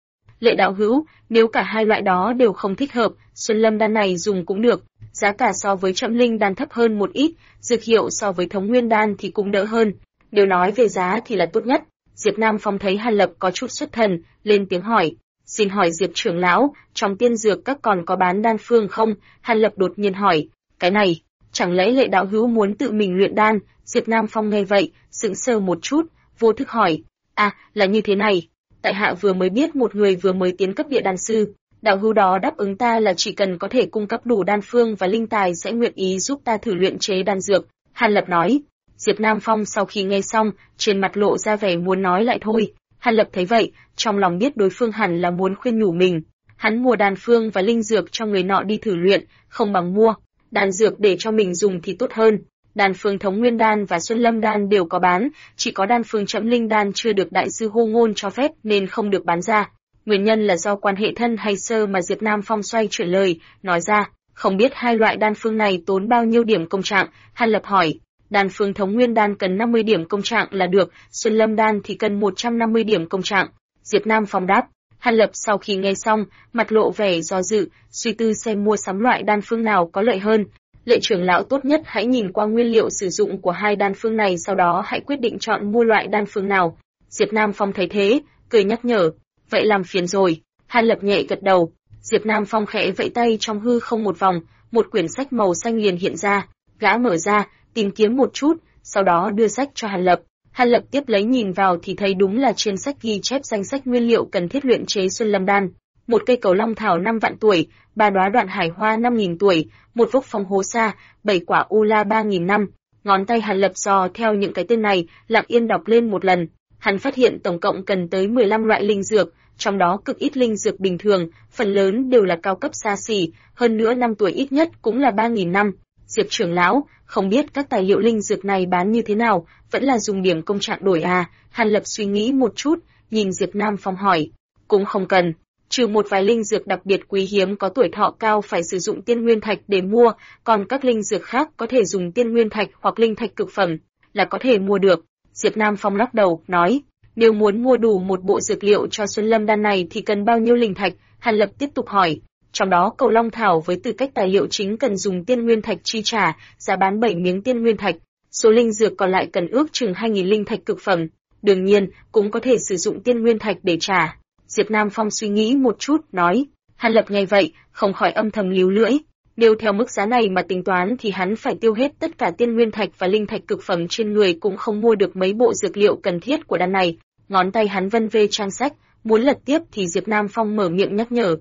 Lệ đạo hữu, nếu cả hai loại đó đều không thích hợp, Xuân Lâm đan này dùng cũng được, giá cả so với Trẫm Linh đan thấp hơn một ít, dược hiệu so với Thống Nguyên đan thì cũng đỡ hơn. Nếu nói về giá thì là tốt nhất. Diệp Nam Phong thấy Hàn Lập có chút xuất thần, lên tiếng hỏi, xin hỏi Diệp trưởng lão, trong tiên dược các còn có bán đan phương không? Hàn Lập đột nhiên hỏi, cái này, chẳng lẽ Lệ đạo hữu muốn tự mình luyện đan? Diệp Nam Phong nghe vậy, sững sờ một chút, vô thức hỏi, là như thế này, tại hạ vừa mới biết một người vừa mới tiến cấp địa đan sư, đạo hữu đó đáp ứng ta là chỉ cần có thể cung cấp đủ đan phương và linh tài sẽ nguyện ý giúp ta thử luyện chế đan dược. Hàn Lập nói. Diệp Nam Phong sau khi nghe xong, trên mặt lộ ra vẻ muốn nói lại thôi. Hàn Lập thấy vậy, trong lòng biết đối phương hẳn là muốn khuyên nhủ mình. Hắn mua đan phương và linh dược cho người nọ đi thử luyện, không bằng mua đan dược để cho mình dùng thì tốt hơn. Đan phương Thống Nguyên đan và Xuân Lâm đan đều có bán, chỉ có đan phương Trẫm Linh đan chưa được đại sư Hô Ngôn cho phép nên không được bán ra. Nguyên nhân là do quan hệ thân hay sơ mà Diệp Nam Phong xoay chuyển lời, nói ra, không biết hai loại đan phương này tốn bao nhiêu điểm công trạng. Hàn Lập hỏi, đan phương Thống Nguyên đan cần 50 điểm công trạng là được, Xuân Lâm đan thì cần 150 điểm công trạng. Diệp Nam Phong đáp. Hàn Lập sau khi nghe xong, mặt lộ vẻ do dự, suy tư xem mua sắm loại đan phương nào có lợi hơn. Lệ trưởng lão tốt nhất hãy nhìn qua nguyên liệu sử dụng của hai đan phương này, sau đó hãy quyết định chọn mua loại đan phương nào. Diệp Nam Phong thấy thế, cười nhắc nhở, vậy làm phiền rồi. Hàn Lập nhẹ gật đầu. Diệp Nam Phong khẽ vẫy tay, trong hư không một vòng, một quyển sách màu xanh liền hiện ra. Gã mở ra, tìm kiếm một chút, sau đó đưa sách cho Hàn Lập. Hàn Lập tiếp lấy nhìn vào thì thấy đúng là trên sách ghi chép danh sách nguyên liệu cần thiết luyện chế Xuân Lâm đan. Một cây cầu long thảo 5 vạn tuổi, 3 đóa đoạn hải hoa 5.000 tuổi, một vốc phong hố sa, 7 quả u la 3.000 năm. Ngón tay Hàn Lập dò theo những cái tên này, lặng yên đọc lên một lần. Hắn phát hiện tổng cộng cần tới 15 loại linh dược, trong đó cực ít linh dược bình thường, phần lớn đều là cao cấp xa xỉ, hơn nữa năm tuổi ít nhất cũng là 3.000 năm. Diệp trưởng lão, không biết các tài liệu linh dược này bán như thế nào, vẫn là dùng điểm công trạng đổi à? Hàn Lập suy nghĩ một chút, nhìn Diệp Nam Phong hỏi, cũng không cần, trừ một vài linh dược đặc biệt quý hiếm có tuổi thọ cao phải sử dụng tiên nguyên thạch để mua, còn các linh dược khác có thể dùng tiên nguyên thạch hoặc linh thạch cực phẩm, là có thể mua được. Diệp Nam Phong lắc đầu, nói, nếu muốn mua đủ một bộ dược liệu cho Xuân Lâm đan này thì cần bao nhiêu linh thạch? Hàn Lập tiếp tục hỏi. Trong đó cầu long thảo với tư cách tài liệu chính cần dùng tiên nguyên thạch chi trả, giá bán 7 miếng tiên nguyên thạch. Số linh dược còn lại cần ước chừng 2.000 linh thạch cực phẩm. Đương nhiên, cũng có thể sử dụng tiên nguyên thạch để trả. Diệp Nam Phong suy nghĩ một chút, nói. Hàn Lập nghe vậy, không khỏi âm thầm líu lưỡi. Nếu theo mức giá này mà tính toán thì hắn phải tiêu hết tất cả tiên nguyên thạch và linh thạch cực phẩm trên người cũng không mua được mấy bộ dược liệu cần thiết của đan này. Ngón tay hắn vân vê trang sách, muốn lật tiếp thì Diệp Nam Phong mở miệng nhắc nhở.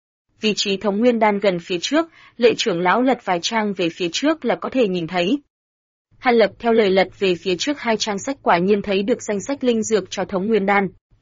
Vị trí Thống Nguyên đan gần phía trước, Lệ trưởng lão lật vài trang về phía trước là có thể nhìn thấy. Hàn Lập theo lời lật về phía trước 2 trang sách quả nhiên thấy được danh sách linh dược cho Thống Nguyên đan.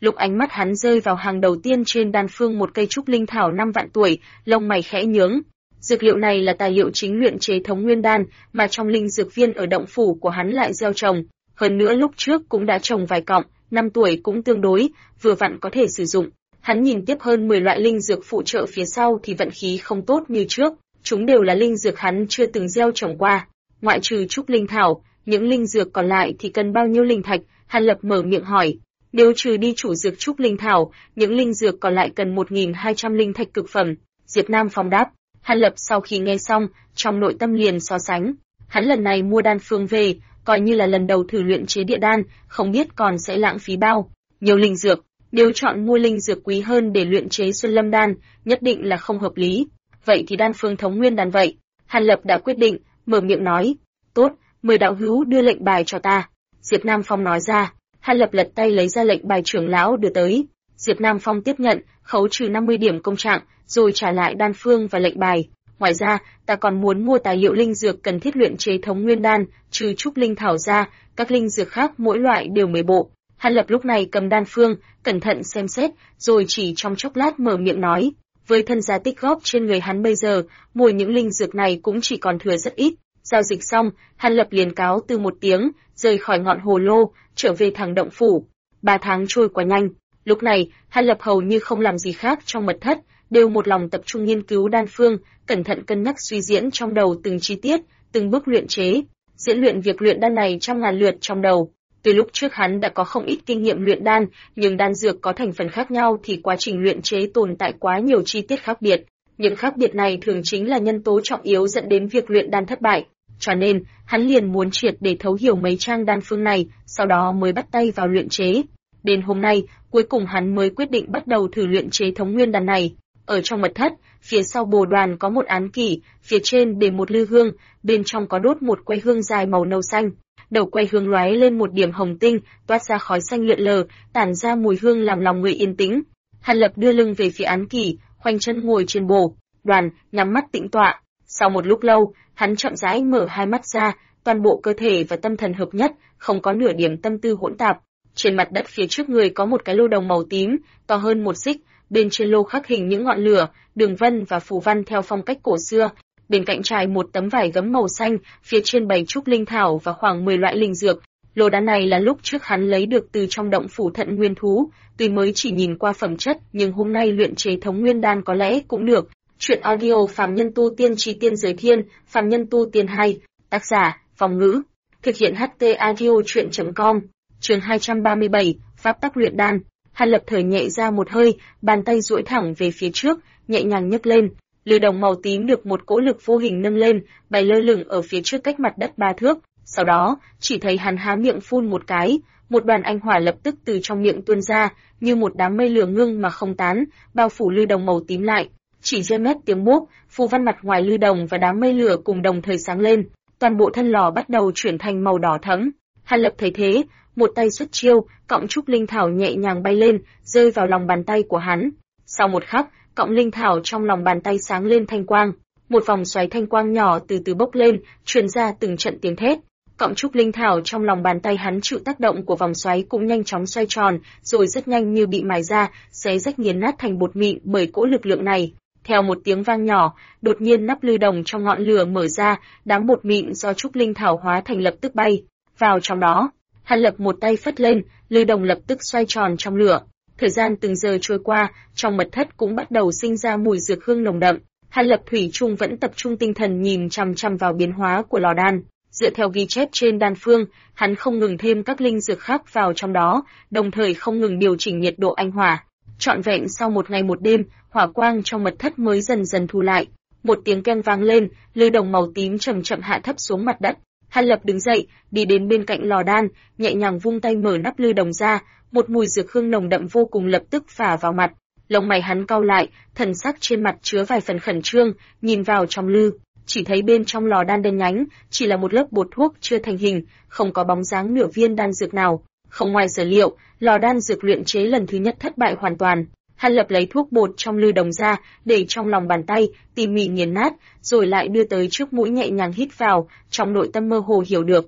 Lúc ánh mắt hắn rơi vào hàng đầu tiên trên đan phương một cây trúc linh thảo 5 vạn tuổi, lông mày khẽ nhướng. Dược liệu này là tài liệu chính luyện chế thống nguyên đan, mà trong linh dược viên ở động phủ của hắn lại gieo trồng. Hơn nữa lúc trước cũng đã trồng vài cọng, 5 tuổi cũng tương đối, vừa vặn có thể sử dụng. Hắn nhìn tiếp hơn 10 loại linh dược phụ trợ phía sau thì vận khí không tốt như trước, chúng đều là linh dược hắn chưa từng gieo trồng qua. Ngoại trừ trúc linh thảo, những linh dược còn lại thì cần bao nhiêu linh thạch? Hàn Lập mở miệng hỏi. Nếu trừ đi chủ dược trúc linh thảo, những linh dược còn lại cần 1.200 linh thạch cực phẩm. Diệp Nam Phong đáp. Hàn Lập sau khi nghe xong, trong nội tâm liền so sánh. Hắn lần này mua đan phương về, coi như là lần đầu thử luyện chế địa đan, không biết còn sẽ lãng phí bao nhiều linh dược. Nếu chọn mua linh dược quý hơn để luyện chế Xuân Lâm đan, nhất định là không hợp lý. Vậy thì đan phương thống nguyên đan vậy. Hàn Lập đã quyết định, mở miệng nói. Tốt, mời đạo hữu đưa lệnh bài cho ta. Diệp Nam Phong nói ra. Hàn Lập lật tay lấy ra lệnh bài trưởng lão đưa tới. Diệp Nam Phong tiếp nhận, khấu trừ 50 điểm công trạng, rồi trả lại đan phương và lệnh bài. Ngoài ra, ta còn muốn mua tài liệu linh dược cần thiết luyện chế thống nguyên đan, trừ trúc linh thảo ra, các linh dược khác mỗi loại đều 10 bộ. Hàn Lập lúc này cầm đan phương, cẩn thận xem xét, rồi chỉ trong chốc lát mở miệng nói. Với thân gia tích góp trên người hắn bây giờ, mua những linh dược này cũng chỉ còn thừa rất ít. Giao dịch xong, Hàn Lập liền cáo từ một tiếng, rời khỏi ngọn hồ lô, trở về thẳng động phủ. 3 tháng trôi qua nhanh. Lúc này, Hàn Lập hầu như không làm gì khác trong mật thất, đều một lòng tập trung nghiên cứu đan phương, cẩn thận cân nhắc suy diễn trong đầu từng chi tiết, từng bước luyện chế. Diễn luyện việc luyện đan này trăm ngàn lượt trong đầu. Từ lúc trước hắn đã có không ít kinh nghiệm luyện đan, nhưng đan dược có thành phần khác nhau thì quá trình luyện chế tồn tại quá nhiều chi tiết khác biệt. Những khác biệt này thường chính là nhân tố trọng yếu dẫn đến việc luyện đan thất bại. Cho nên, hắn liền muốn triệt để thấu hiểu mấy trang đan phương này, sau đó mới bắt tay vào luyện chế. Đến hôm nay, cuối cùng hắn mới quyết định bắt đầu thử luyện chế thống nguyên đan này. Ở trong mật thất, phía sau bồ đoàn có một án kỷ, phía trên để một lư hương, bên trong có đốt một que hương dài màu nâu xanh. Đầu que hương lóe lên một điểm hồng tinh, toát ra khói xanh lượn lờ, tản ra mùi hương làm lòng người yên tĩnh. Hàn Lập đưa lưng về phía án kỷ, khoanh chân ngồi trên bồ đoàn, nhắm mắt tĩnh tọa. Sau một lúc lâu, hắn chậm rãi mở hai mắt ra, toàn bộ cơ thể và tâm thần hợp nhất, không có nửa điểm tâm tư hỗn tạp. Trên mặt đất phía trước người có một cái lô đồng màu tím, to hơn 1 xích, bên trên lô khắc hình những ngọn lửa, đường vân và phù văn theo phong cách cổ xưa. Bên cạnh trải một tấm vải gấm màu xanh, phía trên bày trúc linh thảo và khoảng 10 loại linh dược. Lô đan này là lúc trước hắn lấy được từ trong động phủ Thận Nguyên thú, tuy mới chỉ nhìn qua phẩm chất, nhưng hôm nay luyện chế thống nguyên đan có lẽ cũng được. Truyện audio Phàm Nhân Tu Tiên Chí Tiên Giới Thiên, Phàm Nhân Tu Tiên 2, tác giả, Phong Ngữ, thực hiện HT audio truyện.com. Chương 237, pháp tắc luyện đan. Hàn Lập thở nhẹ ra một hơi, bàn tay duỗi thẳng về phía trước, nhẹ nhàng nhấc lên. Lư đồng màu tím được một cỗ lực vô hình nâng lên, bay lơ lửng ở phía trước cách mặt đất 3 thước. Sau đó, chỉ thấy hắn há miệng phun một cái, một đoàn anh hỏa lập tức từ trong miệng tuôn ra, như một đám mây lửa ngưng mà không tán, bao phủ lư đồng màu tím lại. Chỉ rơi mét tiếng bốp, phù văn mặt ngoài lư đồng và đám mây lửa cùng đồng thời sáng lên, toàn bộ thân lò bắt đầu chuyển thành màu đỏ thẫm. Hàn Lập thấy thế, một tay xuất chiêu, cọng trúc linh thảo nhẹ nhàng bay lên, rơi vào lòng bàn tay của hắn. Sau một khắc, cọng linh thảo trong lòng bàn tay sáng lên thanh quang, một vòng xoáy thanh quang nhỏ từ từ bốc lên, truyền ra từng trận tiếng thét. Cọng trúc linh thảo trong lòng bàn tay hắn chịu tác động của vòng xoáy cũng nhanh chóng xoay tròn, rồi rất nhanh như bị mài ra, xé rách nghiền nát thành bột mịn bởi cỗ lực lượng này. Theo một tiếng vang nhỏ, đột nhiên nắp lư đồng trong ngọn lửa mở ra, đám bột mịn do trúc linh thảo hóa thành lập tức bay vào trong đó. Hàn Lập một tay phất lên, lư đồng lập tức xoay tròn trong lửa. Thời gian từng giờ trôi qua, trong mật thất cũng bắt đầu sinh ra mùi dược hương nồng đậm. Hàn Lập thủy chung vẫn tập trung tinh thần nhìn chằm chằm vào biến hóa của lò đan. Dựa theo ghi chép trên đan phương, hắn không ngừng thêm các linh dược khác vào trong đó, đồng thời không ngừng điều chỉnh nhiệt độ anh hỏa. Trọn vẹn sau một ngày một đêm, hỏa quang trong mật thất mới dần dần thu lại. Một tiếng keng vang lên, lư đồng màu tím chậm chậm hạ thấp xuống mặt đất. Hàn Lập đứng dậy, đi đến bên cạnh lò đan, nhẹ nhàng vung tay mở nắp lư đồng ra, một mùi dược hương nồng đậm vô cùng lập tức phả vào mặt. Lông mày hắn cau lại, thần sắc trên mặt chứa vài phần khẩn trương, nhìn vào trong lư, chỉ thấy bên trong lò đan đen nhánh, chỉ là một lớp bột thuốc chưa thành hình, không có bóng dáng nửa viên đan dược nào. Không ngoài sở liệu, lò đan dược luyện chế lần thứ nhất thất bại hoàn toàn. Hàn Lập lấy thuốc bột trong lư đồng ra, để trong lòng bàn tay, tỉ mỉ nghiền nát, rồi lại đưa tới trước mũi nhẹ nhàng hít vào, trong nội tâm mơ hồ hiểu được.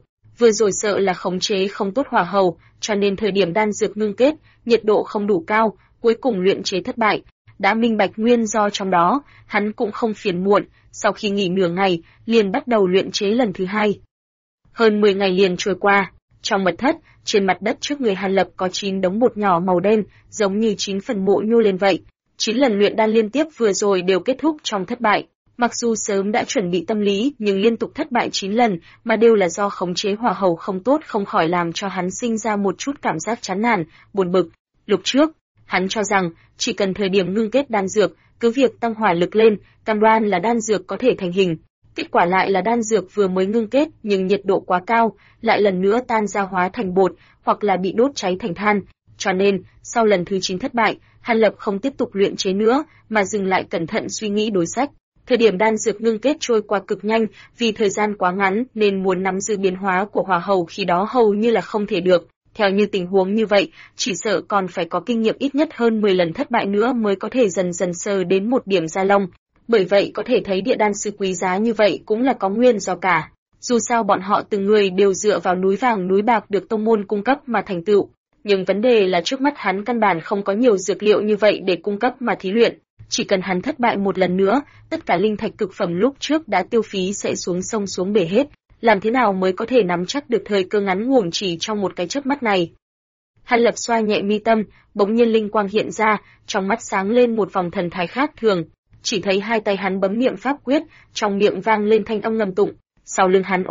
vừa rồi sợ là khống chế không tốt hỏa hầu, cho nên thời điểm đan dược ngưng kết, nhiệt độ không đủ cao, cuối cùng luyện chế thất bại. Đã minh bạch nguyên do trong đó, hắn cũng không phiền muộn, sau khi nghỉ nửa ngày, liền bắt đầu luyện chế lần thứ hai. Hơn 10 ngày liền trôi qua, trong mật thất, trên mặt đất trước người Hàn Lập có 9 đống bột nhỏ màu đen, giống như 9 phần mộ nhô lên vậy. 9 lần luyện đan liên tiếp vừa rồi đều kết thúc trong thất bại. Mặc dù sớm đã chuẩn bị tâm lý, nhưng liên tục thất bại 9 lần, mà đều là do khống chế hỏa hầu không tốt, không khỏi làm cho hắn sinh ra một chút cảm giác chán nản, buồn bực. Lúc trước, hắn cho rằng chỉ cần thời điểm ngưng kết đan dược, cứ việc tăng hỏa lực lên, cam đoan là đan dược có thể thành hình. Kết quả lại là đan dược vừa mới ngưng kết nhưng nhiệt độ quá cao, lại lần nữa tan ra hóa thành bột, hoặc là bị đốt cháy thành than. Cho nên, sau lần thứ 9 thất bại, Hàn Lập không tiếp tục luyện chế nữa, mà dừng lại cẩn thận suy nghĩ đối sách. Thời điểm đan dược ngưng kết trôi qua cực nhanh, vì thời gian quá ngắn nên muốn nắm giữ biến hóa của hỏa hầu khi đó hầu như là không thể được. Theo như tình huống như vậy, chỉ sợ còn phải có kinh nghiệm ít nhất hơn 10 lần thất bại nữa mới có thể dần dần sờ đến một điểm gia long. Bởi vậy có thể thấy địa đan sư quý giá như vậy cũng là có nguyên do cả. Dù sao bọn họ từng người đều dựa vào núi vàng núi bạc được tông môn cung cấp mà thành tựu. Nhưng vấn đề là trước mắt hắn căn bản không có nhiều dược liệu như vậy để cung cấp mà thí luyện. Chỉ cần hắn thất bại một lần nữa, tất cả linh thạch cực phẩm lúc trước đã tiêu phí sẽ xuống sông xuống bể hết. Làm thế nào mới có thể nắm chắc được thời cơ ngắn ngủn chỉ trong một cái chớp mắt này? Hàn Lập xoa nhẹ mi tâm, bỗng nhiên linh quang hiện ra, trong mắt sáng lên một vòng thần thái khác thường. Chỉ thấy hai tay hắn bấm niệm pháp quyết, trong miệng vang lên thanh âm ngầm tụng. Sau lưng hắn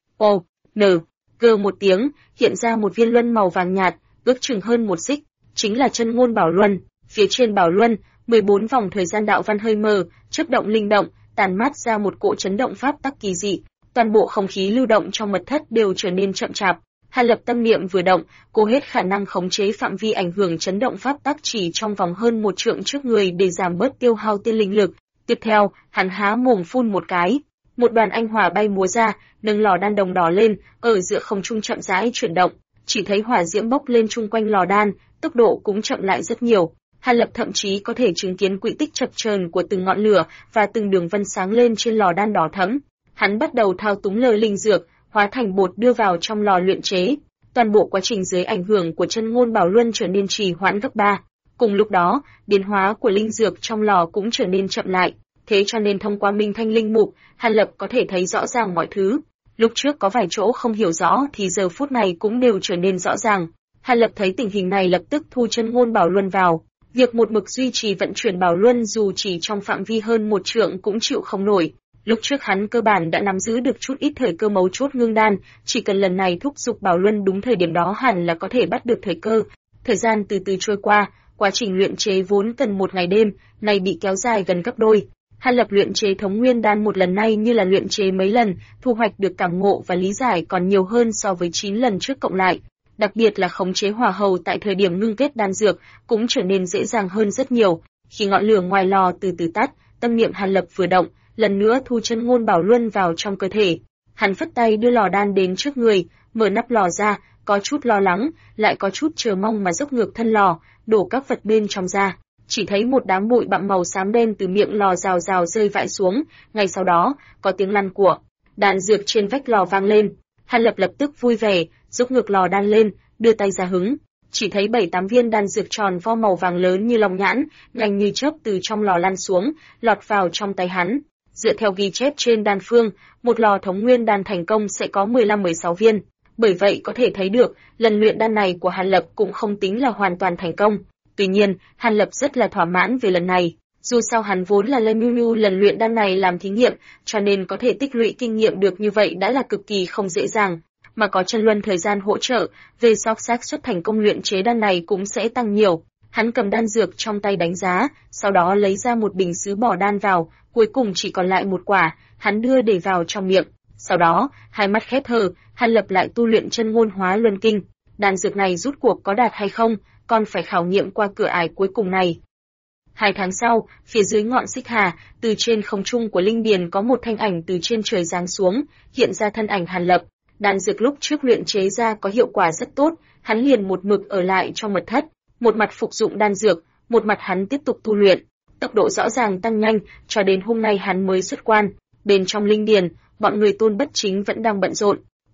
một tiếng, hiện ra một viên luân màu vàng nhạt, ước chừng hơn 1 xích, chính là chân ngôn bảo luân. Phía trên bảo luân, 14 vòng thời gian đạo văn hơi mờ, chớp động linh động, tàn mát ra một cỗ chấn động pháp tắc kỳ dị. Toàn bộ không khí lưu động trong mật thất đều trở nên chậm chạp. Hàn Lập tâm niệm vừa động, cố hết khả năng khống chế phạm vi ảnh hưởng chấn động pháp tắc chỉ trong vòng hơn 1 trượng trước người để giảm bớt tiêu hao tiên linh lực. Tiếp theo, hắn há mồm phun một cái, một đoàn anh hỏa bay múa ra, nâng lò đan đồng đỏ lên, ở giữa không trung chậm rãi chuyển động. Chỉ thấy hỏa diễm bốc lên chung quanh lò đan, tốc độ cũng chậm lại rất nhiều. Hàn Lập thậm chí có thể chứng kiến quỹ tích chập chờn của từng ngọn lửa và từng đường vân sáng lên trên lò đan đỏ thẫm. Hắn bắt đầu thao túng lờ linh dược, hóa thành bột đưa vào trong lò luyện chế. Toàn bộ quá trình dưới ảnh hưởng của chân ngôn bảo luân trở nên trì hoãn gấp 3. Cùng lúc đó, biến hóa của linh dược trong lò cũng trở nên chậm lại. Thế cho nên thông qua minh thanh linh mục, Hàn Lập có thể thấy rõ ràng mọi thứ. Lúc trước có vài chỗ không hiểu rõ thì giờ phút này cũng đều trở nên rõ ràng. Hàn Lập thấy tình hình này lập tức thu chân ngôn bảo luân vào. Việc một mực duy trì vận chuyển bảo luân dù chỉ trong phạm vi hơn 1 trượng cũng chịu không nổi. Lúc trước hắn cơ bản đã nắm giữ được chút ít thời cơ mấu chốt ngưng đan, chỉ cần lần này thúc giục bảo luân đúng thời điểm đó hẳn là có thể bắt được thời cơ. Thời gian từ từ trôi qua, quá trình luyện chế vốn cần 1 ngày đêm, nay bị kéo dài gần gấp đôi. Hàn Lập luyện chế thống nguyên đan một lần này như là luyện chế mấy lần, thu hoạch được cảm ngộ và lý giải còn nhiều hơn so với 9 lần trước cộng lại. Đặc biệt là khống chế hỏa hầu tại thời điểm ngưng kết đan dược cũng trở nên dễ dàng hơn rất nhiều. Khi ngọn lửa ngoài lò từ từ tắt, tâm niệm Hàn Lập vừa động, lần nữa thu chân ngôn bảo luân vào trong cơ thể. Hắn phất tay đưa lò đan đến trước người, mở nắp lò ra, có chút lo lắng, lại có chút chờ mong mà dốc ngược thân lò, đổ các vật bên trong ra. Chỉ thấy một đám bụi bặm màu xám đen từ miệng lò rào rào rơi vãi xuống, ngay sau đó, có tiếng lăn của đan dược trên vách lò vang lên. Hàn Lập lập tức vui vẻ, dốc ngược lò đan lên, đưa tay ra hứng. Chỉ thấy 7-8 viên đan dược tròn vo màu vàng lớn như long nhãn, nhanh như chớp từ trong lò lăn xuống, lọt vào trong tay hắn. Dựa theo ghi chép trên đan phương, một lò thống nguyên đan thành công sẽ có 15-16 viên. Bởi vậy có thể thấy được, lần luyện đan này của Hàn Lập cũng không tính là hoàn toàn thành công. Tuy nhiên, Hàn Lập rất là thỏa mãn về lần này. Dù sao hắn vốn là lần luyện đan này làm thí nghiệm, cho nên có thể tích lũy kinh nghiệm được như vậy đã là cực kỳ không dễ dàng. Mà có chân luân thời gian hỗ trợ, về sau xác suất thành công luyện chế đan này cũng sẽ tăng nhiều. Hắn cầm đan dược trong tay đánh giá, sau đó lấy ra một bình sứ bỏ đan vào, cuối cùng chỉ còn lại một quả, hắn đưa để vào trong miệng. Sau đó, hai mắt khép hờ, Hàn Lập lại tu luyện chân ngôn hóa luân kinh. Đan dược này rút cuộc có đạt hay không, còn phải khảo nghiệm qua cửa ải cuối cùng này. 2 tháng sau, phía dưới ngọn xích hà, từ trên không trung của linh điền có một thanh ảnh từ trên trời giáng xuống, hiện ra thân ảnh Hàn Lập. Đan dược lúc trước luyện chế ra có hiệu quả rất tốt, hắn liền một mực ở lại trong mật thất, một mặt phục dụng đan dược, một mặt hắn tiếp tục tu luyện. Tốc độ rõ ràng tăng nhanh, cho đến hôm nay hắn mới xuất quan. Bên trong linh điền, bọn người Tôn Bất Chính vẫn đang bận rộn.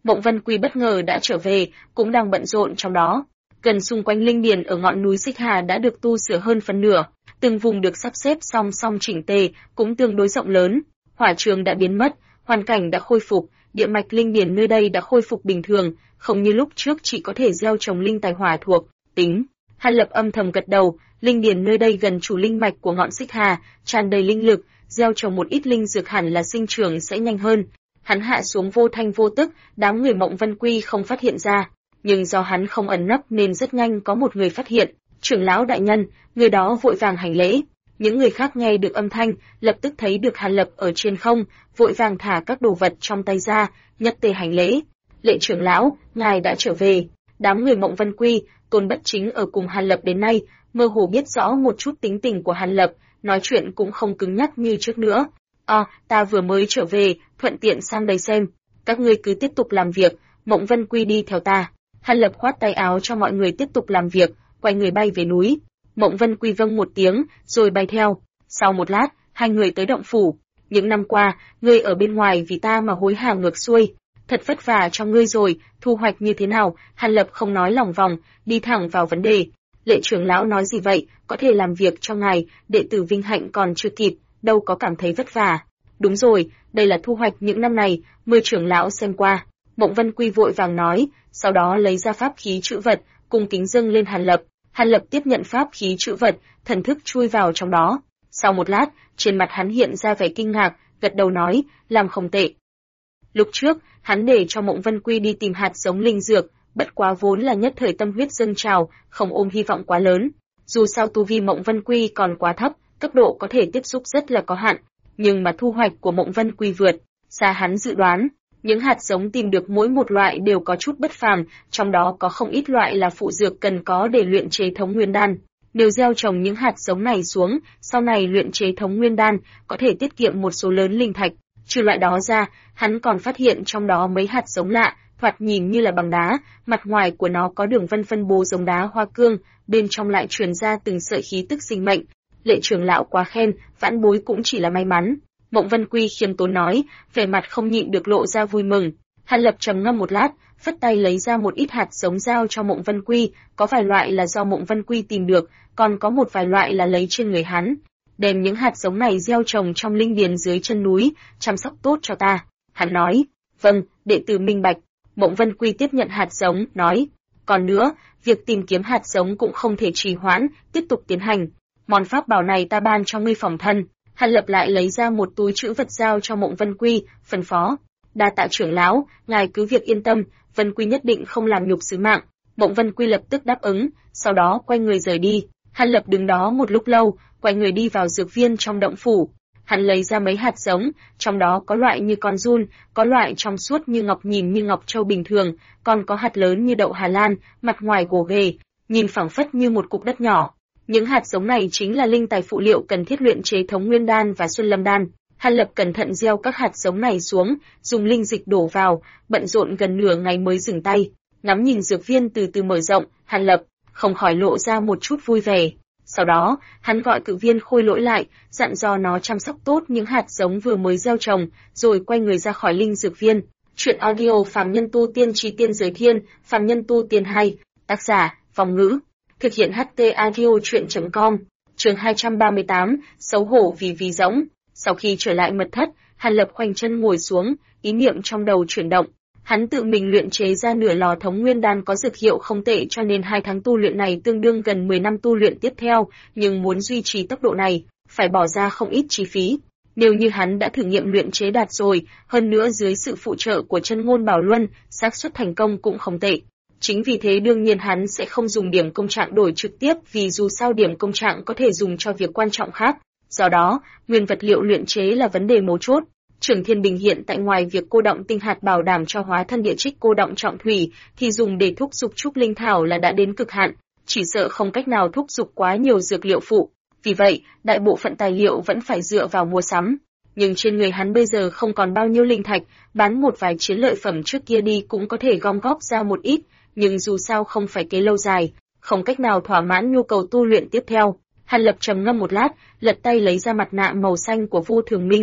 Mộng Vân Quy bất ngờ đã trở về, cũng đang bận rộn trong đó. Gần xung quanh linh điền ở ngọn núi Xích Hà đã được tu sửa hơn phân nửa, từng vùng được sắp xếp song song chỉnh tề, cũng tương đối rộng lớn. Hỏa trường đã biến mất, hoàn cảnh đã khôi phục, địa mạch linh điền nơi đây đã khôi phục bình thường, không như lúc trước chỉ có thể gieo trồng linh tài hỏa thuộc tính. Hàn Lập âm thầm gật đầu, linh điền nơi đây gần chủ linh mạch của ngọn Xích Hà, tràn đầy linh lực, gieo trồng một ít linh dược hẳn là sinh trưởng sẽ nhanh hơn. Hắn hạ xuống vô thanh vô tức, đám người Mộng Vân Quy không phát hiện ra, nhưng do hắn không ẩn nấp nên rất nhanh có một người phát hiện. Trưởng lão đại nhân, người đó vội vàng hành lễ. Những người khác nghe được âm thanh, lập tức thấy được Hàn Lập ở trên không, vội vàng thả các đồ vật trong tay ra, nhất tề hành lễ. Lệ trưởng lão, ngài đã trở về. Đám người Mộng Vân Quy, Tôn Bất Chính ở cùng Hàn Lập đến nay, mơ hồ biết rõ một chút tính tình của Hàn Lập, nói chuyện cũng không cứng nhắc như trước nữa. Ta vừa mới trở về, thuận tiện sang đây xem. Các ngươi cứ tiếp tục làm việc, Mộng Vân Quy đi theo ta. Hàn Lập khoát tay áo cho mọi người tiếp tục làm việc, quay người bay về núi. Mộng Vân Quy vâng một tiếng, rồi bay theo. Sau một lát, hai người tới động phủ. Những năm qua, ngươi ở bên ngoài vì ta mà hối hả ngược xuôi. Thật vất vả cho ngươi rồi, thu hoạch như thế nào? Hàn Lập không nói lòng vòng, đi thẳng vào vấn đề. Lệ trưởng lão nói gì vậy? Có thể làm việc cho ngài, đệ tử vinh hạnh còn chưa kịp, đâu có cảm thấy vất vả. Đúng rồi, đây là thu hoạch những năm này, 10 trưởng lão xem qua. Mộng Vân Quy vội vàng nói, sau đó lấy ra pháp khí trữ vật, cung kính dâng lên Hàn Lập. Hàn Lập tiếp nhận pháp khí trữ vật, thần thức chui vào trong đó. Sau một lát, trên mặt hắn hiện ra vẻ kinh ngạc, gật đầu nói, làm không tệ. Lúc trước, hắn để cho Mộng Vân Quy đi tìm hạt giống linh dược, bất quá vốn là nhất thời tâm huyết dâng trào, không ôm hy vọng quá lớn. Dù sao tu vi Mộng Vân Quy còn quá thấp, cấp độ có thể tiếp xúc rất là có hạn, nhưng mà thu hoạch của Mộng Vân Quy vượt xa hắn dự đoán. Những hạt giống tìm được mỗi một loại đều có chút bất phàm, trong đó có không ít loại là phụ dược cần có để luyện chế thống nguyên đan. Nếu gieo trồng những hạt giống này xuống, sau này luyện chế thống nguyên đan có thể tiết kiệm một số lớn linh thạch. Trừ loại đó ra, hắn còn phát hiện trong đó mấy hạt giống lạ, thoạt nhìn như là bằng đá, mặt ngoài của nó có đường vân phân bố giống đá hoa cương, bên trong lại truyền ra từng sợi khí tức sinh mệnh. Lệ trưởng lão quá khen, vãn bối cũng chỉ là may mắn. Mộng Vân Quy khiêm tốn nói, vẻ mặt không nhịn được lộ ra vui mừng. Hàn Lập trầm ngâm một lát, phất tay lấy ra một ít hạt giống giao cho Mộng Vân Quy, có vài loại là do Mộng Vân Quy tìm được, còn có một vài loại là lấy trên người hắn. Đem những hạt giống này gieo trồng trong linh điền dưới chân núi, chăm sóc tốt cho ta. Hắn nói, vâng, đệ tử minh bạch. Mộng Vân Quy tiếp nhận hạt giống, nói, còn nữa, việc tìm kiếm hạt giống cũng không thể trì hoãn, tiếp tục tiến hành. Món pháp bảo này ta ban cho ngươi phòng thân. Hàn Lập lại lấy ra một túi trữ vật giao cho Mộng Vân Quy, phân phó. Đa tạ trưởng lão, ngài cứ việc yên tâm, Vân Quy nhất định không làm nhục sứ mạng. Mộng Vân Quy lập tức đáp ứng, sau đó quay người rời đi. Hàn Lập đứng đó một lúc lâu, quay người đi vào dược viên trong động phủ. Hắn lấy ra mấy hạt giống, trong đó có loại như con giun, có loại trong suốt như ngọc nhìn như ngọc châu bình thường, còn có hạt lớn như đậu Hà Lan, mặt ngoài gồ ghề, nhìn phẳng phất như một cục đất nhỏ. Những hạt giống này chính là linh tài phụ liệu cần thiết luyện chế thống nguyên đan và xuân lâm đan. Hàn Lập cẩn thận gieo các hạt giống này xuống, dùng linh dịch đổ vào, bận rộn gần nửa ngày mới dừng tay. Ngắm nhìn dược viên từ từ mở rộng, Hàn Lập không khỏi lộ ra một chút vui vẻ. Sau đó, hắn gọi cự viên Khôi Lỗi lại, dặn dò nó chăm sóc tốt những hạt giống vừa mới gieo trồng, rồi quay người ra khỏi linh dược viên. Chuyện audio Phàm Nhân Tu Tiên Chí Tiên Giới Thiên, Phàm Nhân Tu Tiên hay, tác giả, Vong Ngữ. Thực hiện HT Audio Chuyện.com. Chương 238, xấu hổ vì rỗng. Sau khi trở lại mật thất, Hàn Lập khoanh chân ngồi xuống, ý niệm trong đầu chuyển động. Hắn tự mình luyện chế ra nửa lò thống nguyên đan có dược hiệu không tệ, cho nên 2 tháng tu luyện này tương đương gần 10 năm tu luyện tiếp theo, nhưng muốn duy trì tốc độ này, phải bỏ ra không ít chi phí. Nếu như hắn đã thử nghiệm luyện chế đạt rồi, hơn nữa dưới sự phụ trợ của Chân Ngôn Bảo Luân, xác suất thành công cũng không tệ. Chính vì thế đương nhiên hắn sẽ không dùng điểm công trạng đổi trực tiếp, vì dù sao điểm công trạng có thể dùng cho việc quan trọng khác. Do đó, nguyên vật liệu luyện chế là vấn đề mấu chốt. Trưởng Thiên Bình hiện tại ngoài việc cô động tinh hạt bảo đảm cho hóa thân địa trích cô động trọng thủy, thì dùng để thúc giục trúc linh thảo là đã đến cực hạn, chỉ sợ không cách nào thúc giục quá nhiều dược liệu phụ. Vì vậy, đại bộ phận tài liệu vẫn phải dựa vào mua sắm. Nhưng trên người hắn bây giờ không còn bao nhiêu linh thạch, bán một vài chiến lợi phẩm trước kia đi cũng có thể gom góp ra một ít, nhưng dù sao không phải kế lâu dài, không cách nào thỏa mãn nhu cầu tu luyện tiếp theo. Hàn Lập trầm ngâm một lát, lật tay lấy ra mặt nạ màu xanh của Vô Thường Minh,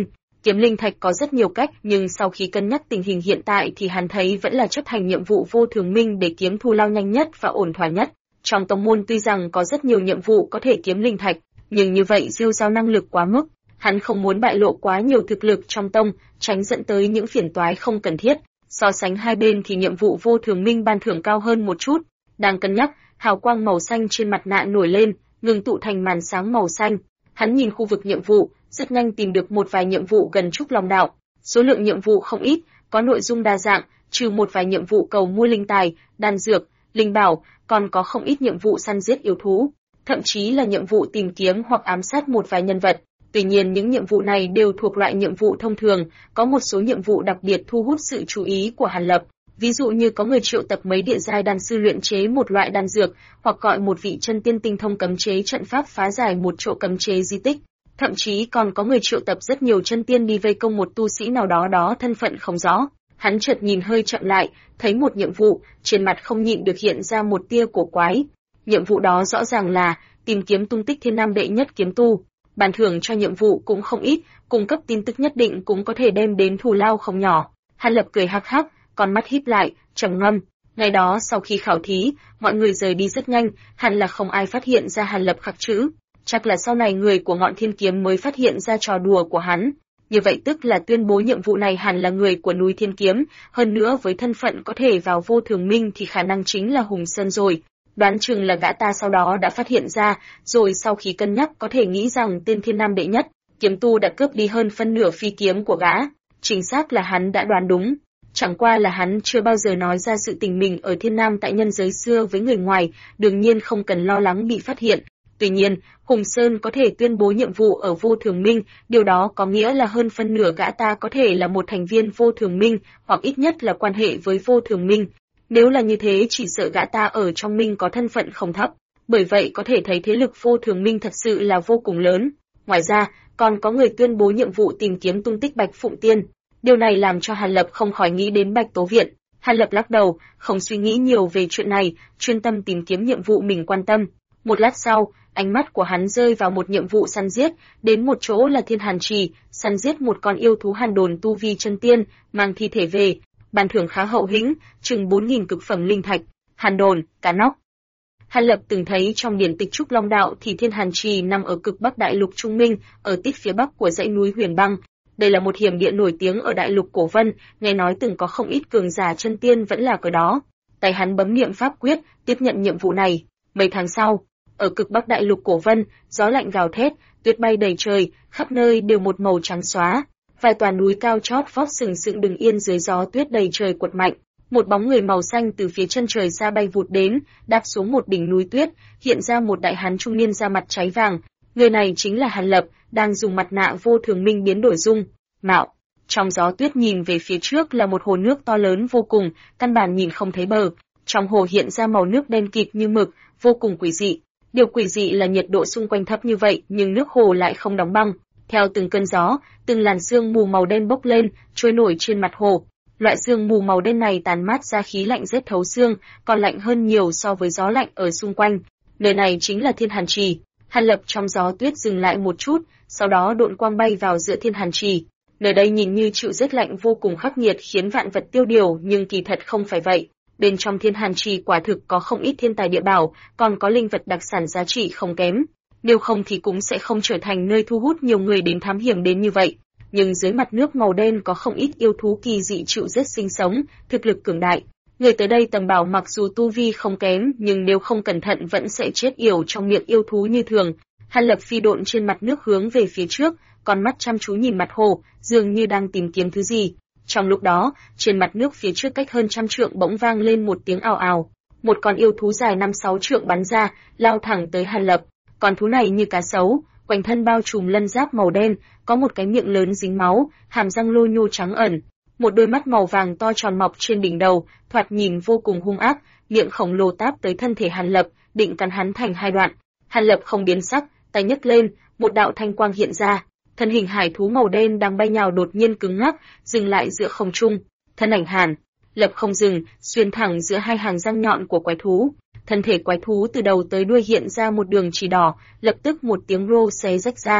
Kiếm linh thạch có rất nhiều cách, nhưng sau khi cân nhắc tình hình hiện tại thì hắn thấy vẫn là chấp hành nhiệm vụ vô thường minh để kiếm thù lao nhanh nhất và ổn thỏa nhất. Trong tông môn tuy rằng có rất nhiều nhiệm vụ có thể kiếm linh thạch, nhưng như vậy rêu rao năng lực quá mức. Hắn không muốn bại lộ quá nhiều thực lực trong tông, tránh dẫn tới những phiền toái không cần thiết. So sánh hai bên thì nhiệm vụ vô thường minh ban thưởng cao hơn một chút. Đang cân nhắc, hào quang màu xanh trên mặt nạ nổi lên, ngừng tụ thành màn sáng màu xanh. Hắn nhìn khu vực nhiệm vụ, rất nhanh tìm được một vài nhiệm vụ gần Trúc Long Đạo. Số lượng nhiệm vụ không ít, có nội dung đa dạng, trừ một vài nhiệm vụ cầu mua linh tài, đan dược, linh bảo, còn có không ít nhiệm vụ săn giết yêu thú, thậm chí là nhiệm vụ tìm kiếm hoặc ám sát một vài nhân vật. Tuy nhiên những nhiệm vụ này đều thuộc loại nhiệm vụ thông thường, có một số nhiệm vụ đặc biệt thu hút sự chú ý của Hàn Lập. Ví dụ như có người triệu tập mấy địa giai đan sư luyện chế một loại đan dược, hoặc gọi một vị chân tiên tinh thông cấm chế trận pháp phá giải một chỗ cấm chế di tích. Thậm chí còn có người triệu tập rất nhiều chân tiên đi vây công một tu sĩ nào đó thân phận không rõ. Hắn chợt nhìn hơi chậm lại, thấy một nhiệm vụ, trên mặt không nhịn được hiện ra một tia cổ quái. Nhiệm vụ đó rõ ràng là tìm kiếm tung tích thiên nam đệ nhất kiếm tu. Bàn thưởng cho nhiệm vụ cũng không ít, cung cấp tin tức nhất định cũng có thể đem đến thù lao không nhỏ. Hàn Lập cười hắc hắc, con mắt híp lại, trầm ngâm. Ngày đó sau khi khảo thí, mọi người rời đi rất nhanh, hẳn là không ai phát hiện ra Hàn Lập khắc chữ. Chắc là sau này người của Ngọn Thiên Kiếm mới phát hiện ra trò đùa của hắn. Như vậy tức là tuyên bố nhiệm vụ này hẳn là người của núi Thiên Kiếm, hơn nữa với thân phận có thể vào vô thường minh thì khả năng chính là Hùng Sơn rồi. Đoán chừng là gã ta sau đó đã phát hiện ra, rồi sau khi cân nhắc có thể nghĩ rằng tên thiên nam đệ nhất kiếm tu đã cướp đi hơn phân nửa phi kiếm của gã. Chính xác là hắn đã đoán đúng. Chẳng qua là hắn chưa bao giờ nói ra sự tình mình ở thiên nam tại nhân giới xưa với người ngoài, đương nhiên không cần lo lắng bị phát hiện. Tuy nhiên, Hùng Sơn có thể tuyên bố nhiệm vụ ở vô thường minh, điều đó có nghĩa là hơn phân nửa gã ta có thể là một thành viên vô thường minh, hoặc ít nhất là quan hệ với vô thường minh. Nếu là như thế chỉ sợ gã ta ở trong minh có thân phận không thấp, bởi vậy có thể thấy thế lực vô thường minh thật sự là vô cùng lớn. Ngoài ra, còn có người tuyên bố nhiệm vụ tìm kiếm tung tích Bạch Phụng Tiên. Điều này làm cho Hàn Lập không khỏi nghĩ đến Bạch Tố Viện. Hàn Lập lắc đầu, không suy nghĩ nhiều về chuyện này, chuyên tâm tìm kiếm nhiệm vụ mình quan tâm. Một lát sau, ánh mắt của hắn rơi vào một nhiệm vụ săn giết, đến một chỗ là Thiên Hàn Trì, săn giết một con yêu thú hàn đồn tu vi chân tiên, mang thi thể về. Ban thưởng khá hậu hĩnh, chừng 4.000 cực phẩm linh thạch. Hàn đồn, cá nóc. Hàn Lập từng thấy trong điển tịch Trúc Long Đạo thì Thiên Hàn Trì nằm ở cực bắc đại lục Trung Minh, ở tít phía bắc của dãy núi Huyền Băng. Đây là một hiểm địa nổi tiếng ở đại lục Cổ Vân, nghe nói từng có không ít cường giả chân tiên vẫn là ở đó. Tay hắn bấm niệm pháp quyết, tiếp nhận nhiệm vụ này. Mấy tháng sau, ở cực bắc đại lục Cổ Vân, gió lạnh gào thét, tuyết bay đầy trời, khắp nơi đều một màu trắng xóa. Vài tòa núi cao chót vót sừng sững đứng yên dưới gió tuyết đầy trời quật mạnh. Một bóng người màu xanh từ phía chân trời xa bay vụt đến, đáp xuống một đỉnh núi tuyết, hiện ra một đại hán trung niên da mặt cháy vàng. Người này chính là Hàn Lập, đang dùng mặt nạ vô thường minh biến đổi dung mạo. Trong gió tuyết nhìn về phía trước là một hồ nước to lớn vô cùng, căn bản nhìn không thấy bờ. Trong hồ hiện ra màu nước đen kịt như mực, vô cùng quỷ dị. Điều quỷ dị là nhiệt độ xung quanh thấp như vậy, nhưng nước hồ lại không đóng băng. Theo từng cơn gió, từng làn sương mù màu đen bốc lên, trôi nổi trên mặt hồ. Loại sương mù màu đen này tàn mát ra khí lạnh rét thấu xương, còn lạnh hơn nhiều so với gió lạnh ở xung quanh. Nơi này chính là Thiên Hàn Trì. Hàn Lập trong gió tuyết dừng lại một chút, sau đó độn quang bay vào giữa Thiên Hàn Trì. Nơi đây nhìn như chịu rét lạnh vô cùng khắc nghiệt khiến vạn vật tiêu điều, nhưng kỳ thật không phải vậy. Bên trong Thiên Hàn Trì quả thực có không ít thiên tài địa bảo, còn có linh vật đặc sản giá trị không kém. Nếu không thì cũng sẽ không trở thành nơi thu hút nhiều người đến thám hiểm đến như vậy. Nhưng dưới mặt nước màu đen có không ít yêu thú kỳ dị chịu rét sinh sống, thực lực cường đại. Người tới đây tầm bảo mặc dù tu vi không kém, nhưng nếu không cẩn thận vẫn sẽ chết yểu trong miệng yêu thú như thường. Hàn Lập phi độn trên mặt nước hướng về phía trước, con mắt chăm chú nhìn mặt hồ, dường như đang tìm kiếm thứ gì. Trong lúc đó, trên mặt nước phía trước cách hơn 100 trượng bỗng vang lên một tiếng ào ào. Một con yêu thú dài 5-6 trượng bắn ra, lao thẳng tới Hàn Lập. Con thú này như cá sấu, quanh thân bao trùm lân giáp màu đen, có một cái miệng lớn dính máu, hàm răng lô nhô trắng ẩn, một đôi mắt màu vàng to tròn mọc trên đỉnh đầu, thoạt nhìn vô cùng hung ác, miệng khổng lồ táp tới thân thể Hàn Lập, định cắn hắn thành hai đoạn. Hàn Lập không biến sắc, tay nhấc lên, một đạo thanh quang hiện ra, thân hình hải thú màu đen đang bay nhào đột nhiên cứng ngắc, dừng lại giữa không trung. Thân ảnh Hàn Lập không dừng, xuyên thẳng giữa hai hàng răng nhọn của quái thú. Thân thể quái thú từ đầu tới đuôi hiện ra một đường chỉ đỏ, lập tức một tiếng rô xé rách ra,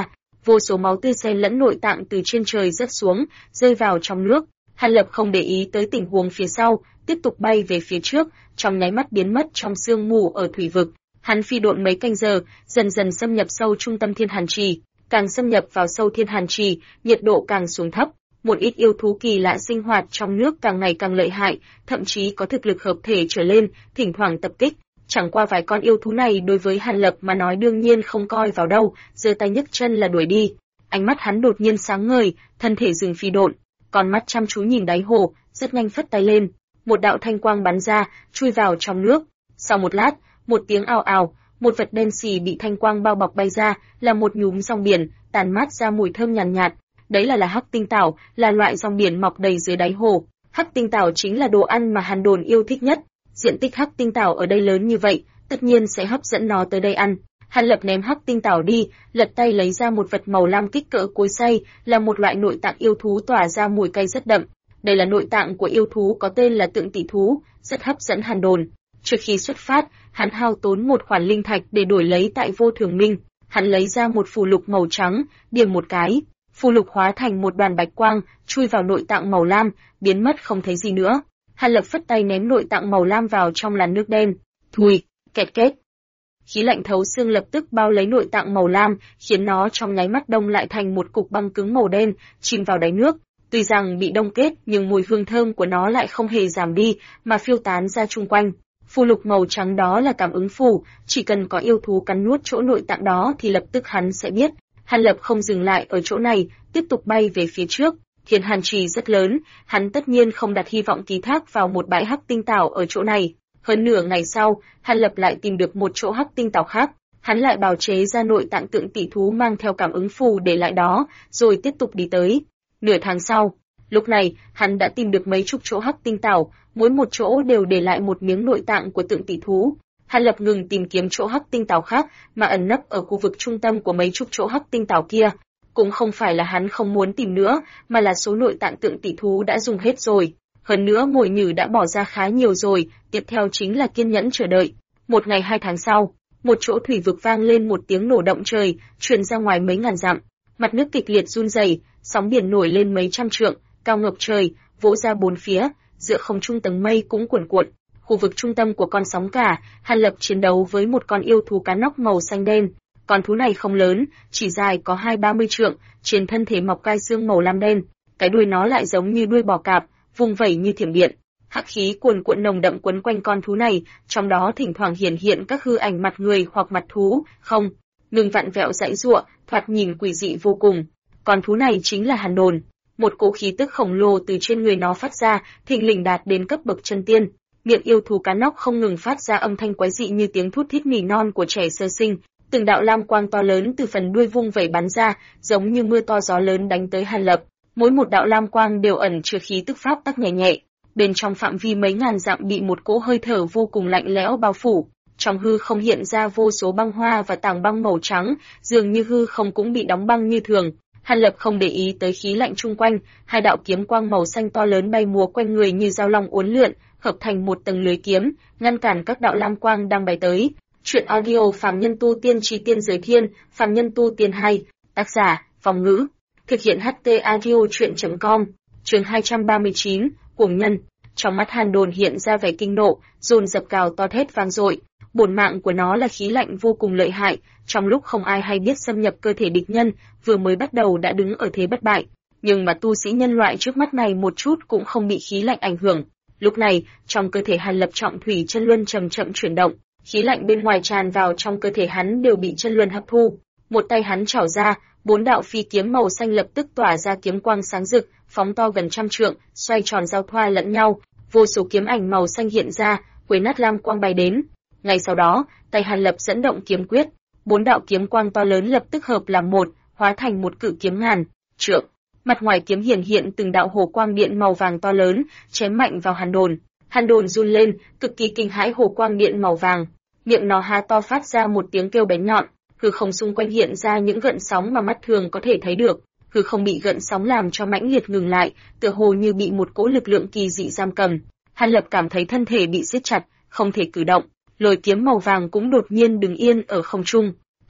vô số máu tươi xen lẫn nội tạng từ trên trời rớt xuống, rơi vào trong nước. Hàn Lập không để ý tới tình huống phía sau, tiếp tục bay về phía trước, trong nháy mắt biến mất trong sương mù ở thủy vực. Hắn phi độn mấy canh giờ, dần dần xâm nhập sâu trung tâm Thiên Hàn Trì, càng xâm nhập vào sâu Thiên Hàn Trì, nhiệt độ càng xuống thấp. Một ít yêu thú kỳ lạ sinh hoạt trong nước càng ngày càng lợi hại, thậm chí có thực lực hợp thể trở lên, thỉnh thoảng tập kích. Chẳng qua vài con yêu thú này đối với Hàn Lập mà nói đương nhiên không coi vào đâu, giơ tay nhấc chân là đuổi đi. Ánh mắt hắn đột nhiên sáng ngời, thân thể dừng phi độn, con mắt chăm chú nhìn đáy hồ, rất nhanh phất tay lên, một đạo thanh quang bắn ra, chui vào trong nước. Sau một lát, một tiếng ào ào, một vật đen xì bị thanh quang bao bọc bay ra, là một nhúm rong biển, tản mát ra mùi thơm nhàn nhạt. Đấy là hắc tinh tảo, là loại rong biển mọc đầy dưới đáy hồ. Hắc tinh tảo chính là đồ ăn mà Hàn Đồn yêu thích nhất. Diện tích hắc tinh tảo ở đây lớn như vậy, tất nhiên sẽ hấp dẫn nó tới đây ăn. Hàn Lập ném hắc tinh tảo đi, lật tay lấy ra một vật màu lam kích cỡ cối xay, là một loại nội tạng yêu thú tỏa ra mùi cay rất đậm. Đây là nội tạng của yêu thú có tên là Tượng Tỷ thú, rất hấp dẫn Hàn Đồn. Trước khi xuất phát, hắn hao tốn một khoản linh thạch để đổi lấy tại Vô Thường Minh. Hắn lấy ra một phù lục màu trắng, điểm một cái, phù lục hóa thành một đoàn bạch quang, chui vào nội tạng màu lam, biến mất không thấy gì nữa. Hàn Lập phất tay ném nội tạng màu lam vào trong làn nước đen. Thùi, kẹt két. Khí lạnh thấu xương lập tức bao lấy nội tạng màu lam, khiến nó trong nháy mắt đông lại thành một cục băng cứng màu đen, chìm vào đáy nước. Tuy rằng bị đông kết, nhưng mùi hương thơm của nó lại không hề giảm đi, mà phiêu tán ra chung quanh. Phù lục màu trắng đó là cảm ứng phù, chỉ cần có yêu thú cắn nuốt chỗ nội tạng đó thì lập tức hắn sẽ biết. Hàn Lập không dừng lại ở chỗ này, tiếp tục bay về phía trước. Thiên Hàn Trì rất lớn, hắn tất nhiên không đặt hy vọng ký thác vào một bãi hắc tinh tảo ở chỗ này. Hơn nửa ngày sau, Hàn Lập lại tìm được một chỗ hắc tinh tảo khác, hắn lại bào chế ra nội tạng Tượng Tỷ thú mang theo cảm ứng phù để lại đó, rồi tiếp tục đi tới. Nửa tháng sau, lúc này, hắn đã tìm được mấy chục chỗ hắc tinh tảo, mỗi một chỗ đều để lại một miếng nội tạng của Tượng Tỷ thú. Hàn Lập ngừng tìm kiếm chỗ hắc tinh tảo khác, mà ẩn nấp ở khu vực trung tâm của mấy chục chỗ hắc tinh tảo kia. Cũng không phải là hắn không muốn tìm nữa, mà là số nội tạng Tượng Tỷ thú đã dùng hết rồi. Hơn nữa mồi nhử đã bỏ ra khá nhiều rồi, tiếp theo chính là kiên nhẫn chờ đợi. Một ngày 2 tháng sau, một chỗ thủy vực vang lên một tiếng nổ động trời, truyền ra ngoài mấy ngàn dặm. Mặt nước kịch liệt run rẩy, sóng biển nổi lên mấy trăm trượng, cao ngập trời, vỗ ra bốn phía, giữa không trung tầng mây cũng cuồn cuộn. Khu vực trung tâm của con sóng cả, Hàn Lập chiến đấu với một con yêu thú cá nóc màu xanh đen. Con thú này không lớn, chỉ dài có 20-30 trượng, trên thân thể mọc gai xương màu lam đen, cái đuôi nó lại giống như đuôi bò cạp, vung vẩy như thiểm điện. Hắc khí cuồn cuộn nồng đậm quấn quanh con thú này, trong đó thỉnh thoảng hiển hiện các hư ảnh mặt người hoặc mặt thú, không ngừng vặn vẹo giãy giụa, thoạt nhìn quỷ dị vô cùng. Con thú này chính là Hàn Đồn. Một cỗ khí tức khổng lồ từ trên người nó phát ra, thình lình đạt đến cấp bậc chân tiên. Miệng yêu thú cá nóc không ngừng phát ra âm thanh quái dị như tiếng thút thít nỉ non của trẻ sơ sinh. Từng đạo lam quang to lớn từ phần đuôi vung vẩy bắn ra, giống như mưa to gió lớn đánh tới Hàn Lập. Mỗi một đạo lam quang đều ẩn chứa khí tức pháp tắc nhẹ nhẹ. Bên trong phạm vi mấy ngàn dặm bị một cỗ hơi thở vô cùng lạnh lẽo bao phủ. Trong hư không hiện ra vô số băng hoa và tảng băng màu trắng, dường như hư không cũng bị đóng băng như thường. Hàn Lập không để ý tới khí lạnh chung quanh, hai đạo kiếm quang màu xanh to lớn bay múa quanh người như dao long uốn lượn, hợp thành một tầng lưới kiếm, ngăn cản các đạo lam quang đang bay tới. Truyện audio Phàm Nhân Tu Tiên Chí Tiên Giới Thiên, Phàm Nhân Tu Tiên hay, tác giả, Phong Ngữ. Thực hiện HT Audio Truyện.com. Chương 239, Cuồng Nhân. Trong mắt Hàn Đồn hiện ra vẻ kinh nộ, dồn dập cào to thét vang dội. Bổn mạng của nó là khí lạnh vô cùng lợi hại, trong lúc không ai hay biết xâm nhập cơ thể địch nhân, vừa mới bắt đầu đã đứng ở thế bất bại. Nhưng mà tu sĩ nhân loại trước mắt này một chút cũng không bị khí lạnh ảnh hưởng. Lúc này, trong cơ thể Hàn Lập trọng thủy chân luân chậm chậm chuyển động, khí lạnh bên ngoài tràn vào trong cơ thể hắn đều bị chân luân hấp thu. Một tay hắn chảo ra, 4 đạo phi kiếm màu xanh lập tức tỏa ra kiếm quang sáng rực, phóng to gần trăm trượng, xoay tròn giao thoa lẫn nhau, vô số kiếm ảnh màu xanh hiện ra, quấy nát lam quang bay đến. Ngay sau đó, tay Hàn Lập dẫn động kiếm quyết, 4 đạo kiếm quang to lớn lập tức hợp làm một, hóa thành một cự kiếm ngàn trượng. Mặt ngoài kiếm hiển hiện từng đạo hồ quang điện màu vàng to lớn, chém mạnh vào Hàn Đồn. Hàn Đồn run lên, cực kỳ kinh hãi hồ quang điện màu vàng, miệng nó há to phát ra một tiếng kêu bén nhọn, hư không xung quanh hiện ra những gợn sóng mà mắt thường có thể thấy được. Hư không bị gợn sóng làm cho mãnh liệt ngừng lại, tựa hồ như bị một cỗ lực lượng kỳ dị giam cầm. Hàn Lập cảm thấy thân thể bị siết chặt, không thể cử động. Lôi kiếm màu vàng cũng đột nhiên đứng yên ở không trung.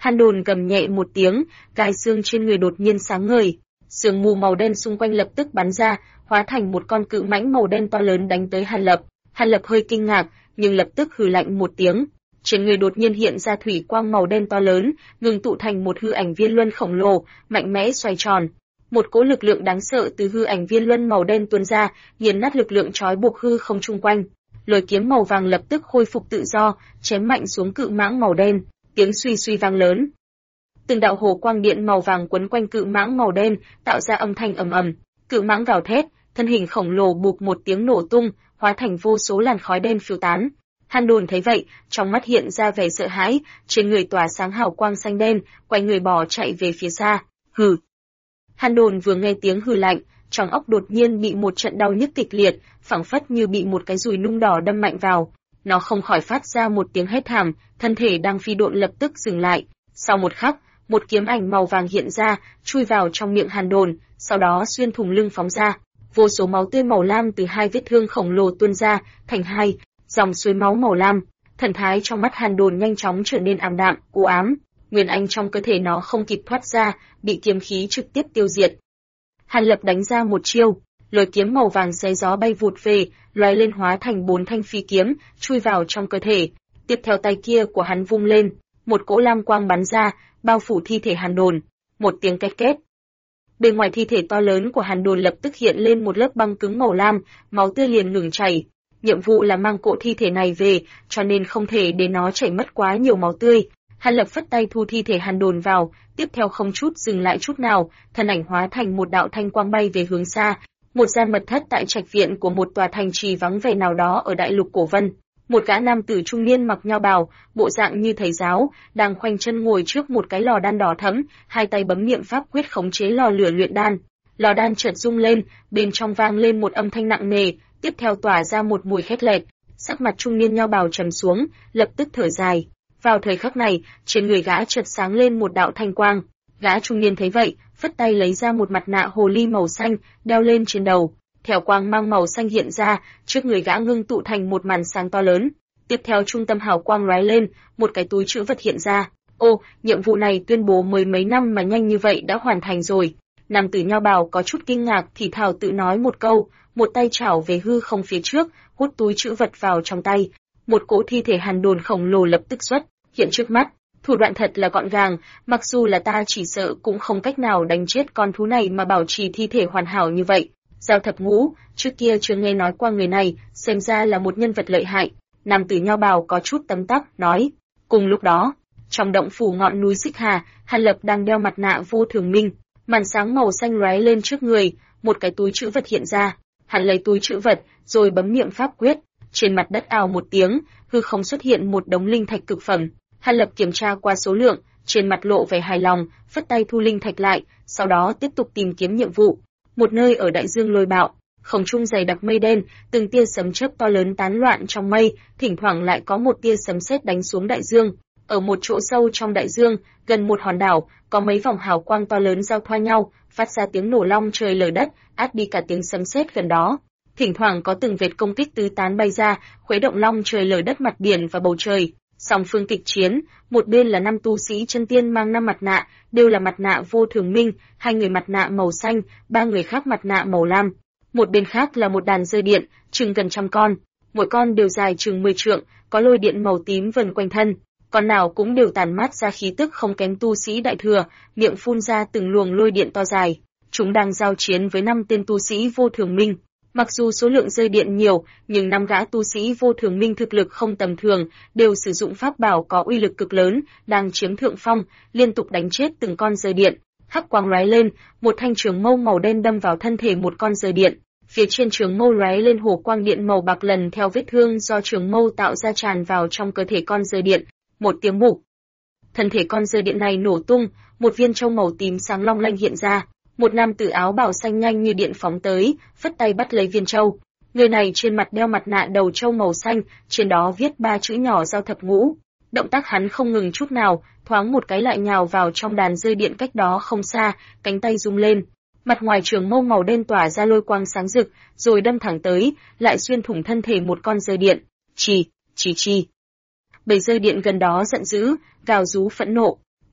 Hàn Đồn gầm nhẹ một tiếng, gai xương trên người đột nhiên sáng ngời. Sương mù màu đen xung quanh lập tức bắn ra, hóa thành một con cự mãnh màu đen to lớn đánh tới Hàn Lập. Hàn Lập hơi kinh ngạc, nhưng lập tức hừ lạnh một tiếng. Trên người đột nhiên hiện ra thủy quang màu đen to lớn, ngưng tụ thành một hư ảnh viên luân khổng lồ, mạnh mẽ xoay tròn. Một cỗ lực lượng đáng sợ từ hư ảnh viên luân màu đen tuôn ra, nghiền nát lực lượng trói buộc hư không chung quanh. Lôi kiếm màu vàng lập tức khôi phục tự do, chém mạnh xuống cự mãng màu đen, tiếng suy suy vang lớn. Từng đạo hồ quang điện màu vàng quấn quanh cự mãng màu đen, tạo ra âm thanh ầm ầm. Cự mãng gào thét, thân hình khổng lồ bụp một tiếng nổ tung, hóa thành vô số làn khói đen phiêu tán. Hàn Đồn thấy vậy, trong mắt hiện ra vẻ sợ hãi, trên người tỏa sáng hào quang xanh đen, quay người bỏ chạy về phía xa. Hừ. Hàn Đồn vừa nghe tiếng hừ lạnh, trong óc đột nhiên bị một trận đau nhức kịch liệt, phảng phất như bị một cái dùi nung đỏ đâm mạnh vào. Nó không khỏi phát ra một tiếng hét thảm, thân thể đang phi độn lập tức dừng lại. Sau một khắc, một kiếm ảnh màu vàng hiện ra, chui vào trong miệng Hàn Đồn, sau đó xuyên thủng lưng phóng ra. Vô số máu tươi màu lam từ hai vết thương khổng lồ tuôn ra, thành hai dòng suối máu màu lam. Thần thái trong mắt Hàn Đồn nhanh chóng trở nên ảm đạm, u ám. Nguyên anh trong cơ thể nó không kịp thoát ra, bị kiếm khí trực tiếp tiêu diệt. Hàn Lập đánh ra một chiêu, lôi kiếm màu vàng xé gió bay vụt về, lóe lên hóa thành 4 thanh phi kiếm, chui vào trong cơ thể. Tiếp theo tay kia của hắn vung lên, một cỗ lam quang bắn ra, bao phủ thi thể Hàn Đồn. Một tiếng két két. Bên ngoài thi thể to lớn của Hàn Đồn lập tức hiện lên một lớp băng cứng màu lam, máu tươi liền ngừng chảy. Nhiệm vụ là mang cỗ thi thể này về, cho nên không thể để nó chảy mất quá nhiều máu tươi. Hàn Lập phất tay thu thi thể Hàn Đồn vào, tiếp theo không chút dừng lại chút nào, thân ảnh hóa thành một đạo thanh quang bay về hướng xa, một gian mật thất tại trạch viện của một tòa thành trì vắng vẻ nào đó ở đại lục cổ Vân. Một gã nam tử trung niên mặc nho bào, bộ dạng như thầy giáo, đang khoanh chân ngồi trước một cái lò đan đỏ thẫm, hai tay bấm niệm pháp quyết khống chế lò lửa luyện đan. Lò đan chợt rung lên, bên trong vang lên một âm thanh nặng nề, tiếp theo tỏa ra một mùi khét lẹt. Sắc mặt trung niên nho bào trầm xuống, lập tức thở dài. Vào thời khắc này, trên người gã chợt sáng lên một đạo thanh quang. Gã trung niên thấy vậy, phất tay lấy ra một mặt nạ hồ ly màu xanh, đeo lên trên đầu. Theo quang mang màu xanh hiện ra, trước người gã ngưng tụ thành một màn sáng to lớn. Tiếp theo trung tâm hào quang lóe lên, một cái túi trữ vật hiện ra. Ô, nhiệm vụ này tuyên bố mười mấy năm mà nhanh như vậy đã hoàn thành rồi. Nam tử nho bào có chút kinh ngạc thì thào tự nói một câu, một tay chảo về hư không phía trước, hút túi trữ vật vào trong tay. Một cỗ thi thể Hàn Đồn khổng lồ lập tức xuất hiện trước mắt. Thủ đoạn thật là gọn gàng, mặc dù là ta chỉ sợ cũng không cách nào đánh chết con thú này mà bảo trì thi thể hoàn hảo như vậy. Giao Thập Ngũ, trước kia chưa nghe nói qua người này, xem ra là một nhân vật lợi hại. Nam tử nho bào có chút tấm tắc, nói. Cùng lúc đó, trong động phủ ngọn núi Xích Hà, Hàn Lập đang đeo mặt nạ vô thường minh, màn sáng màu xanh lóe lên trước người, một cái túi trữ vật hiện ra. Hắn lấy túi trữ vật, rồi bấm niệm pháp quyết, trên mặt đất ào một tiếng, hư không xuất hiện một đống linh thạch cực phẩm. Hàn Lập kiểm tra qua số lượng, trên mặt lộ vẻ hài lòng, phất tay thu linh thạch lại, sau đó tiếp tục tìm kiếm nhiệm vụ. Một nơi ở đại dương lôi bạo, không trung dày đặc mây đen, từng tia sấm chớp to lớn tán loạn trong mây, thỉnh thoảng lại có một tia sấm sét đánh xuống đại dương. Ở một chỗ sâu trong đại dương, gần một hòn đảo, có mấy vòng hào quang to lớn giao thoa nhau, phát ra tiếng nổ long trời lở đất, át đi cả tiếng sấm sét gần đó. Thỉnh thoảng có từng vệt công kích tứ tán bay ra, khuấy động long trời lở đất mặt biển và bầu trời. Song phương kịch chiến, một bên là 5 tu sĩ chân tiên mang 5 mặt nạ, đều là mặt nạ vô thường minh, 2 người mặt nạ màu xanh, 3 người khác mặt nạ màu lam. Một bên khác là một đàn rơi điện, chừng gần 100 con, mỗi con đều dài chừng 10 trượng, có lôi điện màu tím vần quanh thân. Con nào cũng đều tản mát ra khí tức không kém tu sĩ đại thừa, miệng phun ra từng luồng lôi điện to dài. Chúng đang giao chiến với 5 tên tu sĩ vô thường minh. Mặc dù số lượng rơi điện nhiều, nhưng 5 gã tu sĩ vô thường minh thực lực không tầm thường, đều sử dụng pháp bảo có uy lực cực lớn, đang chiếm thượng phong, liên tục đánh chết từng con rơi điện. Hắc quang lóe lên, một thanh trường mâu màu đen đâm vào thân thể một con rơi điện. Phía trên trường mâu lóe lên hồ quang điện màu bạc lần theo vết thương do trường mâu tạo ra tràn vào trong cơ thể con rơi điện. Một tiếng bụp. Thân thể con rơi điện này nổ tung, một viên châu màu tím sáng long lanh hiện ra. Một nam tử áo bào xanh nhanh như điện phóng tới, phất tay bắt lấy viên châu. Người này trên mặt đeo mặt nạ đầu châu màu xanh, trên đó viết 3 chữ nhỏ Giao Thập Ngũ. Động tác hắn không ngừng chút nào, thoáng một cái lại nhào vào trong đàn rơi điện cách đó không xa, cánh tay rung lên. Mặt ngoài trường mâu màu đen tỏa ra lôi quang sáng rực, rồi đâm thẳng tới, lại xuyên thủng thân thể một con rơi điện. Chi. Bầy rơi điện gần đó giận dữ, gào rú phẫn nộ.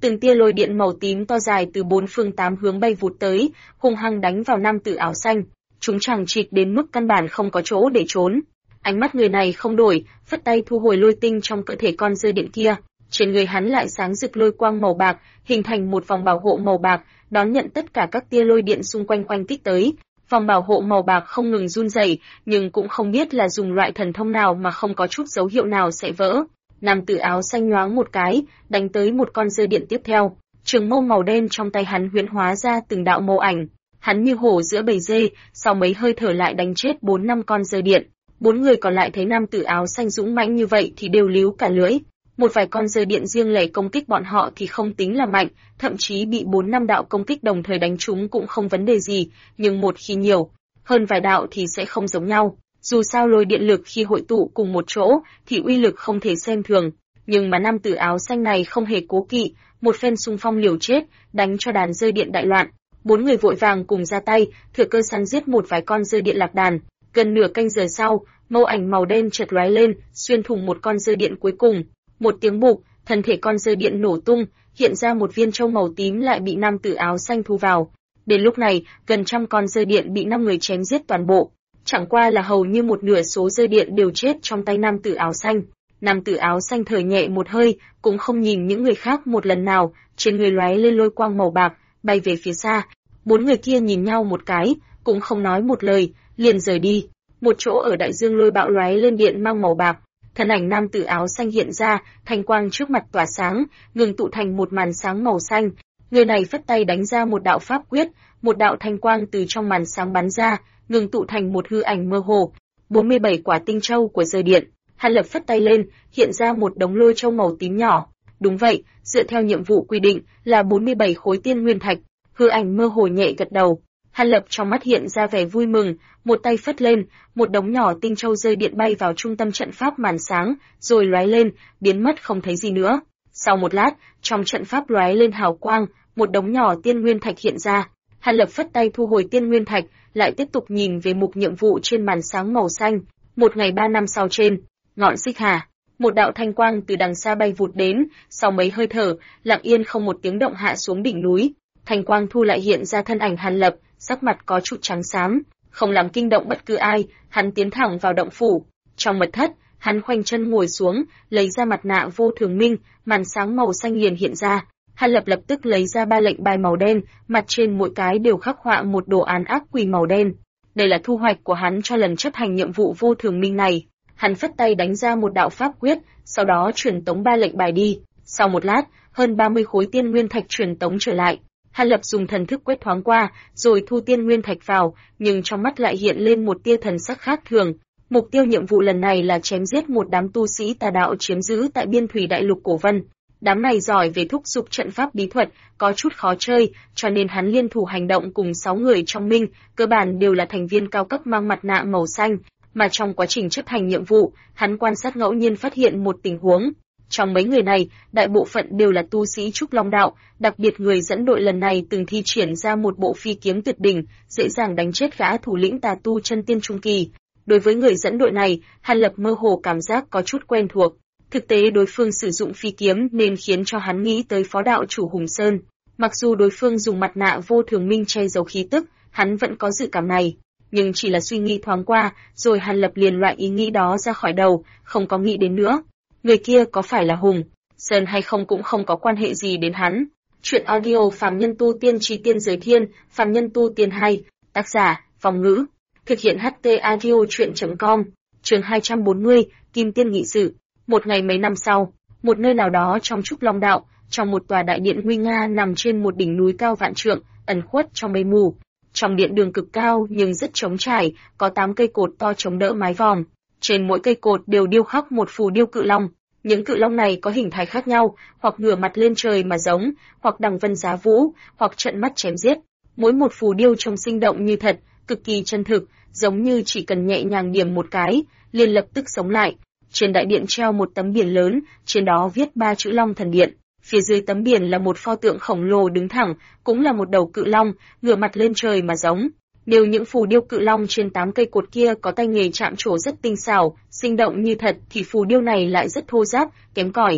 Từng tia lôi điện màu tím to dài từ bốn phương tám hướng bay vụt tới, hung hăng đánh vào nam tử áo xanh. Chúng chằng chịt đến mức căn bản không có chỗ để trốn. Ánh mắt người này không đổi, phất tay thu hồi lôi tinh trong cơ thể con dơi điện kia. Trên người hắn lại sáng rực lôi quang màu bạc, hình thành một vòng bảo hộ màu bạc, đón nhận tất cả các tia lôi điện xung quanh quanh kích tới. Vòng bảo hộ màu bạc không ngừng run rẩy, nhưng cũng không biết là dùng loại thần thông nào mà không có chút dấu hiệu nào sẽ vỡ. Nam tử áo xanh nhoáng một cái, đánh tới một con dơi điện tiếp theo. Trường mâu màu đen trong tay hắn huyễn hóa ra từng đạo mâu ảnh. Hắn như hổ giữa bầy dê, sau mấy hơi thở lại đánh chết 4-5 con dơi điện. 4 người còn lại thấy nam tử áo xanh dũng mãnh như vậy thì đều líu cả lưỡi. Một vài con dơi điện riêng lẻ công kích bọn họ thì không tính là mạnh, thậm chí bị 4-5 đạo công kích đồng thời đánh trúng cũng không vấn đề gì, nhưng một khi nhiều hơn vài đạo thì sẽ không giống nhau. Dù sao lôi điện lực khi hội tụ cùng một chỗ thì uy lực không thể xem thường, nhưng mà nam tử áo xanh này không hề cố kỵ, một phen xung phong liều chết, đánh cho đàn dơi điện đại loạn. 4 người vội vàng cùng ra tay, thừa cơ săn giết một vài con dơi điện lạc đàn. Gần nửa canh giờ sau, mâu ảnh màu đen chợt lóe lên, xuyên thủng một con dơi điện cuối cùng. Một tiếng bụp, thân thể con dơi điện nổ tung, hiện ra một viên châu màu tím lại bị nam tử áo xanh thu vào. Đến lúc này, gần trăm con dơi điện bị 5 người chém giết toàn bộ. Chẳng qua là hầu như một nửa số dơi điện đều chết trong tay nam tử áo xanh. Nam tử áo xanh thở nhẹ một hơi, cũng không nhìn những người khác một lần nào, trên người lóe lên lôi quang màu bạc, bay về phía xa. 4 người kia nhìn nhau một cái, cũng không nói một lời, liền rời đi. Một chỗ ở đại dương lôi bạo lóe lên điện mang màu bạc. Thân ảnh nam tử áo xanh hiện ra, thanh quang trước mặt tỏa sáng, ngừng tụ thành một màn sáng màu xanh. Người này phất tay đánh ra một đạo pháp quyết, một đạo thanh quang từ trong màn sáng bắn ra, ngừng tụ thành một hư ảnh mơ hồ. 47 quả tinh châu của dơi điện. Hàn Lập phất tay lên, hiện ra một đống lôi châu màu tím nhỏ. Đúng vậy, dựa theo nhiệm vụ quy định là 47 khối tiên nguyên thạch. Hư ảnh mơ hồ nhẹ gật đầu. Hàn Lập trong mắt hiện ra vẻ vui mừng, một tay phất lên, một đống nhỏ tinh châu rơi điện bay vào trung tâm trận pháp màn sáng, rồi lóe lên, biến mất không thấy gì nữa. Sau một lát, trong trận pháp lóe lên hào quang, một đống nhỏ tiên nguyên thạch hiện ra. Hàn Lập phất tay thu hồi tiên nguyên thạch, lại tiếp tục nhìn về mục nhiệm vụ trên màn sáng màu xanh. 1 ngày 3 năm sau trên ngọn Xích Hà, một đạo thanh quang từ đằng xa bay vụt đến, sau mấy hơi thở, lặng yên không một tiếng động hạ xuống đỉnh núi. Thanh quang thu lại hiện ra thân ảnh Hàn Lập, sắc mặt có chút trắng xám, không làm kinh động bất cứ ai, hắn tiến thẳng vào động phủ. Trong mật thất, hắn khoanh chân ngồi xuống, lấy ra mặt nạ vô thường minh, màn sáng màu xanh liền hiện ra. Hàn Lập lập tức lấy ra 3 lệnh bài màu đen, mặt trên mỗi cái đều khắc họa một đồ án ác quỷ màu đen. Đây là thu hoạch của hắn cho lần chấp hành nhiệm vụ vô thường minh này. Hắn phất tay đánh ra một đạo pháp quyết, sau đó truyền tống 3 lệnh bài đi. Sau một lát, hơn 30 khối tiên nguyên thạch truyền tống trở lại. Hàn Lập dùng thần thức quét thoáng qua, rồi thu tiên nguyên thạch vào, nhưng trong mắt lại hiện lên một tia thần sắc khác thường. Mục tiêu nhiệm vụ lần này là chém giết một đám tu sĩ tà đạo chiếm giữ tại biên thủy đại lục cổ Vân. Đám này giỏi về thúc giục trận pháp bí thuật, có chút khó chơi, cho nên hắn liên thủ hành động cùng 6 người trong minh, cơ bản đều là thành viên cao cấp mang mặt nạ màu xanh, mà trong quá trình chấp hành nhiệm vụ, hắn quan sát ngẫu nhiên phát hiện một tình huống. Trong mấy người này, đại bộ phận đều là tu sĩ Trúc Long đạo, đặc biệt người dẫn đội lần này từng thi triển ra một bộ phi kiếm tuyệt đỉnh, dễ dàng đánh chết gã thủ lĩnh tà tu chân tiên trung kỳ. Đối với người dẫn đội này, Hàn Lập mơ hồ cảm giác có chút quen thuộc. Thực tế đối phương sử dụng phi kiếm nên khiến cho hắn nghĩ tới phó đạo chủ Hùng Sơn. Mặc dù đối phương dùng mặt nạ vô thường minh che giấu khí tức, hắn vẫn có dự cảm này. Nhưng chỉ là suy nghĩ thoáng qua, rồi Hàn Lập liền loại ý nghĩ đó ra khỏi đầu, không có nghĩ đến nữa. Người kia có phải là Hùng Sơn hay không cũng không có quan hệ gì đến hắn. Chuyện audio Phàm Nhân Tu Tiên Chí Tiên Giới Thiên, Phàm Nhân Tu Tiên 2, tác giả, Phong Ngữ. Thực hiện HT audio chuyện.com, chương 240, Kim Tiên Nghị Sự. Một ngày mấy năm sau, một nơi nào đó trong Trúc Long đạo, trong một tòa đại điện nguy nga nằm trên một đỉnh núi cao vạn trượng, ẩn khuất trong mây mù. Trong điện đường cực cao nhưng rất trống trải, có 8 cây cột to chống đỡ mái vòm. Trên mỗi cây cột đều điêu khắc một phù điêu cự long. Những cự long này có hình thái khác nhau, hoặc ngửa mặt lên trời mà giống, hoặc đằng vân giá vũ, hoặc trợn mắt chém giết. Mỗi một phù điêu trông sinh động như thật, cực kỳ chân thực, giống như chỉ cần nhẹ nhàng điểm một cái, liền lập tức sống lại. Trên đại điện treo một tấm biển lớn, trên đó viết 3 chữ Long Thần Điện. Phía dưới tấm biển là một pho tượng khổng lồ đứng thẳng, cũng là một đầu cự long, ngửa mặt lên trời mà giống. Nếu những phù điêu cự long trên 8 cây cột kia có tay nghề chạm trổ rất tinh xảo, sinh động như thật, thì phù điêu này lại rất thô ráp, kém cỏi.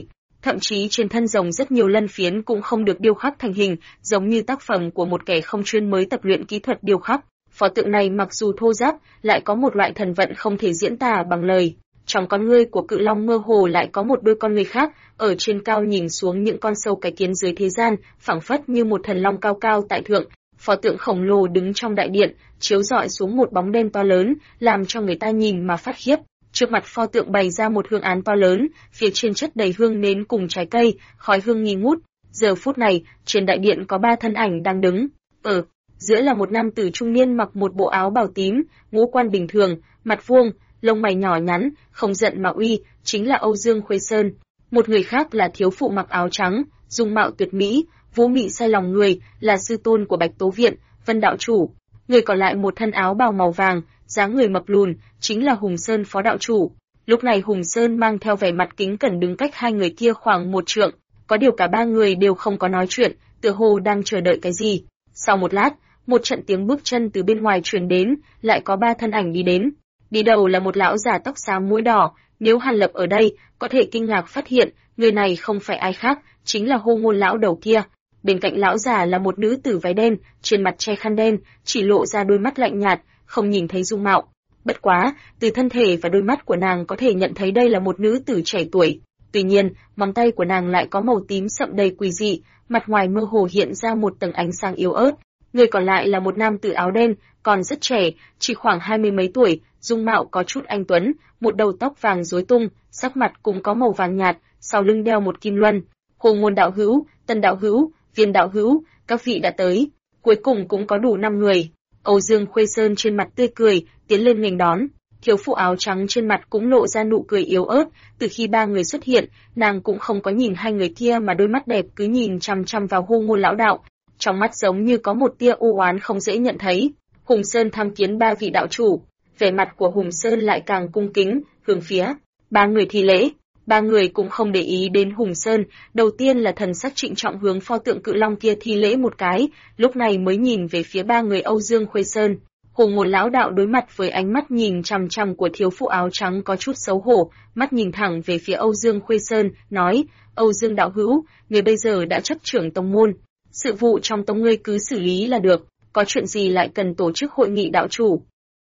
thậm chí trên thân rồng rất nhiều lân phiến cũng không được điêu khắc thành hình, giống như tác phẩm của một kẻ không chuyên mới tập luyện kỹ thuật điêu khắc. Pho tượng này mặc dù thô ráp, lại có một loại thần vận không thể diễn tả bằng lời. Trong con ngươi của cự long mơ hồ lại có một đôi con ngươi khác, ở trên cao nhìn xuống những con sâu cái kiến dưới thế gian, phảng phất như một thần long cao cao tại thượng. Pho tượng khổng lồ đứng trong đại điện, chiếu rọi xuống một bóng đen to lớn, làm cho người ta nhìn mà phát khiếp. Trước mặt pho tượng bày ra một hương án to lớn, phía trên chất đầy hương nến cùng trái cây, khói hương nghi ngút. Giờ phút này, trên đại điện có 3 thân ảnh đang đứng. Ở giữa là một nam tử trung niên mặc một bộ áo bào tím, ngũ quan bình thường, mặt vuông, lông mày nhỏ nhắn, không giận mà uy, chính là Âu Dương Khuê Sơn. Một người khác là thiếu phụ mặc áo trắng, dung mạo tuyệt mỹ, vũ mị say lòng người, là sư tôn của Bạch Tố Viện, Vân đạo chủ. Người còn lại một thân áo bào màu vàng, dáng người mập lùn, chính là Hùng Sơn phó đạo chủ. Lúc này Hùng Sơn mang theo vẻ mặt kính cẩn đứng cách hai người kia khoảng 1 trượng, có điều cả 3 người đều không có nói chuyện, tựa hồ đang chờ đợi cái gì. Sau một lát, một trận tiếng bước chân từ bên ngoài truyền đến, lại có 3 thân ảnh đi đến. Đi đầu là một lão già tóc xám mũi đỏ, nếu Hàn Lập ở đây, có thể kinh ngạc phát hiện, người này không phải ai khác, chính là Hô Ngôn lão đầu kia. Bên cạnh lão già là một nữ tử váy đen, trên mặt che khăn đen, chỉ lộ ra đôi mắt lạnh nhạt, không nhìn thấy dung mạo. Bất quá, từ thân thể và đôi mắt của nàng có thể nhận thấy đây là một nữ tử trẻ tuổi. Tuy nhiên, móng tay của nàng lại có màu tím sậm đầy quỷ dị, mặt ngoài mơ hồ hiện ra một tầng ánh sáng yếu ớt. Người còn lại là một nam tử áo đen, còn rất trẻ, chỉ khoảng 20 mấy tuổi, dung mạo có chút anh tuấn, một đầu tóc vàng rối tung, sắc mặt cũng có màu vàng nhạt, sau lưng đeo một kim luân. Hồ Ngôn đạo hữu, Tân đạo hữu, Viên đạo hữu, các vị đã tới. Cuối cùng cũng có đủ 5 người. Âu Dương Khuê Sơn trên mặt tươi cười, tiến lên nghênh đón. Thiếu phụ áo trắng trên mặt cũng lộ ra nụ cười yếu ớt, từ khi 3 người xuất hiện, nàng cũng không có nhìn hai người kia mà đôi mắt đẹp cứ nhìn chằm chằm vào Hồ Ngôn lão đạo. Trong mắt giống như có một tia u oán không dễ nhận thấy. Hùng Sơn tham kiến 3 vị đạo chủ. Vẻ mặt của Hùng Sơn lại càng cung kính, hướng phía 3 người thi lễ. 3 người cũng không để ý đến Hùng Sơn, đầu tiên là thần sắc trịnh trọng hướng pho tượng cự long kia thi lễ một cái, lúc này mới nhìn về phía 3 người Âu Dương Khuê Sơn. Hồ Ngôn lão đạo đối mặt với ánh mắt nhìn chằm chằm của thiếu phụ áo trắng có chút xấu hổ, mắt nhìn thẳng về phía Âu Dương Khuê Sơn, nói: "Âu Dương đạo hữu, người bây giờ đã chấp trưởng tông môn, sự vụ trong tông ngươi cứ xử lý là được, có chuyện gì lại cần tổ chức hội nghị đạo chủ?"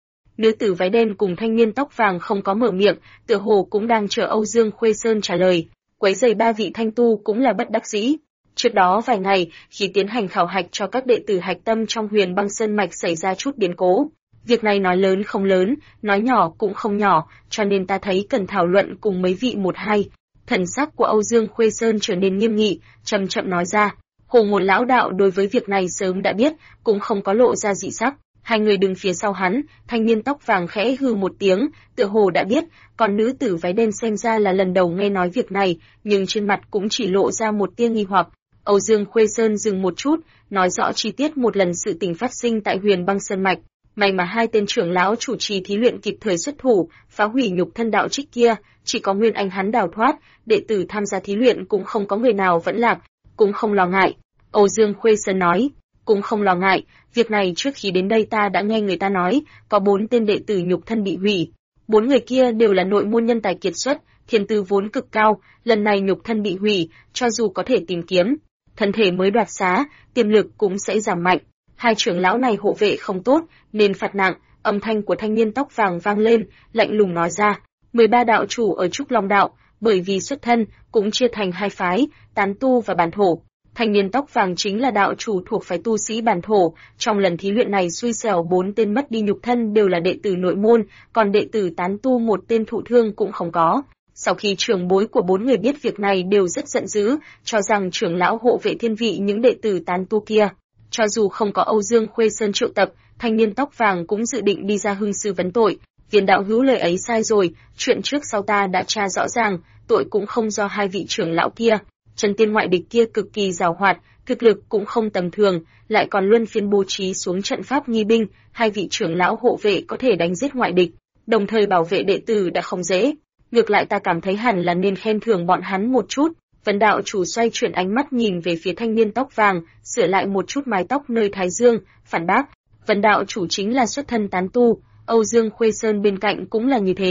Nữ tử váy đen cùng thanh niên tóc vàng không có mở miệng, tựa hồ cũng đang chờ Âu Dương Khuê Sơn trả lời. Quấy rầy 3 vị thanh tu cũng là bất đắc dĩ. Trước đó vài ngày, khi tiến hành khảo hạch cho các đệ tử hạch tâm trong Huyền Băng Sơn mạch xảy ra chút biến cố. Việc này nói lớn không lớn, nói nhỏ cũng không nhỏ, cho nên ta thấy cần thảo luận cùng mấy vị một hai. Thần sắc của Âu Dương Khuê Sơn trở nên nghiêm nghị, chậm chậm nói ra. Hồ Ngôn lão đạo đối với việc này sớm đã biết, cũng không có lộ ra dị sắc. Hai người đứng phía sau hắn, thanh niên tóc vàng khẽ hừ một tiếng, tựa hồ đã biết, còn nữ tử váy đen xem ra là lần đầu nghe nói việc này, nhưng trên mặt cũng chỉ lộ ra một tia nghi hoặc. Âu Dương Khuê Sơn dừng một chút, nói rõ chi tiết một lần sự tình phát sinh tại Huyền Băng Sơn mạch. May mà 2 tên trưởng lão chủ trì thí luyện kịp thời xuất thủ, phá hủy nhục thân đạo trích kia, chỉ có Nguyên Anh hắn đào thoát, đệ tử tham gia thí luyện cũng không có người nào vẫn lạc, cũng không lo ngại. Âu Dương Khuê Sơn nói, cũng không lo ngại, việc này trước khi đến đây ta đã nghe người ta nói, có 4 tên đệ tử nhục thân bị hủy. 4 người kia đều là nội môn nhân tài kiệt xuất, thiên tư vốn cực cao, lần này nhục thân bị hủy, cho dù có thể tìm kiếm, thân thể mới đoạt xá, tiềm lực cũng sẽ giảm mạnh. 2 trưởng lão này hộ vệ không tốt, nên phạt nặng. Âm thanh của thanh niên tóc vàng vang lên, lạnh lùng nói ra. 13 đạo chủ ở Trúc Long đạo, bởi vì xuất thân, cũng chia thành 2 phái, tán tu và bản thổ. Thanh niên tóc vàng chính là đạo chủ thuộc phái tu sĩ bản thổ, trong lần thí luyện này xui xẻo 4 tên mất đi nhục thân đều là đệ tử nội môn, còn đệ tử tán tu 1 tên thụ thương cũng không có. Sau khi trưởng bối của 4 người biết việc này đều rất giận dữ, cho rằng trưởng lão hộ vệ thiên vị những đệ tử tán tu kia. Cho dù không có Âu Dương Khuê Sơn triệu tập, thanh niên tóc vàng cũng dự định đi ra hương sư vấn tội. Viên đạo hữu lời ấy sai rồi, chuyện trước sau ta đã tra rõ ràng, tội cũng không do 2 vị trưởng lão kia. Chân tiên ngoại địch kia cực kỳ giàu hoạt, thực lực cũng không tầm thường, lại còn luân phiên bố trí xuống trận pháp nghi binh, 2 vị trưởng lão hộ vệ có thể đánh giết ngoại địch, đồng thời bảo vệ đệ tử đã không dễ. Ngược lại ta cảm thấy hẳn là nên khen thưởng bọn hắn một chút. Vân đạo chủ xoay chuyển ánh mắt nhìn về phía thanh niên tóc vàng, sửa lại một chút mái tóc nơi thái dương, phản bác. Vân đạo chủ chính là xuất thân tán tu, Âu Dương Khuê Sơn bên cạnh cũng là như thế.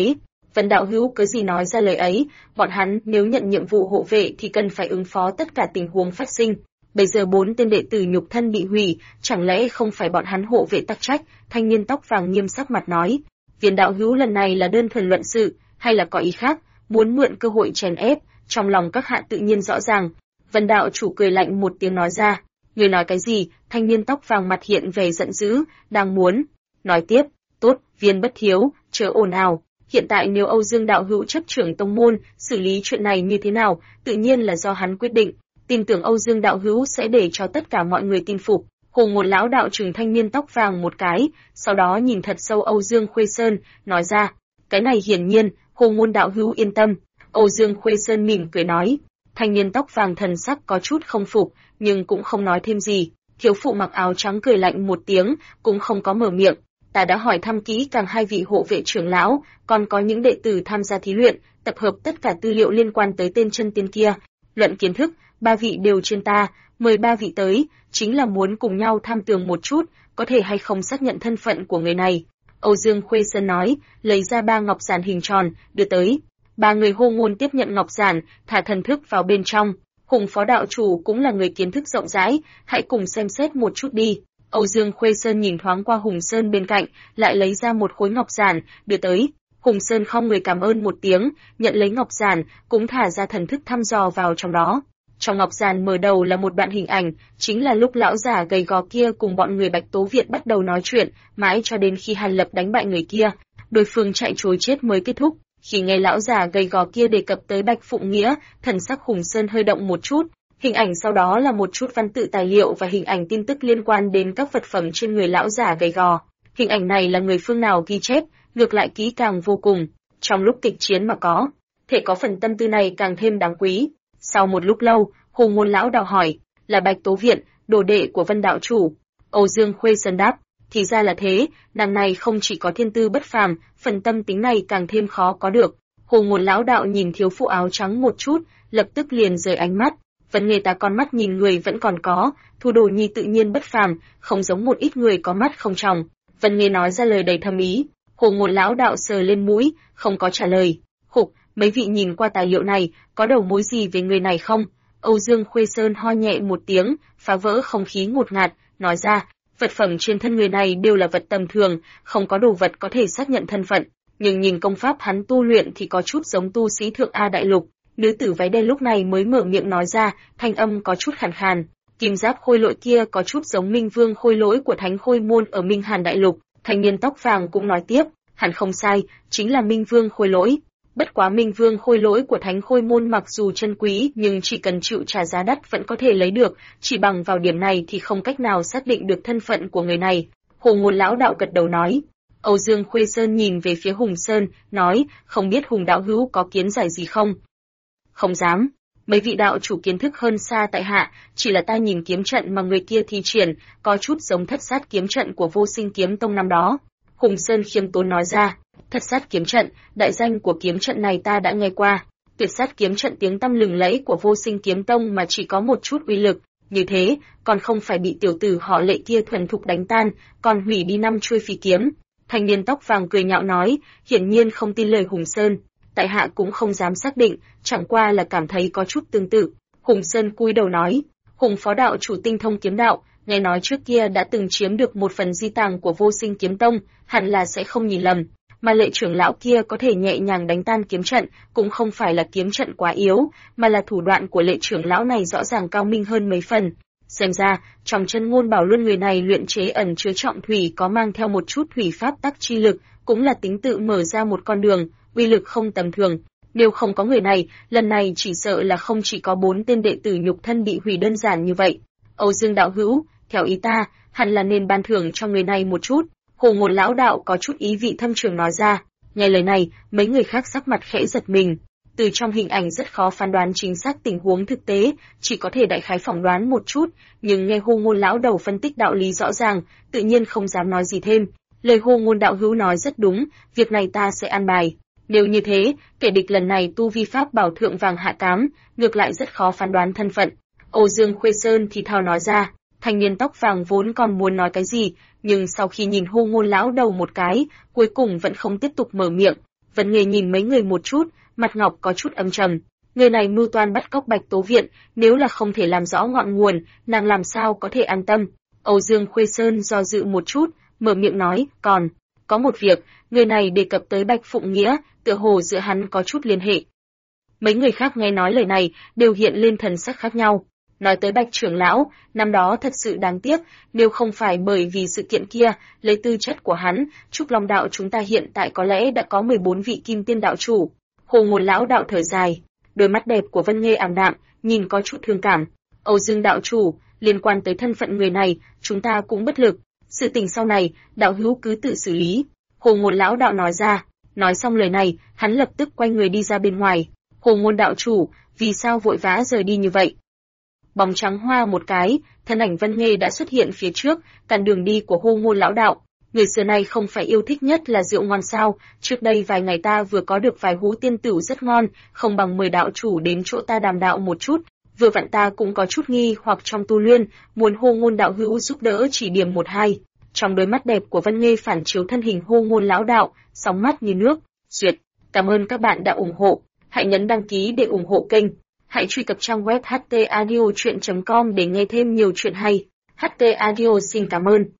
Vân đạo hữu cớ gì nói ra lời ấy, bọn hắn nếu nhận nhiệm vụ hộ vệ thì cần phải ứng phó tất cả tình huống phát sinh. Bây giờ 4 tên đệ tử nhục thân bị hủy, chẳng lẽ không phải bọn hắn hộ vệ tắc trách? Thanh niên tóc vàng nghiêm sắc mặt nói. Viên đạo hữu lần này là đơn thuần luận sự, hay là có ý khác, muốn mượn cơ hội chèn ép? Trong lòng các hạ tự nhiên rõ ràng. Vân đạo chủ cười lạnh một tiếng nói ra. Người nói cái gì? Thanh niên tóc vàng mặt hiện vẻ giận dữ, đang muốn nói tiếp. Tốt, Viên bất hiếu, chớ ồn ào. Hiện tại nếu Âu Dương đạo hữu chấp trưởng tông môn, xử lý chuyện này như thế nào, tự nhiên là do hắn quyết định. Tin tưởng Âu Dương đạo hữu sẽ để cho tất cả mọi người tin phục. Hồ một lão đạo trừng thanh niên tóc vàng một cái, sau đó nhìn thật sâu Âu Dương Khuê Sơn, nói ra, cái này hiển nhiên, Hồ môn đạo hữu yên tâm. Âu Dương Khuê Sơn mỉm cười nói, thanh niên tóc vàng thần sắc có chút không phục, nhưng cũng không nói thêm gì. Thiếu phụ mặc áo trắng cười lạnh một tiếng, cũng không có mở miệng. Ta đã hỏi thăm kỹ càng 2 vị hộ vệ trưởng lão, còn có những đệ tử tham gia thí luyện, tập hợp tất cả tư liệu liên quan tới tên chân tiên kia. Luận kiến thức, 3 vị đều trên ta, mời 3 vị tới, chính là muốn cùng nhau tham tường một chút, có thể hay không xác nhận thân phận của người này. Âu Dương Khuê Sơn nói, lấy ra 3 ngọc giản hình tròn, đưa tới. 3 người hô ngôn tiếp nhận ngọc giản, thả thần thức vào bên trong. Hùng phó đạo chủ cũng là người kiến thức rộng rãi, hãy cùng xem xét một chút đi. Âu Dương Khuê Sơn nhìn thoáng qua Hùng Sơn bên cạnh, lại lấy ra một khối ngọc giản, đưa tới. Hùng Sơn không người cảm ơn một tiếng, nhận lấy ngọc giản, cũng thả ra thần thức thăm dò vào trong đó. Trong ngọc giản mở đầu là một đoạn hình ảnh, chính là lúc lão giả gầy gò kia cùng bọn người Bạch Tố Viện bắt đầu nói chuyện, mãi cho đến khi Hàn Lập đánh bại người kia, đối phương chạy trối chết mới kết thúc. Khi nghe lão giả gầy gò kia đề cập tới Bạch Phụng Nghĩa, thần sắc Hùng Sơn hơi động một chút. Hình ảnh sau đó là một chút văn tự tài liệu và hình ảnh tin tức liên quan đến các vật phẩm trên người lão giả gầy gò. Hình ảnh này là người phương nào ghi chép, ngược lại kỹ càng vô cùng. Trong lúc kịch chiến mà có, thể có phần tâm tư này càng thêm đáng quý. Sau một lúc lâu, Hồ Ngôn lão đạo hỏi, là Bạch Tố Viện, đồ đệ của Vân đạo chủ. Âu Dương Khuê Sơn đáp, thì ra là thế, nàng này không chỉ có thiên tư bất phàm, phần tâm tính này càng thêm khó có được. Hồ Ngôn lão đạo nhìn thiếu phụ áo trắng một chút, lập tức liền rời ánh mắt. Vấn nghề ta con mắt nhìn người vẫn còn có, Thu Đồ Nhi tự nhiên bất phàm, không giống một ít người có mắt không tròng. Vân Nghê nói ra lời đầy thâm ý. Hồ Ngôn lão đạo sờ lên mũi, không có trả lời. Khục, mấy vị nhìn qua tài liệu này, có đầu mối gì về người này không? Âu Dương Khuê Sơn ho nhẹ một tiếng, phá vỡ không khí ngột ngạt, nói ra, vật phẩm trên thân người này đều là vật tầm thường, không có đồ vật có thể xác nhận thân phận, nhưng nhìn công pháp hắn tu luyện thì có chút giống tu sĩ thượng A đại lục. Nữ tử váy đen lúc này mới mở miệng nói ra, thanh âm có chút khàn khàn. Kim giáp khôi lỗi kia có chút giống Minh Vương khôi lỗi của Thánh Khôi môn ở Minh Hàn đại lục. Thanh niên tóc vàng cũng nói tiếp, hẳn không sai, chính là Minh Vương khôi lỗi. Bất quá Minh Vương khôi lỗi của Thánh Khôi môn mặc dù chân quý nhưng chỉ cần chịu trả giá đắt vẫn có thể lấy được, chỉ bằng vào điểm này thì không cách nào xác định được thân phận của người này. Hồ Ngôn lão đạo gật đầu nói. Âu Dương Khuê Sơn nhìn về phía Hùng Sơn, nói, không biết Hùng đạo hữu có kiến giải gì không? Không dám. Mấy vị đạo chủ kiến thức hơn xa tại hạ, chỉ là ta nhìn kiếm trận mà người kia thi triển, có chút giống Thất Sát kiếm trận của Vô Sinh kiếm tông năm đó. Hùng Sơn khiêm tốn nói ra, Thất Sát kiếm trận, đại danh của kiếm trận này ta đã nghe qua. Tuyệt Sát kiếm trận tiếng tăm lừng lẫy của Vô Sinh kiếm tông mà chỉ có một chút uy lực, như thế, còn không phải bị tiểu tử họ Lệ kia thuần thục đánh tan, còn hủy đi 5 chuôi phi kiếm. Thanh niên tóc vàng cười nhạo nói, hiển nhiên không tin lời Hùng Sơn. Tại hạ cũng không dám xác định, chẳng qua là cảm thấy có chút tương tự. Hùng Sơn cúi đầu nói, Hùng phó đạo chủ tinh thông kiếm đạo, nghe nói trước kia đã từng chiếm được một phần di tàng của Vô Sinh kiếm tông, hẳn là sẽ không nhìn lầm. Mà Lệ trưởng lão kia có thể nhẹ nhàng đánh tan kiếm trận, cũng không phải là kiếm trận quá yếu, mà là thủ đoạn của Lệ trưởng lão này rõ ràng cao minh hơn mấy phần. Xem ra, trong chân ngôn bảo luân người này luyện chế ẩn chứa trọng thủy có mang theo một chút thủy pháp tắc chi lực, cũng là tính tự mở ra một con đường, uy lực không tầm thường. Nếu không có người này, lần này chỉ sợ là không chỉ có 4 tên đệ tử nhục thân bị hủy đơn giản như vậy. Âu Dương đạo hữu, theo ý ta, hẳn là nên ban thưởng cho người này một chút. Hồ Ngôn lão đạo có chút ý vị thâm trường nói ra. Nghe lời này, mấy người khác sắc mặt khẽ giật mình. Từ trong hình ảnh rất khó phán đoán chính xác tình huống thực tế, chỉ có thể đại khái phỏng đoán một chút, nhưng nghe Hồ Ngôn lão đầu phân tích đạo lý rõ ràng, tự nhiên không dám nói gì thêm. Lời Hồ Ngôn đạo hữu nói rất đúng, việc này ta sẽ an bài. Nếu như thế, kẻ địch lần này tu vi pháp bảo thượng vàng hạ cám, ngược lại rất khó phán đoán thân phận. Âu Dương Khuê Sơn thì thào nói ra, thanh niên tóc vàng vốn còn muốn nói cái gì, nhưng sau khi nhìn Hồ Ngôn lão đầu một cái, cuối cùng vẫn không tiếp tục mở miệng. Vân Nghê nhìn mấy người một chút, mặt ngọc có chút âm trầm. Người này mưu toan bắt cóc Bạch Tố Viện, nếu là không thể làm rõ ngọn nguồn, nàng làm sao có thể an tâm. Âu Dương Khuê Sơn do dự một chút, mở miệng nói, còn có một việc, người này đề cập tới Bạch Phụng Nghĩa, tựa hồ giữa hắn có chút liên hệ. Mấy người khác nghe nói lời này, đều hiện lên thần sắc khác nhau. Nói tới Bạch trưởng lão, năm đó thật sự đáng tiếc, nếu không phải bởi vì sự kiện kia, lấy tư chất của hắn, Trúc Long đạo chúng ta hiện tại có lẽ đã có 14 vị kim tiên đạo chủ. Hồ Ngôn lão đạo thở dài, đôi mắt đẹp của Vân Nghê ảm đạm, nhìn có chút thương cảm. Âu Dương đạo chủ, liên quan tới thân phận người này, chúng ta cũng bất lực. Sự tình sau này, đạo hữu cứ tự xử lý. Hồ Ngôn lão đạo nói ra. Nói xong lời này, hắn lập tức quay người đi ra bên ngoài. Hồ Ngôn đạo chủ, vì sao vội vã rời đi như vậy? Bóng trắng hoa một cái, thân ảnh Vân Nghê đã xuất hiện phía trước, cản đường đi của Hồ Ngôn lão đạo. Người xưa này không phải yêu thích nhất là rượu ngon sao? Trước đây vài ngày ta vừa có được vài hũ tiên tửu rất ngon, không bằng mời đạo chủ đến chỗ ta đàm đạo một chút. Vừa vặn ta cũng có chút nghi hoặc trong tu luyện, muốn Hồ Ngôn đạo hữu giúp đỡ chỉ điểm một hai. Trong đôi mắt đẹp của Vân Nghê phản chiếu thân hình Hồ Ngôn lão đạo, sóng mắt như nước. Duyệt, cảm ơn các bạn đã ủng hộ. Hãy nhấn đăng ký để ủng hộ kênh. Hãy truy cập trang web htaudio.com để nghe thêm nhiều chuyện hay. HT Audio xin cảm ơn.